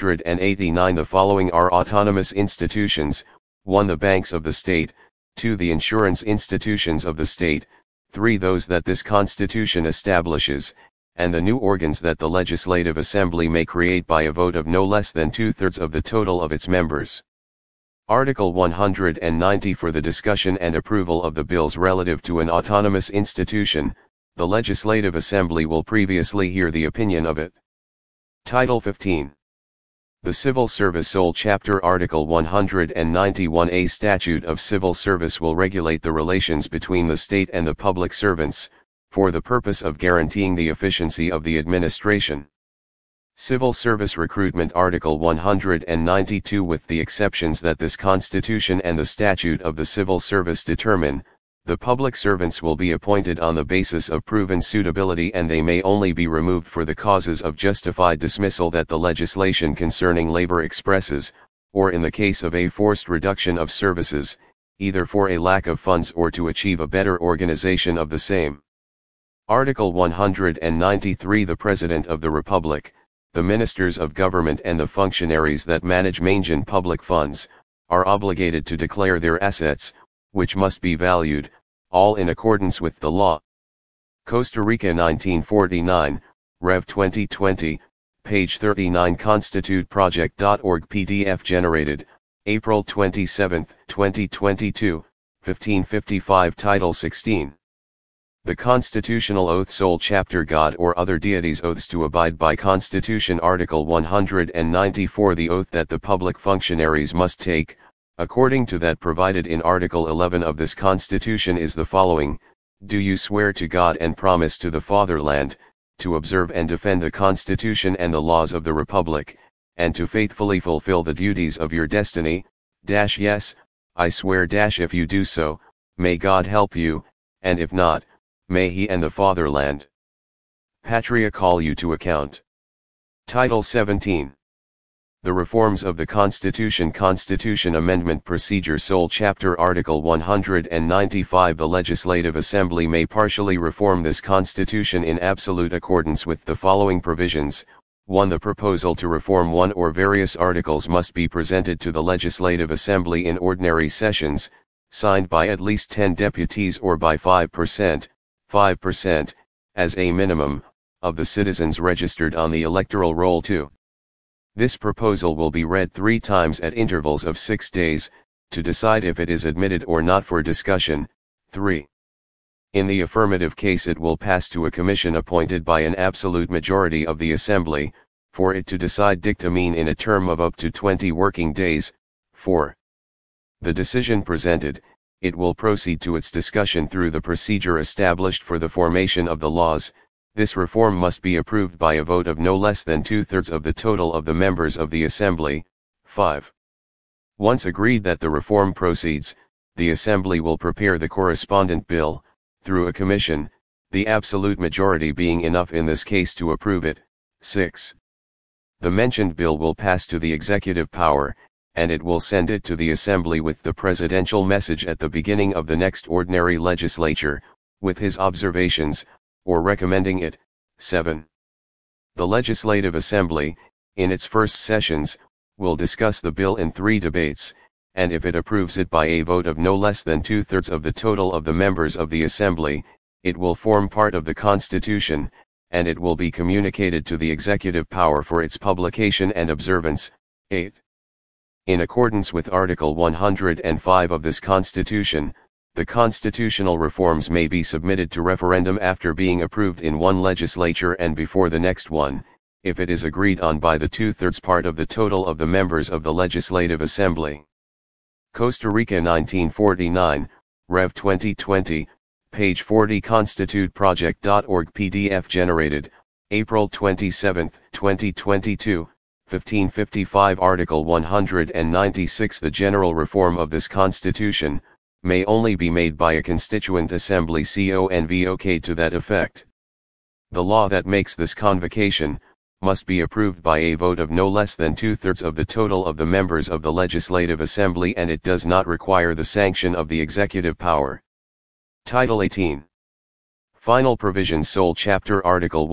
189. The following are autonomous institutions: 1. The banks of the state, 2. The insurance institutions of the state, 3. Those that this Constitution establishes, and the new organs that the Legislative Assembly may create by a vote of no less than 2/3 of the total of its members. Article 190. For the discussion and approval of the bills relative to an autonomous institution, the Legislative Assembly will previously hear the opinion of it. Title 15. The Civil Service Sole Chapter. Article 191A Statute of Civil Service will regulate the relations between the state and the public servants, for the purpose of guaranteeing the efficiency of the administration. Civil Service Recruitment. Article 192. With the exceptions that this Constitution and the Statute of the Civil Service determine, the public servants will be appointed on the basis of proven suitability, and they may only be removed for the causes of justified dismissal that the legislation concerning labor expresses, or in the case of a forced reduction of services, either for a lack of funds or to achieve a better organization of the same. Article 193. The President of the Republic, the ministers of government and the functionaries that manage main public funds, are obligated to declare their assets, which must be valued, all in accordance with the law. Costa Rica 1949, Rev 2020, page 39. ConstituteProject.org PDF generated, April 27, 2022, 1555. Title 16. The Constitutional Oath. Sole Chapter. God or other deities. Oaths to abide by Constitution. Article 194. The oath that the public functionaries must take, according to that provided in Article 11 of this Constitution, is the following: Do you swear to God and promise to the fatherland, to observe and defend the Constitution and the laws of the Republic, and to faithfully fulfill the duties of your destiny? Yes, I swear. If you do so, may God help you, and if not, may He and the fatherland Patria call you to account. Title 17. The Reforms of the Constitution. Constitution Amendment Procedure. Sole Chapter. Article 195. The Legislative Assembly may partially reform this Constitution in absolute accordance with the following provisions. 1. The proposal to reform one or various articles must be presented to the Legislative Assembly in ordinary sessions, signed by at least 10 deputies or by 5%, as a minimum, of the citizens registered on the electoral roll. 2. This proposal will be read 3 times at intervals of 6 days, to decide if it is admitted or not for discussion. 3. In the affirmative case it will pass to a commission appointed by an absolute majority of the Assembly, for it to decide dictamen in a term of up to 20 working days. 4. The decision presented, it will proceed to its discussion through the procedure established for the formation of the laws. This reform must be approved by a vote of no less than 2/3 of the total of the members of the Assembly. 5. Once agreed that the reform proceeds, the Assembly will prepare the correspondent bill, through a commission, the absolute majority being enough in this case to approve it. 6. The mentioned bill will pass to the executive power, and it will send it to the Assembly with the presidential message at the beginning of the next ordinary legislature, with his observations, or recommending it. 7. The Legislative Assembly, in its first sessions, will discuss the bill in 3 debates, and if it approves it by a vote of no less than 2/3 of the total of the members of the Assembly, it will form part of the Constitution, and it will be communicated to the executive power for its publication and observance. 8. In accordance with Article 105 of this Constitution, the constitutional reforms may be submitted to referendum after being approved in one legislature and before the next one, if it is agreed on by the 2/3 part of the total of the members of the Legislative Assembly. Costa Rica 1949, Rev 2020, page 40. ConstituteProject.org PDF generated, April 27, 2022, 1555. Article 196. The general reform of this Constitution may only be made by a constituent assembly convoke to that effect. The law that makes this convocation must be approved by a vote of no less than 2/3 of the total of the members of the Legislative Assembly, and it does not require the sanction of the executive power. Title 18. Final Provisions. Sole Chapter. Article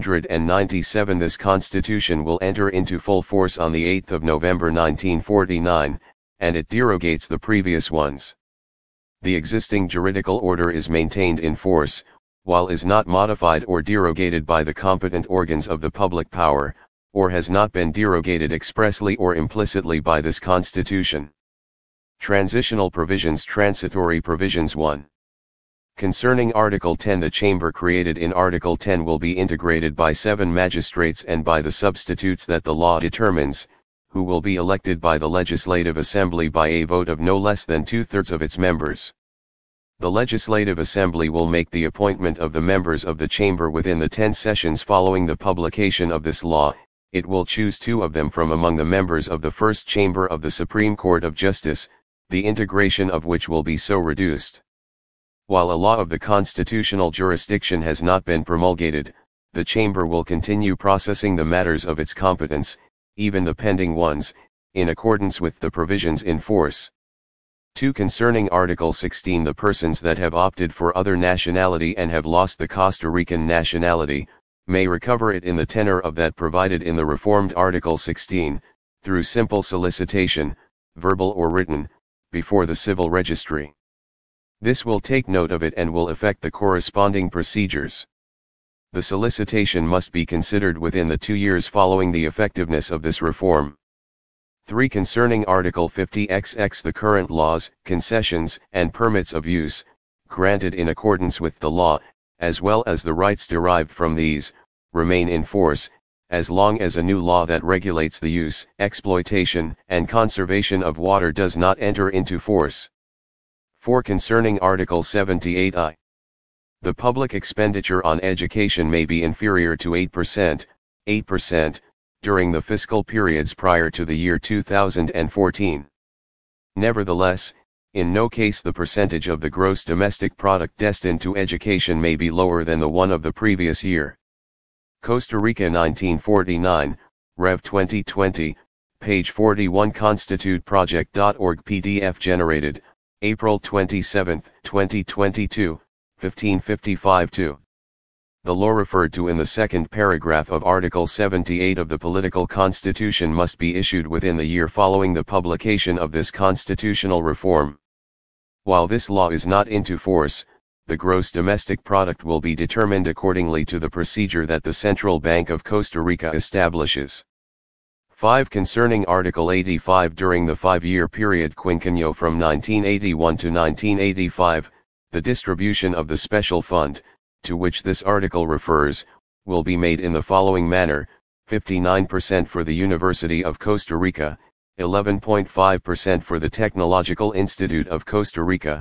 197. This Constitution will enter into full force on the 8th of November 1949, and it derogates the previous ones. the existing juridical order is maintained in force, while is not modified or derogated by the competent organs of the public power, or has not been derogated expressly or implicitly by this Constitution. Transitional Provisions. Transitory Provisions. 1. Concerning Article 10, the chamber created in Article 10 will be integrated by 7 magistrates and by the substitutes that the law determines, who will be elected by the Legislative Assembly by a vote of no less than 2/3 of its members. The Legislative Assembly will make the appointment of the members of the chamber within the 10 sessions following the publication of this law. It will choose 2 of them from among the members of the first chamber of the Supreme Court of Justice, the integration of which will be so reduced. While a law of the constitutional jurisdiction has not been promulgated, the chamber will continue processing the matters of its competence, even the pending ones, in accordance with the provisions in force. 2. Concerning Article 16, the persons that have opted for other nationality and have lost the Costa Rican nationality, may recover it in the tenor of that provided in the reformed Article 16, through simple solicitation, verbal or written, before the civil registry. This will take note of it and will affect the corresponding procedures. The solicitation must be considered within the 2 years following the effectiveness of this reform. 3. Concerning Article 50XX, the current laws, concessions, and permits of use, granted in accordance with the law, as well as the rights derived from these, remain in force, as long as a new law that regulates the use, exploitation, and conservation of water does not enter into force. 4. Concerning Article 78I. The public expenditure on education may be inferior to 8%, during the fiscal periods prior to the year 2014. Nevertheless, in no case the percentage of the gross domestic product destined to education may be lower than the one of the previous year. Costa Rica 1949, Rev 2020, page 41 constituteproject.org PDF generated, April 27, 2022, 1555-2. The law referred to in the second paragraph of Article 78 of the Political Constitution must be issued within the year following the publication of this constitutional reform. While this law is not into force, the gross domestic product will be determined accordingly to the procedure that the Central Bank of Costa Rica establishes. 5. Concerning Article 85, during the 5-year period quinquenio from 1981 to 1985, the distribution of the special fund, to which this article refers, will be made in the following manner: 59% for the University of Costa Rica, 11.5% for the Technological Institute of Costa Rica,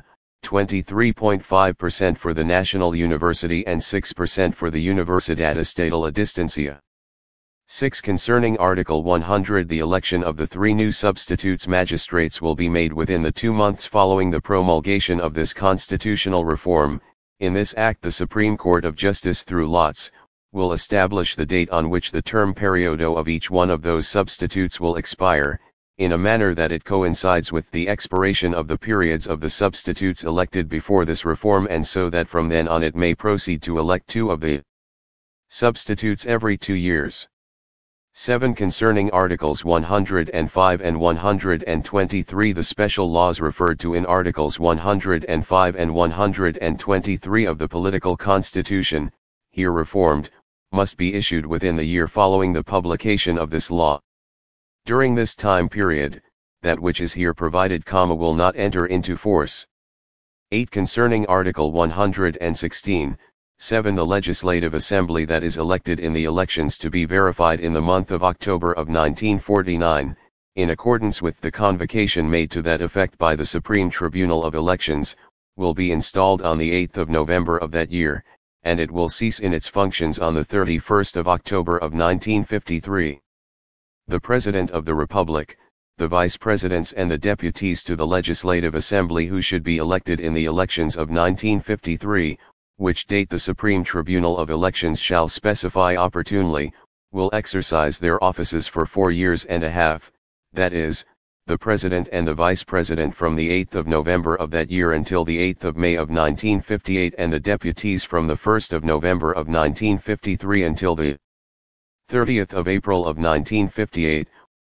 23.5% for the National University and 6% for the Universidad Estatal a Distancia. 6. Concerning Article 100, the election of the 3 new substitutes magistrates will be made within the 2 months following the promulgation of this constitutional reform. In this act the Supreme Court of Justice through lots, will establish the date on which the term periodo of each one of those substitutes will expire, in a manner that it coincides with the expiration of the periods of the substitutes elected before this reform, and so that from then on it may proceed to elect 2 of the substitutes every 2 years. 7. Concerning Articles 105 and 123, the special laws referred to in Articles 105 and 123 of the Political Constitution, here reformed, must be issued within the year following the publication of this law. During this time period, that which is here provided, will not enter into force. 8. Concerning Article 116, 7. The Legislative Assembly that is elected in the elections to be verified in the month of October of 1949, in accordance with the convocation made to that effect by the Supreme Tribunal of Elections, will be installed on the 8th of November of that year, and it will cease in its functions on the 31st of October of 1953. The President of the Republic, the Vice Presidents and the deputies to the Legislative Assembly who should be elected in the elections of 1953, which date the Supreme Tribunal of Elections shall specify opportunely, will exercise their offices for 4 years and a half, that is, the President and the Vice President from the 8th of November of that year until the 8th of May of 1958, and the deputies from the 1st of November of 1953 until the 30th of April of 1958,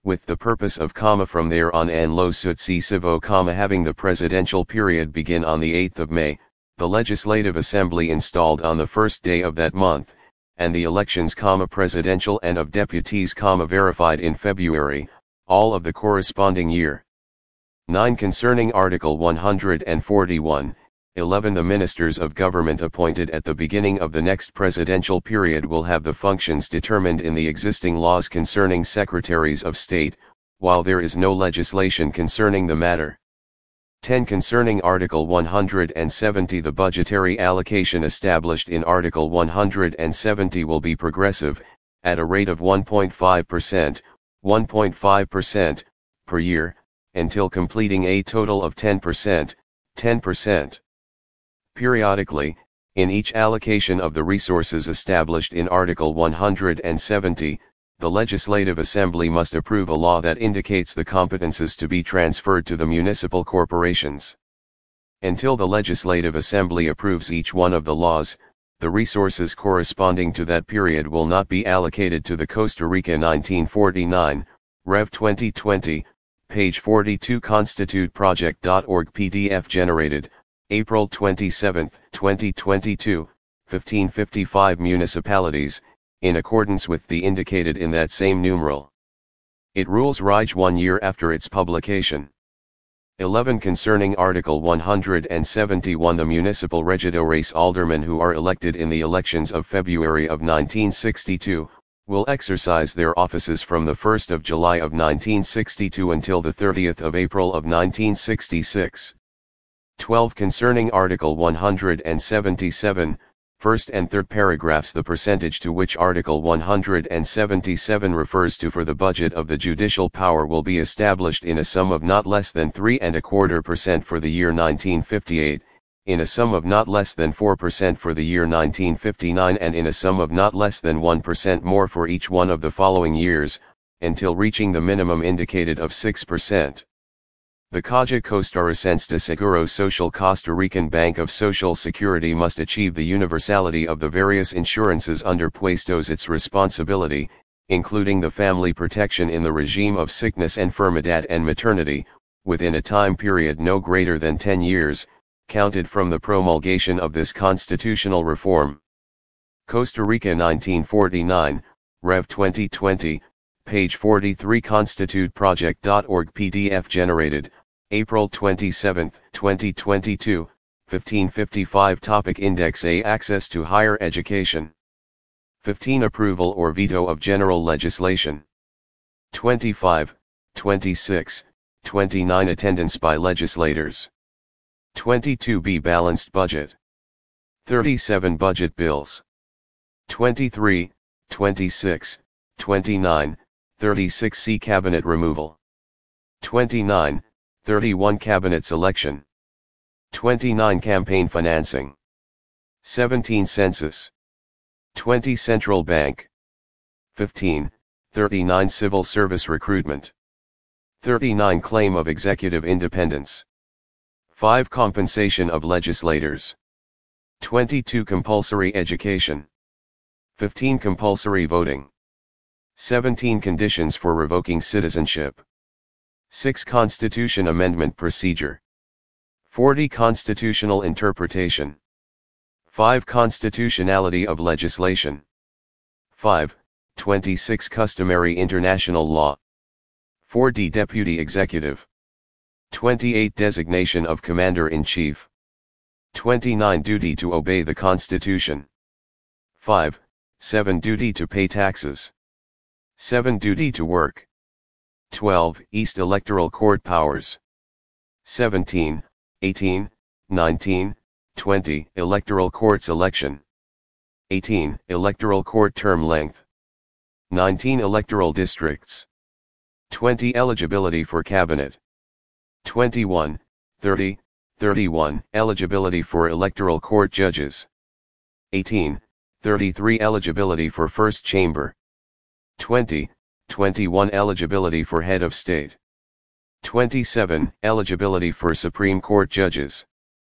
with the purpose of from there on and lo successivo having the presidential period begin on the 8th of May, the Legislative Assembly installed on the first day of that month, and the elections presidential and of deputies verified in February, all of the corresponding year. 9. Concerning Article 141, 11. The ministers of government appointed at the beginning of the next presidential period will have the functions determined in the existing laws concerning secretaries of state, while there is no legislation concerning the matter. 10. Concerning Article 170, the budgetary allocation established in Article 170 will be progressive, at a rate of 1.5%, 1.5%, per year, until completing a total of 10%, 10%. Periodically, in each allocation of the resources established in Article 170, the Legislative Assembly must approve a law that indicates the competences to be transferred to the municipal corporations. Until the Legislative Assembly approves each one of the laws, the resources corresponding to that period will not be allocated to the Costa Rica 1949, Rev 2020, page 42 constituteproject.org PDF generated, April 27, 2022, 1555 municipalities, in accordance with the indicated in that same numeral. It rules Rij 1 year after its publication. 11. Concerning Article 171, the municipal regidores aldermen who are elected in the elections of February of 1962, will exercise their offices from the 1st of July of 1962 until the 30th of April of 1966. 12. Concerning Article 177, first and third paragraphs, the percentage to which Article 177 refers to for the budget of the judicial power will be established in a sum of not less than 3.25% for the year 1958, in a sum of not less than 4% for the year 1959, and in a sum of not less than 1% more for each one of the following years, until reaching the minimum indicated of 6%. The Caja Costarricense de Seguro Social Costa Rican Bank of Social Security must achieve the universality of the various insurances under puestos its responsibility, including the family protection in the regime of sickness, enfermedad and maternity, within a time period no greater than 10 years, counted from the promulgation of this constitutional reform. Costa Rica 1949, Rev 2020, page 43 constituteproject.org PDF generated, April 27, 2022, 1555 Topic Index A. Access to higher education. 15. Approval or veto of general legislation. 25, 26, 29. Attendance by legislators. 22b. Balanced budget. 37. Budget bills. 23, 26, 29, 36c. Cabinet removal. 29, 31. Cabinet selection. 29. Campaign financing. 17. Census. 20. Central bank. 15, 39. Civil service recruitment. 39. Claim of executive independence. 5. Compensation of legislators. 22. Compulsory education. 15. Compulsory voting. 17. Conditions for revoking citizenship. 6. Constitution amendment procedure. 40. Constitutional interpretation. 5. Constitutionality of legislation. 5. 26. Customary international law. 4d. Deputy executive. 28. Designation of commander-in-chief. 29. Duty to obey the Constitution. 5. 7. Duty to pay taxes. 7. Duty to work. 12. East Electoral Court powers. 17, 18, 19, 20. Electoral Court selection. 18. Electoral Court term length. 19. Electoral districts. 20. Eligibility for cabinet. 21, 30, 31. Eligibility for Electoral Court judges. 18, 33. Eligibility for first chamber. 20, 21. Eligibility for head of state. 27. Eligibility for Supreme Court judges.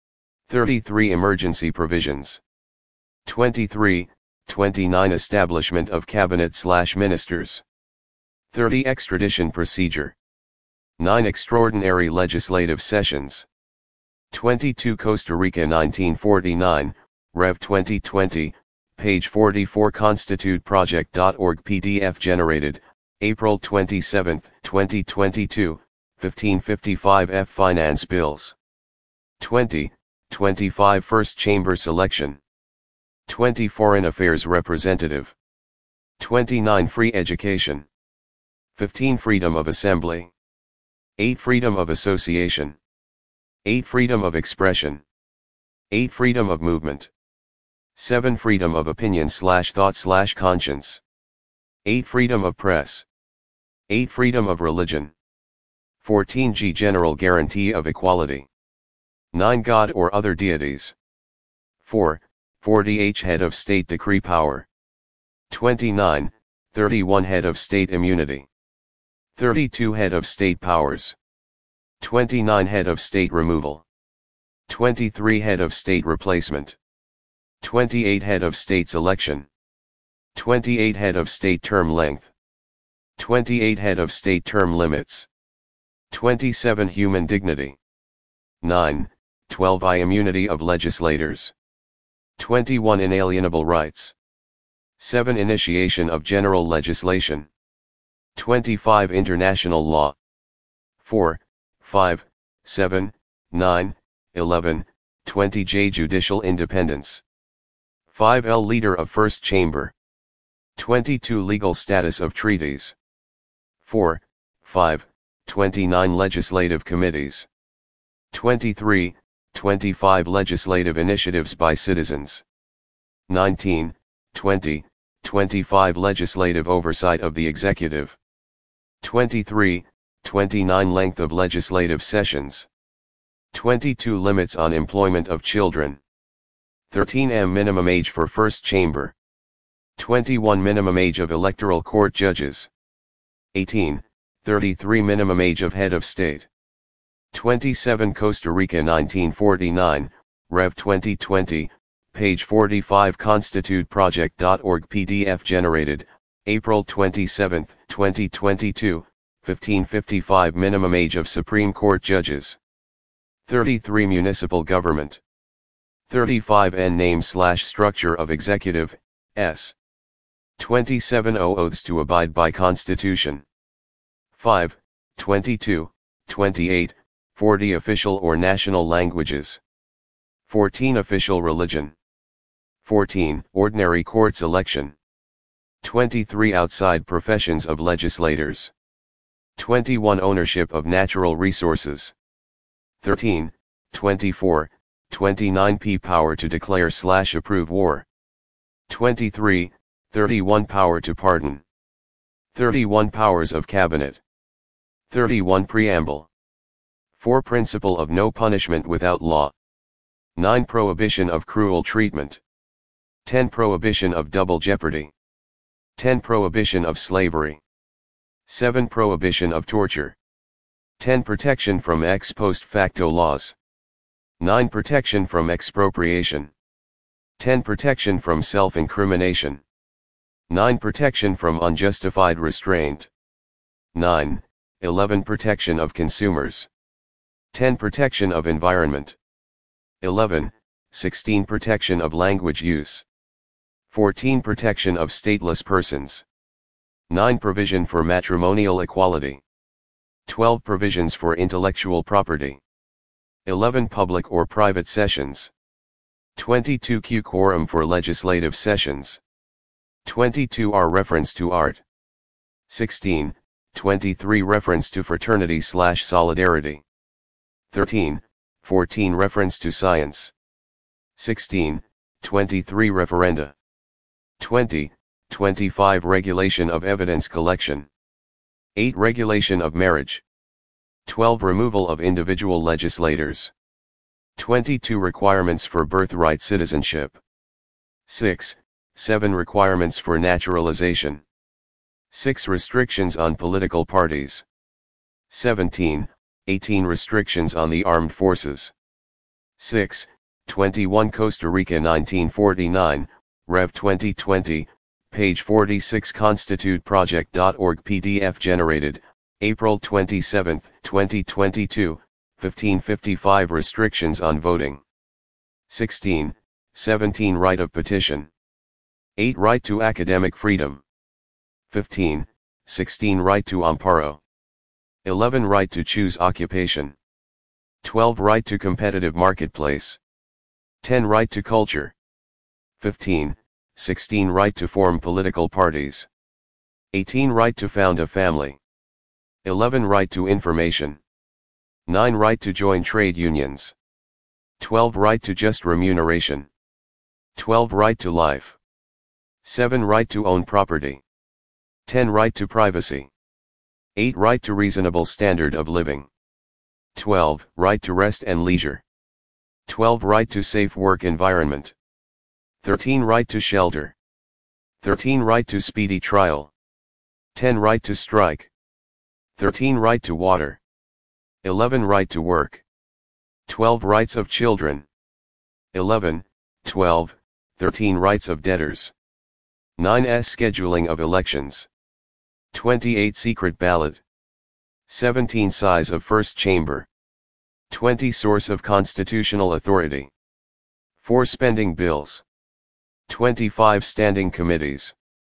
33. Emergency provisions. 23, 29. Establishment of cabinet/ministers. 30 Extradition procedure. 9 Extraordinary legislative sessions. 22 Costa Rica 1949, Rev 2020, page 44 ConstituteProject.org PDF generated, April 27, 2022, 1555 F Finance Bills. 20, 25 First Chamber Selection. 20 Foreign Affairs Representative. 29 Free Education. 15 Freedom of Assembly. 8 Freedom of Association. 8 Freedom of Expression. 8 Freedom of Movement. 7 Freedom of Opinion/Thought/Conscience. 8 Freedom of Press. 8 Freedom of Religion. 14 G General Guarantee of Equality. 9 God or other deities. 4, 40 H Head of State Decree Power. 29, 31 Head of State Immunity. 32 Head of State Powers. 29 Head of State Removal. 23 Head of State Replacement. 28 Head of State's Election. 28 Head of State Term Length. 28 Head of State Term Limits. 27 Human Dignity. 9, 12 I Immunity of Legislators. 21 Inalienable Rights. 7 Initiation of General Legislation. 25 International Law. 4, 5, 7, 9, 11, 20 J Judicial Independence. 5 L Leader of First Chamber. 22 Legal Status of Treaties. 4, 5, 29 Legislative Committees. 23, 25 Legislative Initiatives by Citizens. 19, 20, 25 Legislative Oversight of the Executive. 23, 29 Length of Legislative Sessions. 22 Limits on Employment of Children. 13 M Minimum Age for First Chamber. 21 Minimum Age of Electoral Court Judges. 18, 33 Minimum Age of Head of State. 27 Costa Rica 1949, Rev 2020, page 45 ConstituteProject.org PDF generated, April 27, 2022, 1555 Minimum Age of Supreme Court Judges. 33 Municipal Government. 35 N Name/Structure of Executive, S. 27 O Oaths to abide by Constitution. 5, 22, 28, 40 Official or National Languages. 14 Official Religion. 14 Ordinary Courts Election. 23 Outside Professions of Legislators. 21 Ownership of Natural Resources. 13, 24, 29 P Power to declare/approve war. 23, 31 Power to pardon. 31 Powers of Cabinet. 31 Preamble. 4 Principle of no punishment without law. 9 Prohibition of cruel treatment. 10 Prohibition of double jeopardy. 10 Prohibition of slavery. 7 Prohibition of torture. 10 Protection from ex post facto laws. 9 Protection from expropriation. 10 Protection from self-incrimination. 9 Protection from unjustified restraint. 9, 11 Protection of consumers. 10 Protection of environment. 11, 16 Protection of language use. 14 Protection of stateless persons. 9 Provision for matrimonial equality. 12 Provisions for intellectual property. 11 Public or private sessions. 22 Q Quorum for legislative sessions. 22 R Reference to art. 16, 23 Reference to fraternity/solidarity. 13, 14 Reference to science. 16, 23 Referenda. 20, 25 Regulation of evidence collection. 8 Regulation of marriage. 12 Removal of individual legislators. 22 Requirements for birthright citizenship. 6, 7 Requirements for naturalization. 6 Restrictions on political parties. 17, 18 Restrictions on the armed forces. 6, 21 Costa Rica 1949, Rev 2020, page 46 constituteproject.org PDF generated, April 27, 2022, 1555 Restrictions on voting. 16. 17 Right of petition. 8 Right to academic freedom. 15. 16 Right to amparo. 11 Right to choose occupation. 12 Right to competitive marketplace. 10 Right to culture. 15. 16 Right to form political parties. 18 Right to found a family. 11 Right to information. 9 Right to join trade unions. 12 Right to just remuneration. 12 Right to life. 7 Right to own property. 10 Right to privacy. 8 Right to reasonable standard of living. 12 Right to rest and leisure. 12 Right to safe work environment. 13 Right to shelter. 13 Right to speedy trial. 10 Right to strike. 13 Right to water. 11 Right to work. 12 Rights of children. 11, 12, 13 Rights of debtors. 9 Scheduling of elections. 28 Secret ballot. 17 Size of first chamber. 20 Source of constitutional authority. 4 Spending bills. 25 Standing committees.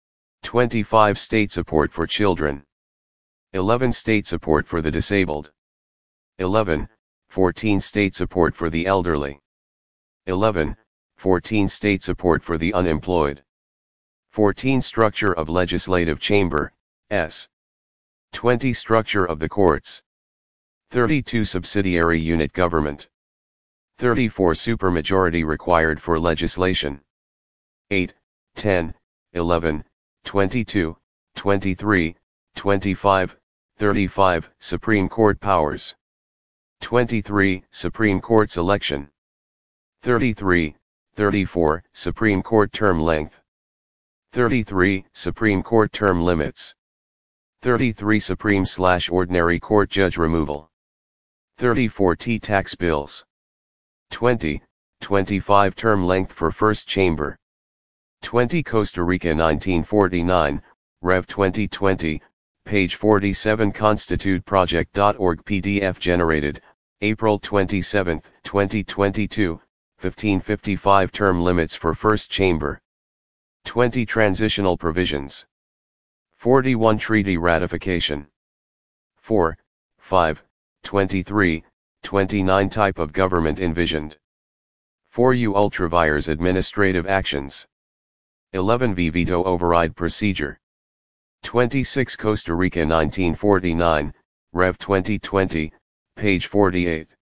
25 State support for children. 11 State support for the disabled. 11, 14 State support for the elderly. 11, 14 State support for the unemployed. 14 Structure of legislative chamber, S. 20 Structure of the courts. 32 Subsidiary unit government. 34 Supermajority required for legislation. 8, 10, 11, 22, 23, 25, 35 Supreme Court powers. 23 Supreme Court's election. 33, 34 Supreme Court term length. 33 Supreme Court term limits. 33 Supreme/Ordinary Court judge removal. 34 Tax bills. 20, 25 term length for first chamber. 20 Costa Rica 1949, Rev 2020, page 47 constituteproject.org PDF generated, April 27, 2022, 1555 term limits for first chamber. 20 Transitional provisions. 41 Treaty ratification. 4, 5, 23, 29 Type of government envisioned. 4 U ultravires administrative actions. 11 V veto override procedure. 26 Costa Rica 1949, Rev 2020, page 48.